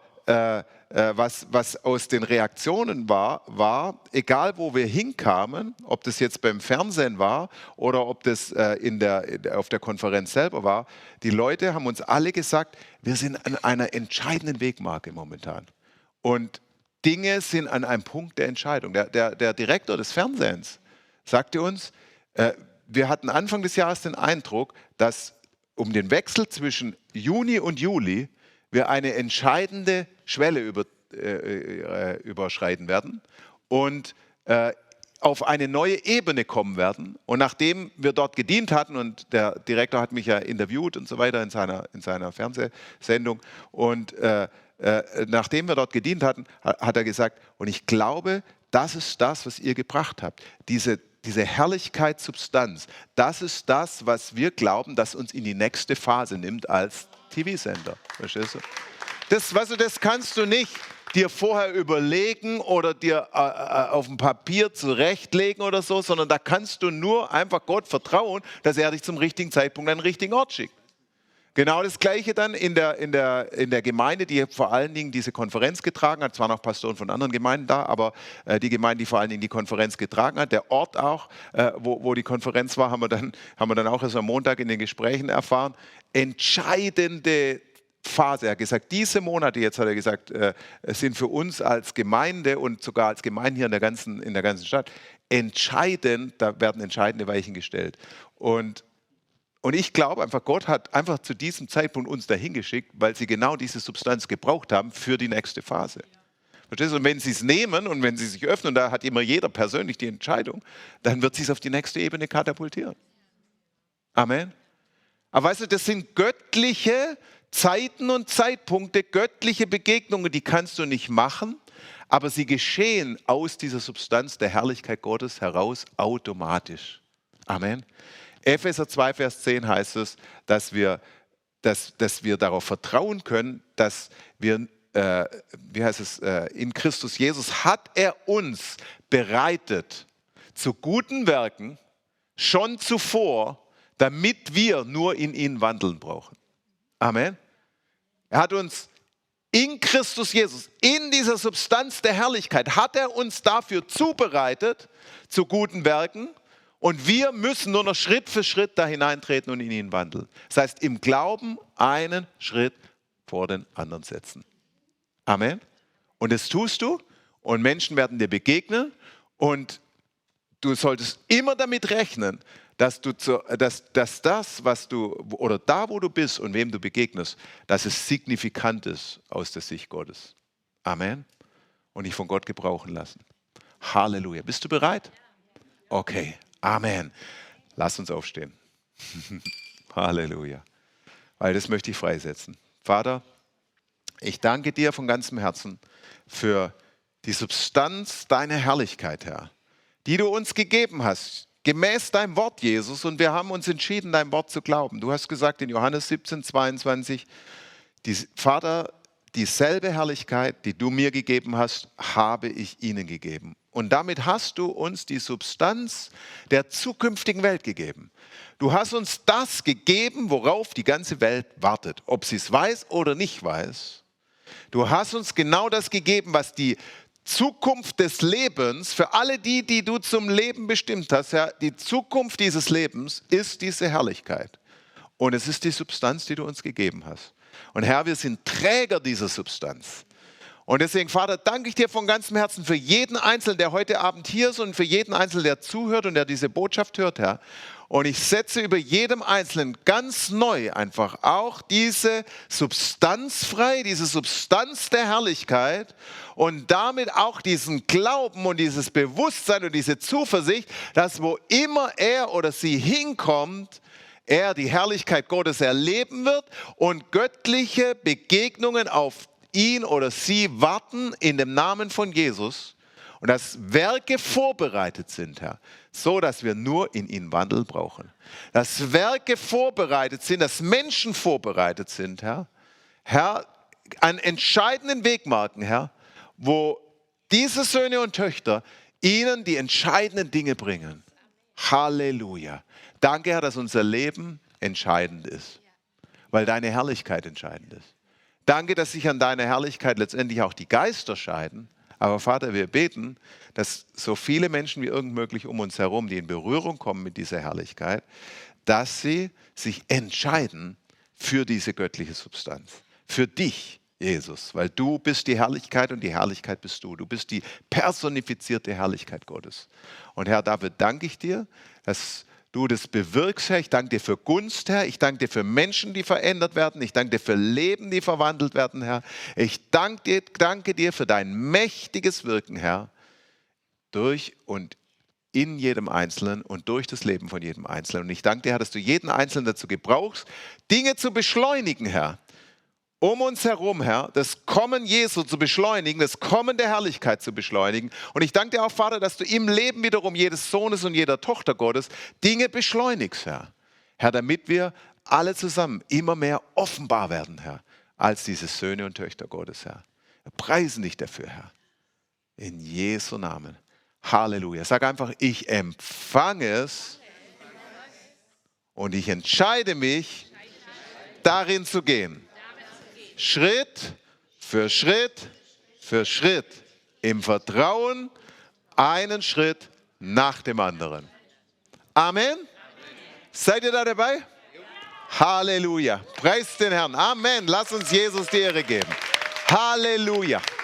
was aus den Reaktionen war, egal wo wir hinkamen, ob das jetzt beim Fernsehen war oder ob das auf der Konferenz selber war, die Leute haben uns alle gesagt, wir sind an einer entscheidenden Wegmarke momentan. Und Dinge sind an einem Punkt der Entscheidung. Der Direktor des Fernsehens sagte uns, wir hatten Anfang des Jahres den Eindruck, dass um den Wechsel zwischen Juni und Juli wir eine entscheidende Schwelle überschreiten werden und auf eine neue Ebene kommen werden. Und nachdem wir dort gedient hatten, und der Direktor hat mich ja interviewt und so weiter in seiner Fernsehsendung, und nachdem wir dort gedient hatten, hat er gesagt, und ich glaube, das ist das, was ihr gebracht habt. Diese Herrlichkeitssubstanz, das ist das, was wir glauben, das uns in die nächste Phase nimmt als TV-Sender. Verstehst du? Das kannst du nicht dir vorher überlegen oder dir auf dem Papier zurechtlegen oder so, sondern da kannst du nur einfach Gott vertrauen, dass er dich zum richtigen Zeitpunkt an den richtigen Ort schickt. Genau das Gleiche dann in der Gemeinde, die vor allen Dingen diese Konferenz getragen hat. Es waren auch Pastoren von anderen Gemeinden da, aber die Gemeinde, die vor allen Dingen die Konferenz getragen hat, der Ort auch, wo die Konferenz war, haben wir dann auch erst am Montag in den Gesprächen erfahren. Entscheidende Phase. Er hat gesagt, diese Monate jetzt, hat er gesagt, sind für uns als Gemeinde und sogar als Gemeinde hier in der ganzen Stadt entscheidend. Da werden entscheidende Weichen gestellt. Und ich glaube einfach, Gott hat einfach zu diesem Zeitpunkt uns dahin geschickt, weil sie genau diese Substanz gebraucht haben für die nächste Phase. Verstehst du? Und wenn sie es nehmen und wenn sie sich öffnen, da hat immer jeder persönlich die Entscheidung, dann wird sie es auf die nächste Ebene katapultieren. Amen. Aber weißt du, das sind göttliche Zeiten und Zeitpunkte, göttliche Begegnungen, die kannst du nicht machen, aber sie geschehen aus dieser Substanz der Herrlichkeit Gottes heraus automatisch. Amen. Epheser 2, Vers 10 heißt es, dass wir darauf vertrauen können, dass wir, in Christus Jesus hat er uns bereitet zu guten Werken schon zuvor, damit wir nur in ihn wandeln brauchen. Amen. Er hat uns in Christus Jesus, in dieser Substanz der Herrlichkeit, hat er uns dafür zubereitet zu guten Werken. Und wir müssen nur noch Schritt für Schritt da hineintreten und in ihn wandeln. Das heißt, im Glauben einen Schritt vor den anderen setzen. Amen. Und das tust du und Menschen werden dir begegnen und du solltest immer damit rechnen, dass das, was du, oder da, wo du bist und wem du begegnest, dass es signifikant ist aus der Sicht Gottes. Amen. Und dich von Gott gebrauchen lassen. Halleluja. Bist du bereit? Okay. Amen. Lass uns aufstehen. Halleluja. Weil das möchte ich freisetzen. Vater, ich danke dir von ganzem Herzen für die Substanz deiner Herrlichkeit, Herr, die du uns gegeben hast, gemäß deinem Wort, Jesus. Und wir haben uns entschieden, dein Wort zu glauben. Du hast gesagt in Johannes 17, 22, Vater, dieselbe Herrlichkeit, die du mir gegeben hast, habe ich ihnen gegeben. Und damit hast du uns die Substanz der zukünftigen Welt gegeben. Du hast uns das gegeben, worauf die ganze Welt wartet, ob sie es weiß oder nicht weiß. Du hast uns genau das gegeben, was die Zukunft des Lebens, für alle die du zum Leben bestimmt hast, Herr, die Zukunft dieses Lebens ist diese Herrlichkeit. Und es ist die Substanz, die du uns gegeben hast. Und Herr, wir sind Träger dieser Substanz. Und deswegen, Vater, danke ich dir von ganzem Herzen für jeden Einzelnen, der heute Abend hier ist und für jeden Einzelnen, der zuhört und der diese Botschaft hört, Herr. Und ich setze über jedem Einzelnen ganz neu einfach auch diese Substanz frei, diese Substanz der Herrlichkeit und damit auch diesen Glauben und dieses Bewusstsein und diese Zuversicht, dass wo immer er oder sie hinkommt, er die Herrlichkeit Gottes erleben wird und göttliche Begegnungen auf ihn oder sie warten in dem Namen von Jesus und dass Werke vorbereitet sind, Herr, so dass wir nur in ihn Wandel brauchen. Dass Werke vorbereitet sind, dass Menschen vorbereitet sind, Herr, Herr, an entscheidenden Wegmarken, Herr, wo diese Söhne und Töchter ihnen die entscheidenden Dinge bringen. Halleluja. Danke, Herr, dass unser Leben entscheidend ist, weil deine Herrlichkeit entscheidend ist. Danke, dass sich an deiner Herrlichkeit letztendlich auch die Geister scheiden. Aber Vater, wir beten, dass so viele Menschen wie irgend möglich um uns herum, die in Berührung kommen mit dieser Herrlichkeit, dass sie sich entscheiden für diese göttliche Substanz. Für dich, Jesus, weil du bist die Herrlichkeit und die Herrlichkeit bist du. Du bist die personifizierte Herrlichkeit Gottes. Und Herr, dafür danke ich dir, dass du das bewirkst, Herr. Ich danke dir für Gunst, Herr. Ich danke dir für Menschen, die verändert werden. Ich danke dir für Leben, die verwandelt werden, Herr. Ich danke dir für dein mächtiges Wirken, Herr, durch und in jedem Einzelnen und durch das Leben von jedem Einzelnen. Und ich danke dir, Herr, dass du jeden Einzelnen dazu gebrauchst, Dinge zu beschleunigen, Herr. Um uns herum, Herr, das Kommen Jesu zu beschleunigen, das Kommen der Herrlichkeit zu beschleunigen. Und ich danke dir auch, Vater, dass du im Leben wiederum jedes Sohnes und jeder Tochter Gottes Dinge beschleunigst, Herr. Herr, damit wir alle zusammen immer mehr offenbar werden, Herr, als diese Söhne und Töchter Gottes, Herr. Wir preisen dich dafür, Herr. In Jesu Namen. Halleluja. Sag einfach, ich empfange es und ich entscheide mich, darin zu gehen. Schritt für Schritt für Schritt im Vertrauen, einen Schritt nach dem anderen. Amen. Seid ihr da dabei? Halleluja. Preist den Herrn. Amen. Lass uns Jesus die Ehre geben. Halleluja.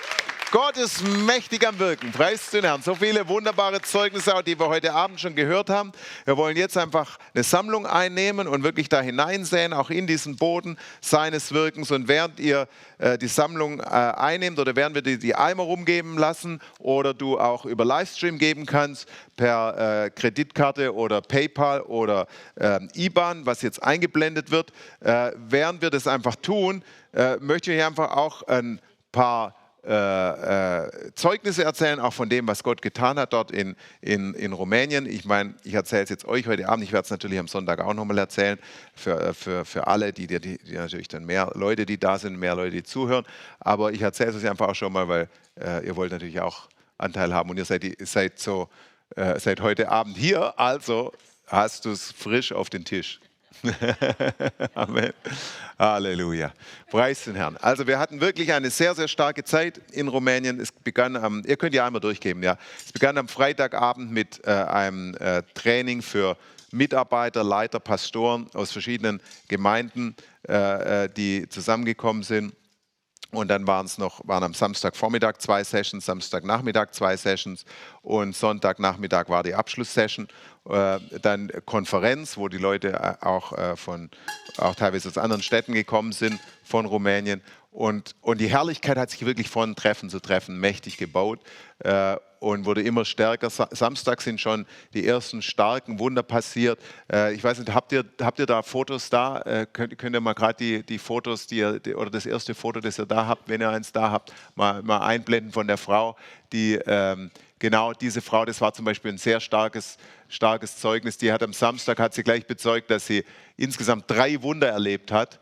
Gott ist mächtig am Wirken. Preis den Herrn. So viele wunderbare Zeugnisse, auch die wir heute Abend schon gehört haben. Wir wollen jetzt einfach eine Sammlung einnehmen und wirklich da hineinsehen, auch in diesen Boden seines Wirkens. Und während ihr die Sammlung einnehmt oder während wir die Eimer rumgeben lassen oder du auch über Livestream geben kannst, per Kreditkarte oder PayPal oder IBAN, was jetzt eingeblendet wird, während wir das einfach tun, möchte ich hier einfach auch ein paar Zeugnisse erzählen, auch von dem, was Gott getan hat dort in Rumänien. Ich meine, ich erzähle es jetzt euch heute Abend, ich werde es natürlich am Sonntag auch nochmal erzählen, für alle, die natürlich dann mehr Leute, die da sind, mehr Leute, die zuhören, aber ich erzähle es euch einfach auch schon mal, weil ihr wollt natürlich auch Anteil haben und ihr seid heute Abend hier, also hast du es frisch auf den Tisch. Amen. Halleluja. Preis den Herrn. Also wir hatten wirklich eine sehr, sehr starke Zeit in Rumänien. Es begann ihr könnt ja einmal durchgeben, ja. Es begann am Freitagabend mit einem Training für Mitarbeiter, Leiter, Pastoren aus verschiedenen Gemeinden, die zusammengekommen sind. Und dann waren am Samstagvormittag 2 Sessions, Samstagnachmittag 2 Sessions und Sonntagnachmittag war die Abschlusssession. Dann Konferenz, wo die Leute auch teilweise aus anderen Städten gekommen sind, von Rumänien. Und die Herrlichkeit hat sich wirklich von Treffen zu Treffen mächtig gebaut und wurde immer stärker. Samstag sind schon die ersten starken Wunder passiert. Ich weiß nicht, habt ihr da Fotos da? Könnt ihr mal gerade die Fotos, oder das erste Foto, das ihr da habt, wenn ihr eins da habt, mal einblenden von der Frau, die genau diese Frau, das war zum Beispiel ein sehr starkes Zeugnis. Die hat am Samstag gleich bezeugt, dass sie insgesamt 3 Wunder erlebt hat.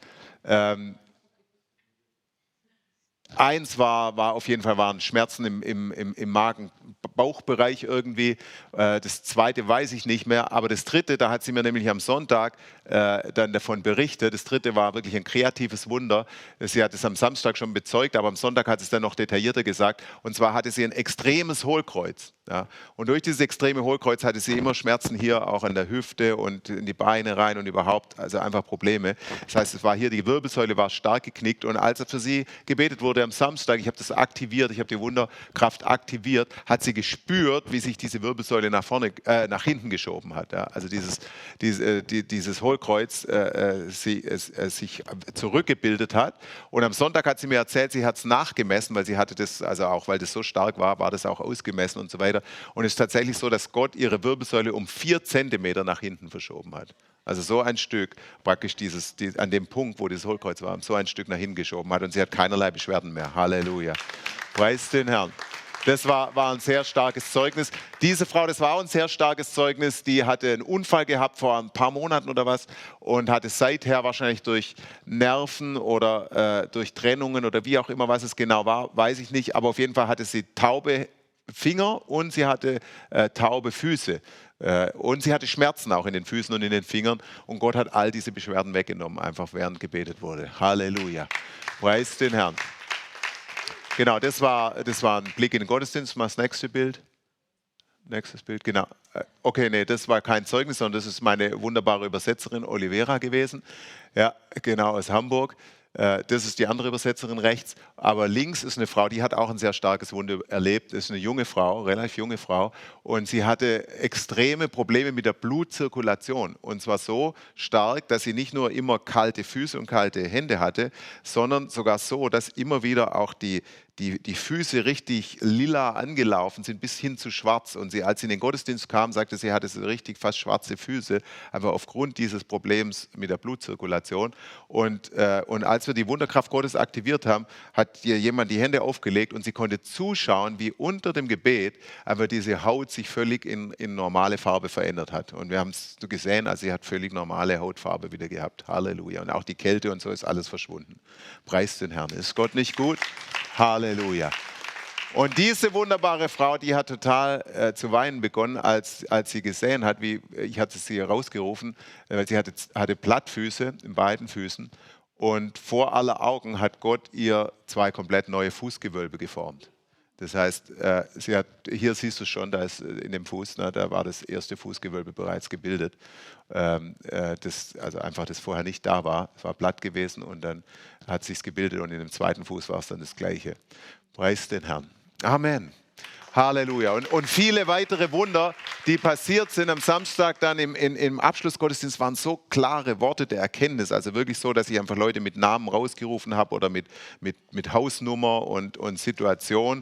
Eins waren Schmerzen im Magen-Bauchbereich irgendwie. Das zweite weiß ich nicht mehr. Aber das dritte, da hat sie mir nämlich am Sonntag dann davon berichtet. Das dritte war wirklich ein kreatives Wunder. Sie hat es am Samstag schon bezeugt, aber am Sonntag hat sie es dann noch detaillierter gesagt. Und zwar hatte sie ein extremes Hohlkreuz. Ja. Und durch dieses extreme Hohlkreuz hatte sie immer Schmerzen hier, auch an der Hüfte und in die Beine rein und überhaupt, also einfach Probleme. Das heißt, es war hier, die Wirbelsäule war stark geknickt und als für sie gebetet wurde am Samstag, ich habe das aktiviert, ich habe die Wunderkraft aktiviert, hat sie gespürt, wie sich diese Wirbelsäule nach hinten geschoben hat. Ja. Also dieses Hohlkreuz sich zurückgebildet hat. Und am Sonntag hat sie mir erzählt, sie hat es nachgemessen, weil sie hatte das, also auch weil das so stark war das auch ausgemessen und so weiter. Und es ist tatsächlich so, dass Gott ihre Wirbelsäule um 4 Zentimeter nach hinten verschoben hat. Also so ein Stück, praktisch an dem Punkt, wo das Hohlkreuz war, so ein Stück nach hinten geschoben hat. Und sie hat keinerlei Beschwerden mehr. Halleluja. Preis den Herrn. Das war ein sehr starkes Zeugnis. Diese Frau, das war auch ein sehr starkes Zeugnis, die hatte einen Unfall gehabt vor ein paar Monaten oder was und hatte seither wahrscheinlich durch Nerven oder durch Trennungen oder wie auch immer, was es genau war, weiß ich nicht. Aber auf jeden Fall hatte sie taube Finger und sie hatte taube Füße. Und sie hatte Schmerzen auch in den Füßen und in den Fingern. Und Gott hat all diese Beschwerden weggenommen, einfach während gebetet wurde. Halleluja. Preis den Herrn. Genau, das war ein Blick in den Gottesdienst. Mal das nächste Bild. Nächstes Bild, genau. Okay, nee, das war kein Zeugnis, sondern das ist meine wunderbare Übersetzerin Olivera gewesen. Ja, genau, aus Hamburg. Das ist die andere Übersetzerin rechts. Aber links ist eine Frau, die hat auch ein sehr starkes Wunder erlebt. Das ist eine junge Frau, relativ junge Frau. Und sie hatte extreme Probleme mit der Blutzirkulation. Und zwar so stark, dass sie nicht nur immer kalte Füße und kalte Hände hatte, sondern sogar so, dass immer wieder auch die Füße richtig lila angelaufen sind, bis hin zu schwarz. Und als sie in den Gottesdienst kam, sagte sie, hatte so richtig fast schwarze Füße, einfach aufgrund dieses Problems mit der Blutzirkulation. Und als wir die Wunderkraft Gottes aktiviert haben, hat ihr jemand die Hände aufgelegt und sie konnte zuschauen, wie unter dem Gebet einfach diese Haut sich völlig in normale Farbe verändert hat. Und wir haben es gesehen, also sie hat völlig normale Hautfarbe wieder gehabt. Halleluja. Und auch die Kälte und so ist alles verschwunden. Preis den Herrn. Ist Gott nicht gut? Halleluja. Und diese wunderbare Frau, die hat total zu weinen begonnen, als sie gesehen hat, ich hatte sie rausgerufen, weil sie hatte Plattfüße in beiden Füßen. Und vor aller Augen hat Gott ihr 2 komplett neue Fußgewölbe geformt. Das heißt, hier siehst du schon, da ist in dem Fuß, da war das erste Fußgewölbe bereits gebildet, also einfach das vorher nicht da war. Es war platt gewesen und dann hat es sich gebildet und in dem zweiten Fuß war es dann das Gleiche. Preis den Herrn. Amen. Halleluja. Und viele weitere Wunder, die passiert sind am Samstag dann im Abschlussgottesdienst, waren so klare Worte der Erkenntnis. Also wirklich so, dass ich einfach Leute mit Namen rausgerufen habe oder mit Hausnummer und Situation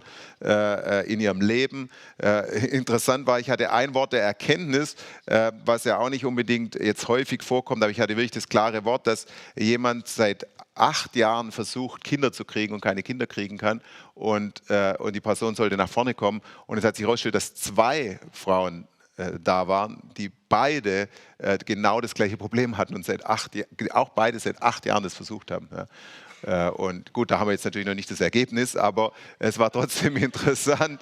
in ihrem Leben. Interessant war, ich hatte ein Wort der Erkenntnis, was ja auch nicht unbedingt jetzt häufig vorkommt, aber ich hatte wirklich das klare Wort, dass jemand seit 8 Jahren versucht, Kinder zu kriegen und keine Kinder kriegen kann. Und die Person sollte nach vorne kommen. Und es hat sich herausgestellt, dass 2 Frauen da waren, die beide genau das gleiche Problem hatten und auch beide seit 8 Jahren das versucht haben. Ja. Und gut, da haben wir jetzt natürlich noch nicht das Ergebnis, aber es war trotzdem interessant,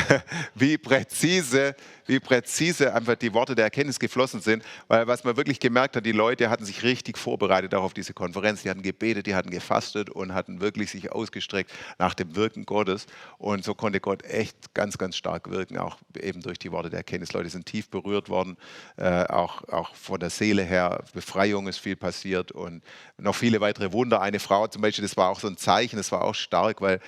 wie präzise einfach die Worte der Erkenntnis geflossen sind, weil was man wirklich gemerkt hat, die Leute hatten sich richtig vorbereitet auch auf diese Konferenz, die hatten gebetet, die hatten gefastet und hatten wirklich sich ausgestreckt nach dem Wirken Gottes und so konnte Gott echt ganz, ganz stark wirken, auch eben durch die Worte der Erkenntnis. Leute sind tief berührt worden, auch von der Seele her, Befreiung ist viel passiert und noch viele weitere Wunder. Eine Frau zum Beispiel, das war auch so ein Zeichen, das war auch stark, weil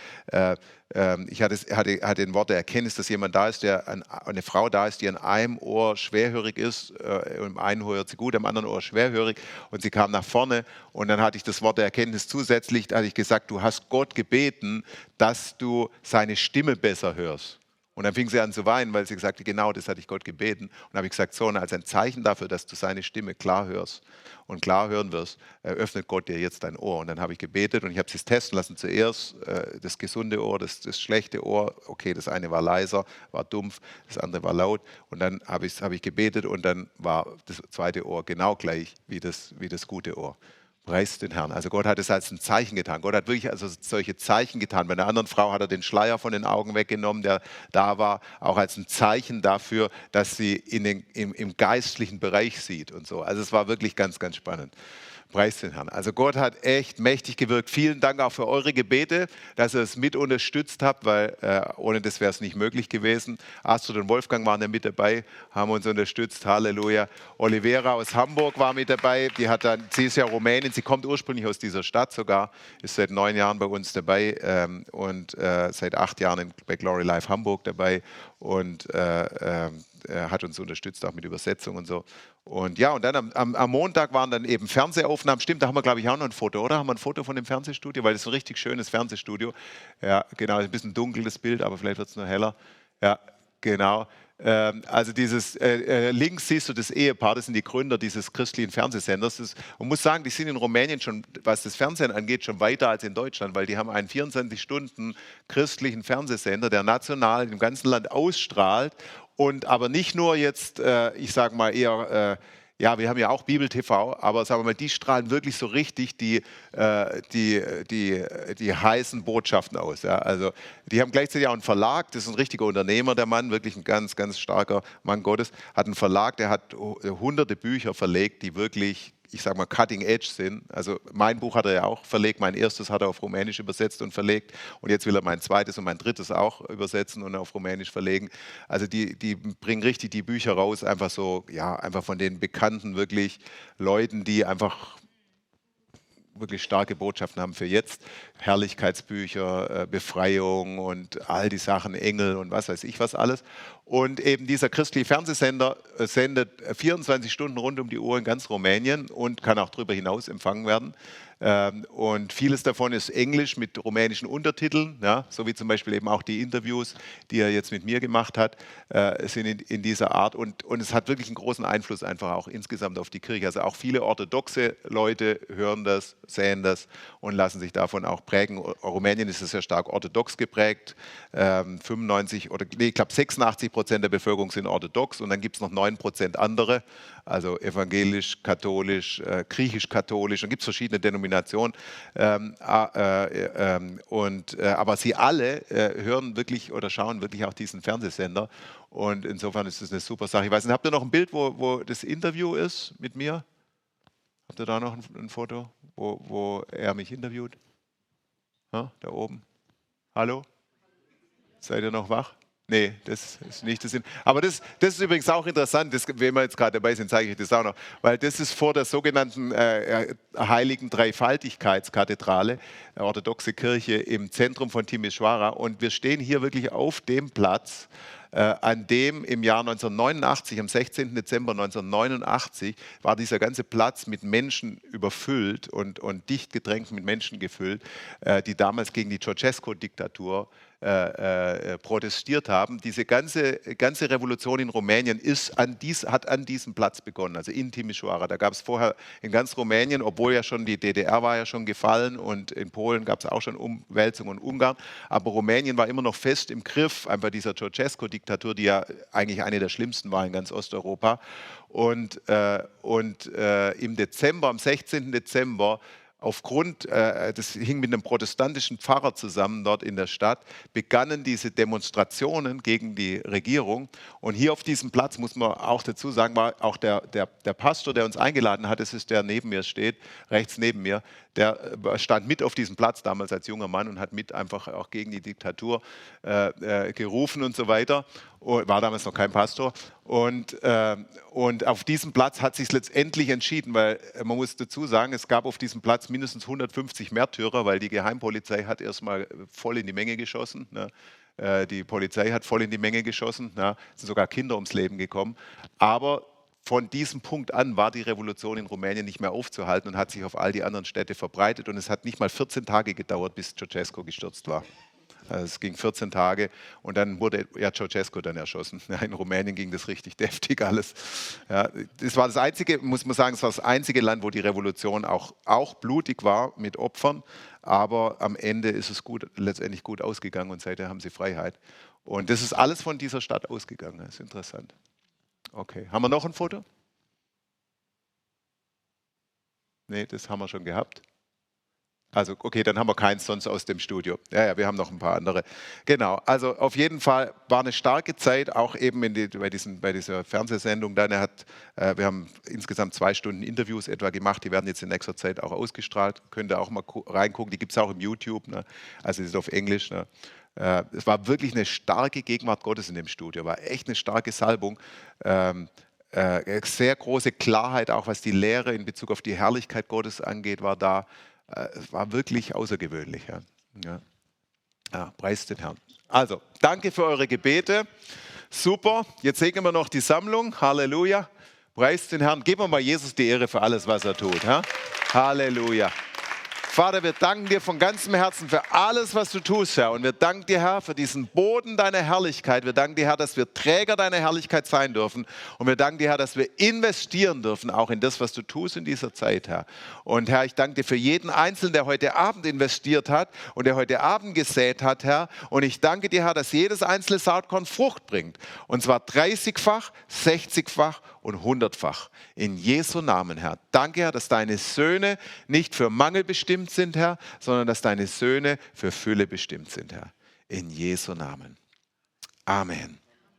ich hatte ein Wort der Erkenntnis, dass jemand da ist, eine Frau da ist, die an einem Ohr schwerhörig ist, im einen Ohr hört sie gut, am anderen Ohr schwerhörig und sie kam nach vorne und dann hatte ich das Wort der Erkenntnis zusätzlich, da hatte ich gesagt, du hast Gott gebeten, dass du seine Stimme besser hörst. Und dann fing sie an zu weinen, weil sie gesagt hat, genau das hatte ich Gott gebeten. Und dann habe ich gesagt, so, als ein Zeichen dafür, dass du seine Stimme klar hörst und klar hören wirst, öffnet Gott dir jetzt dein Ohr. Und dann habe ich gebetet und ich habe es testen lassen. Zuerst das gesunde Ohr, das schlechte Ohr. Okay, das eine war leiser, war dumpf, das andere war laut. Und dann habe ich gebetet und dann war das zweite Ohr genau gleich wie das gute Ohr. Preis den Herrn. Also Gott hat es als ein Zeichen getan. Gott hat wirklich also solche Zeichen getan. Bei einer anderen Frau hat er den Schleier von den Augen weggenommen, der da war, auch als ein Zeichen dafür, dass sie im geistlichen Bereich sieht und so. Also es war wirklich ganz, ganz spannend. Preis den Herrn. Also Gott hat echt mächtig gewirkt. Vielen Dank auch für eure Gebete, dass ihr es mit unterstützt habt, weil ohne das wäre es nicht möglich gewesen. Astrid und Wolfgang waren ja mit dabei, haben uns unterstützt. Halleluja. Olivera aus Hamburg war mit dabei. Sie ist ja Rumänin, sie kommt ursprünglich aus dieser Stadt sogar, ist seit 9 Jahren bei uns dabei und seit 8 Jahren bei Glory Life Hamburg dabei und hat uns unterstützt, auch mit Übersetzung und so. Und ja, und dann am Montag waren dann eben Fernsehaufnahmen. Stimmt, da haben wir, glaube ich, auch noch ein Foto, oder? Haben wir ein Foto von dem Fernsehstudio? Weil das ist ein richtig schönes Fernsehstudio. Ja, genau, ein bisschen dunkel das Bild, aber vielleicht wird es noch heller. Ja, genau. Also links siehst du das Ehepaar, das sind die Gründer dieses christlichen Fernsehsenders. Man muss sagen, die sind in Rumänien schon, was das Fernsehen angeht, schon weiter als in Deutschland, weil die haben einen 24-Stunden christlichen Fernsehsender, der national im ganzen Land ausstrahlt und aber nicht nur jetzt, ich sage mal eher, ja, wir haben ja auch Bibel TV, aber sagen wir mal, die strahlen wirklich so richtig die heißen Botschaften aus. Ja. Also die haben gleichzeitig auch einen Verlag, das ist ein richtiger Unternehmer, der Mann, wirklich ein ganz, ganz starker Mann Gottes, hat einen Verlag, der hat hunderte Bücher verlegt, die wirklich, ich sage mal, cutting edge sind. Also mein Buch hat er ja auch verlegt, mein erstes hat er auf Rumänisch übersetzt und verlegt und jetzt will er mein zweites und mein drittes auch übersetzen und auf Rumänisch verlegen. Also die bringen richtig die Bücher raus, einfach so, ja, einfach von den bekannten wirklich Leuten, die einfach wirklich starke Botschaften haben für jetzt. Herrlichkeitsbücher, Befreiung und all die Sachen, Engel und was weiß ich was alles. Und eben dieser christliche Fernsehsender sendet 24 Stunden rund um die Uhr in ganz Rumänien und kann auch darüber hinaus empfangen werden. Und vieles davon ist Englisch mit rumänischen Untertiteln, ja, so wie zum Beispiel eben auch die Interviews, die er jetzt mit mir gemacht hat, sind in dieser Art. Und es hat wirklich einen großen Einfluss einfach auch insgesamt auf die Kirche. Also auch viele orthodoxe Leute hören das, sehen das und lassen sich davon auch prägen. Rumänien ist sehr stark orthodox geprägt. 86% der Bevölkerung sind orthodox und dann gibt es noch 9% andere, also evangelisch, katholisch, griechisch-katholisch, und gibt es verschiedene Denominationen. Aber sie alle hören wirklich oder schauen wirklich auch diesen Fernsehsender und insofern ist es eine super Sache. Ich weiß nicht, habt ihr noch ein Bild, wo das Interview ist mit mir? Habt ihr da noch ein Foto, wo er mich interviewt? Ja, da oben. Hallo? Seid ihr noch wach? Nee, das ist nicht der Sinn. Aber das ist übrigens auch interessant, wenn wir jetzt gerade dabei sind, zeige ich das auch noch, weil das ist vor der sogenannten Heiligen Dreifaltigkeitskathedrale, orthodoxe Kirche im Zentrum von Timișoara, und wir stehen hier wirklich auf dem Platz, an dem im Jahr 1989, am 16. Dezember 1989, war dieser ganze Platz mit Menschen überfüllt und dicht gedrängt mit Menschen gefüllt, die damals gegen die Ceausescu-Diktatur protestiert haben. Diese ganze Revolution in Rumänien hat an diesem Platz begonnen, also in Timișoara. Da gab es vorher in ganz Rumänien, obwohl ja schon die DDR war ja schon gefallen und in Polen gab es auch schon Umwälzungen und Ungarn, aber Rumänien war immer noch fest im Griff einfach dieser Ceausescu-Diktatur, die ja eigentlich eine der schlimmsten war in ganz Osteuropa. Und im Dezember, am 16. Dezember, aufgrund, das hing mit einem protestantischen Pfarrer zusammen dort in der Stadt, begannen diese Demonstrationen gegen die Regierung. Und hier auf diesem Platz, muss man auch dazu sagen, war auch der Pastor, der uns eingeladen hat, das ist der neben mir steht, rechts neben mir, der stand mit auf diesem Platz damals als junger Mann und hat mit einfach auch gegen die Diktatur gerufen und so weiter. War damals noch kein Pastor. Und auf diesem Platz hat sich letztendlich entschieden, weil man muss dazu sagen, es gab auf diesem Platz mindestens 150 Märtyrer, weil die Geheimpolizei hat erstmal voll in die Menge geschossen. Ne? Die Polizei hat voll in die Menge geschossen, ne? Es sind sogar Kinder ums Leben gekommen. Aber von diesem Punkt an war die Revolution in Rumänien nicht mehr aufzuhalten und hat sich auf all die anderen Städte verbreitet. Und es hat nicht mal 14 Tage gedauert, bis Ceausescu gestürzt war. Also es ging 14 Tage und dann wurde Ceausescu dann erschossen. Ja, in Rumänien ging das richtig deftig alles. Ja, das war das einzige, muss man sagen, es war das einzige Land, wo die Revolution auch blutig war mit Opfern. Aber am Ende ist es letztendlich gut ausgegangen und seitdem haben sie Freiheit. Und das ist alles von dieser Stadt ausgegangen. Das ist interessant. Okay, haben wir noch ein Foto? Nee, das haben wir schon gehabt. Also okay, dann haben wir keins sonst aus dem Studio. Ja, wir haben noch ein paar andere. Genau, also auf jeden Fall war eine starke Zeit, auch eben bei dieser Fernsehsendung. Wir haben insgesamt 2 Stunden Interviews etwa gemacht, die werden jetzt in nächster Zeit auch ausgestrahlt. Könnt ihr auch mal reingucken, die gibt es auch im YouTube, ne? Also die ist auf Englisch. Ne? Es war wirklich eine starke Gegenwart Gottes in dem Studio, war echt eine starke Salbung. Sehr große Klarheit, auch was die Lehre in Bezug auf die Herrlichkeit Gottes angeht, war da. Es war wirklich außergewöhnlich. Ja, preist den Herrn. Also, danke für eure Gebete. Super. Jetzt segnen wir noch die Sammlung. Halleluja. Preist den Herrn. Geben wir mal Jesus die Ehre für alles, was er tut. Ja? Halleluja. Vater, wir danken dir von ganzem Herzen für alles, was du tust, Herr. Und wir danken dir, Herr, für diesen Boden deiner Herrlichkeit. Wir danken dir, Herr, dass wir Träger deiner Herrlichkeit sein dürfen. Und wir danken dir, Herr, dass wir investieren dürfen, auch in das, was du tust in dieser Zeit, Herr. Und Herr, ich danke dir für jeden Einzelnen, der heute Abend investiert hat und der heute Abend gesät hat, Herr. Und ich danke dir, Herr, dass jedes einzelne Saatkorn Frucht bringt. Und zwar 30-fach, 60-fach und 100-fach. In Jesu Namen, Herr. Danke, Herr, dass deine Söhne nicht für Mangel bestimmt sind, Herr, sondern dass deine Söhne für Fülle bestimmt sind, Herr. In Jesu Namen. Amen.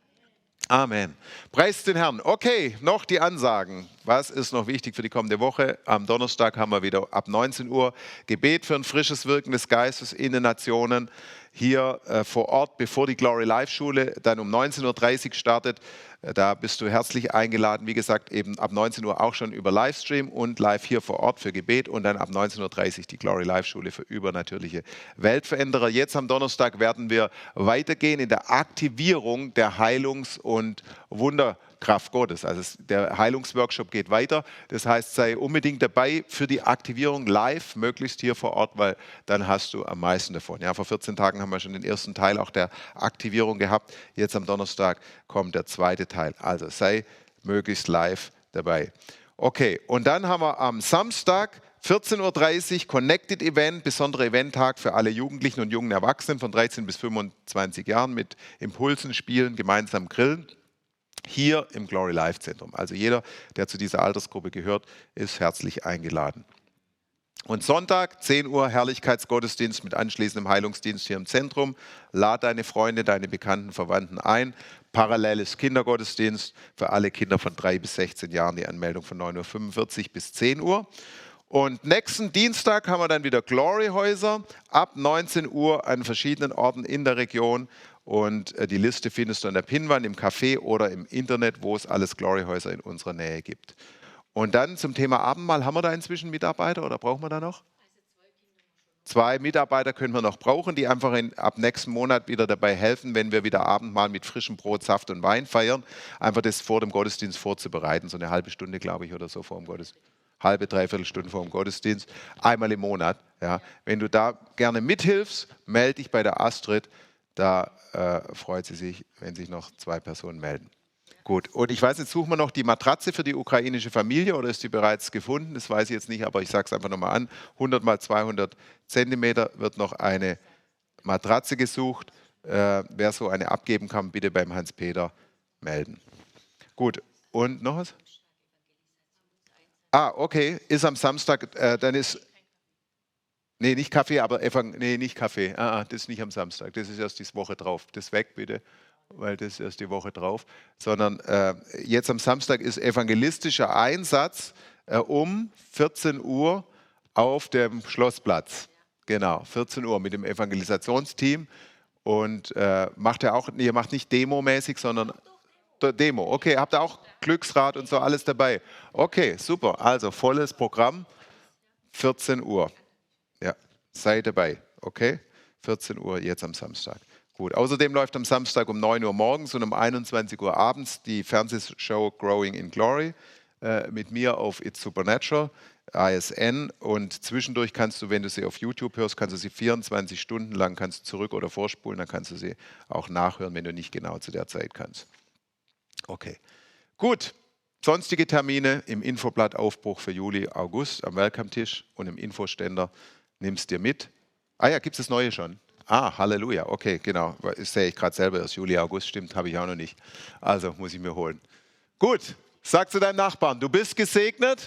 Amen. Preist den Herrn. Okay, noch die Ansagen. Was ist noch wichtig für die kommende Woche? Am Donnerstag haben wir wieder ab 19 Uhr Gebet für ein frisches Wirken des Geistes in den Nationen. Hier vor Ort, bevor die Glory Life Schule dann um 19.30 Uhr startet. Da bist du herzlich eingeladen. Wie gesagt, eben ab 19 Uhr auch schon über Livestream und live hier vor Ort für Gebet und dann ab 19.30 Uhr die Glory Life Schule für übernatürliche Weltveränderer. Jetzt am Donnerstag werden wir weitergehen in der Aktivierung der Heilungs- und Wunderkraft Gottes. Also der Heilungsworkshop geht weiter. Das heißt, sei unbedingt dabei für die Aktivierung live, möglichst hier vor Ort, weil dann hast du am meisten davon. Ja, vor 14 Tagen haben wir schon den ersten Teil auch der Aktivierung gehabt. Jetzt am Donnerstag kommt der zweite Teil. Also sei möglichst live dabei. Okay, und dann haben wir am Samstag 14.30 Uhr Connected Event, besonderer Eventtag für alle Jugendlichen und jungen Erwachsenen von 13 bis 25 Jahren mit Impulsen, Spielen, gemeinsam Grillen. Hier im Glory Life Zentrum. Also jeder, der zu dieser Altersgruppe gehört, ist herzlich eingeladen. Und Sonntag, 10 Uhr, Herrlichkeitsgottesdienst mit anschließendem Heilungsdienst hier im Zentrum. Lad deine Freunde, deine Bekannten, Verwandten ein. Paralleles Kindergottesdienst für alle Kinder von 3 bis 16 Jahren. Die Anmeldung von 9.45 Uhr bis 10 Uhr. Und nächsten Dienstag haben wir dann wieder Glory-Häuser ab 19 Uhr an verschiedenen Orten in der Region. Und die Liste findest du an der Pinnwand, im Café oder im Internet, wo es alles Glory-Häuser in unserer Nähe gibt. Und dann zum Thema Abendmahl, haben wir da inzwischen Mitarbeiter oder brauchen wir da noch? 2 Mitarbeiter können wir noch brauchen, die einfach ab nächsten Monat wieder dabei helfen, wenn wir wieder Abendmahl mit frischem Brot, Saft und Wein feiern, einfach das vor dem Gottesdienst vorzubereiten, so eine halbe Stunde, glaube ich, oder so vor dem Gottesdienst. Halbe, dreiviertel Stunde vor dem Gottesdienst, einmal im Monat. Ja. Wenn du da gerne mithilfst, melde dich bei der Astrid, da freut sie sich, wenn sich noch 2 Personen melden. Gut, und ich weiß, jetzt suchen wir noch die Matratze für die ukrainische Familie oder ist die bereits gefunden? Das weiß ich jetzt nicht, aber ich sage es einfach nochmal an. 100 mal 200 Zentimeter wird noch eine Matratze gesucht. Wer so eine abgeben kann, bitte beim Hans-Peter melden. Gut, und noch was? Okay, ist am Samstag, dann ist... Nee, nicht Kaffee, aber nicht Kaffee. Das ist nicht am Samstag, das ist erst die Woche drauf. Das weg bitte, weil das ist erst die Woche drauf. Sondern jetzt am Samstag ist evangelistischer Einsatz um 14 Uhr auf dem Schlossplatz. Genau, 14 Uhr mit dem Evangelisationsteam. Und macht nicht demomäßig, sondern Demo. Okay, habt ihr auch Glücksrad und so alles dabei? Okay, super. Also volles Programm, 14 Uhr. Ja, sei dabei, okay? 14 Uhr jetzt am Samstag. Gut, außerdem läuft am Samstag um 9 Uhr morgens und um 21 Uhr abends die Fernsehshow Growing in Glory mit mir auf It's Supernatural, ASN. Und zwischendurch kannst du, wenn du sie auf YouTube hörst, kannst du sie 24 Stunden lang kannst du zurück- oder vorspulen, dann kannst du sie auch nachhören, wenn du nicht genau zu der Zeit kannst. Okay, gut. Sonstige Termine im Infoblatt Aufbruch für Juli, August am Welcome-Tisch und im Infoständer. Nimmst dir mit. Ja, gibt es das Neue schon? Halleluja. Okay, genau. Das sehe ich gerade selber erst. Juli, August, stimmt, habe ich auch noch nicht. Also muss ich mir holen. Gut, sag zu deinem Nachbarn, du bist gesegnet,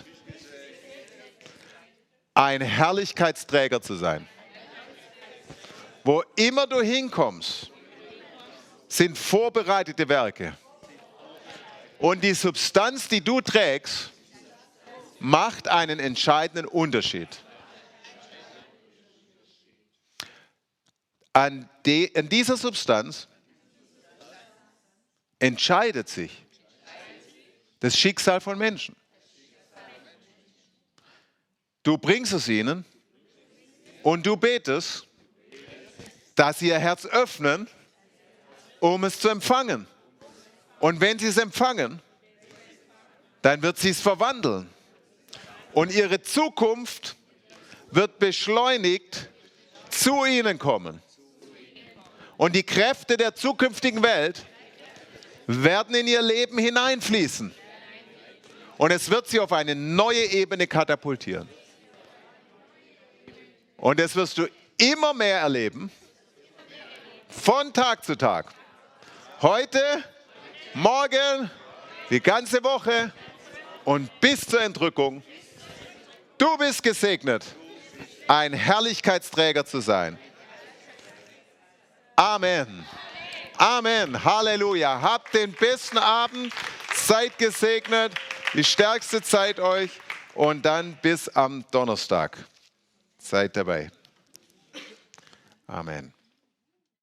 ein Herrlichkeitsträger zu sein. Wo immer du hinkommst, sind vorbereitete Werke. Und die Substanz, die du trägst, macht einen entscheidenden Unterschied. An dieser Substanz entscheidet sich das Schicksal von Menschen. Du bringst es ihnen und du betest, dass sie ihr Herz öffnen, um es zu empfangen. Und wenn sie es empfangen, dann wird sie es verwandeln. Und ihre Zukunft wird beschleunigt zu ihnen kommen. Und die Kräfte der zukünftigen Welt werden in ihr Leben hineinfließen. Und es wird sie auf eine neue Ebene katapultieren. Und das wirst du immer mehr erleben, von Tag zu Tag. Heute, morgen, die ganze Woche und bis zur Entrückung. Du bist gesegnet, ein Herrlichkeitsträger zu sein. Amen. Amen. Halleluja. Habt den besten Abend. Seid gesegnet. Die stärkste Zeit euch. Und dann bis am Donnerstag. Seid dabei. Amen.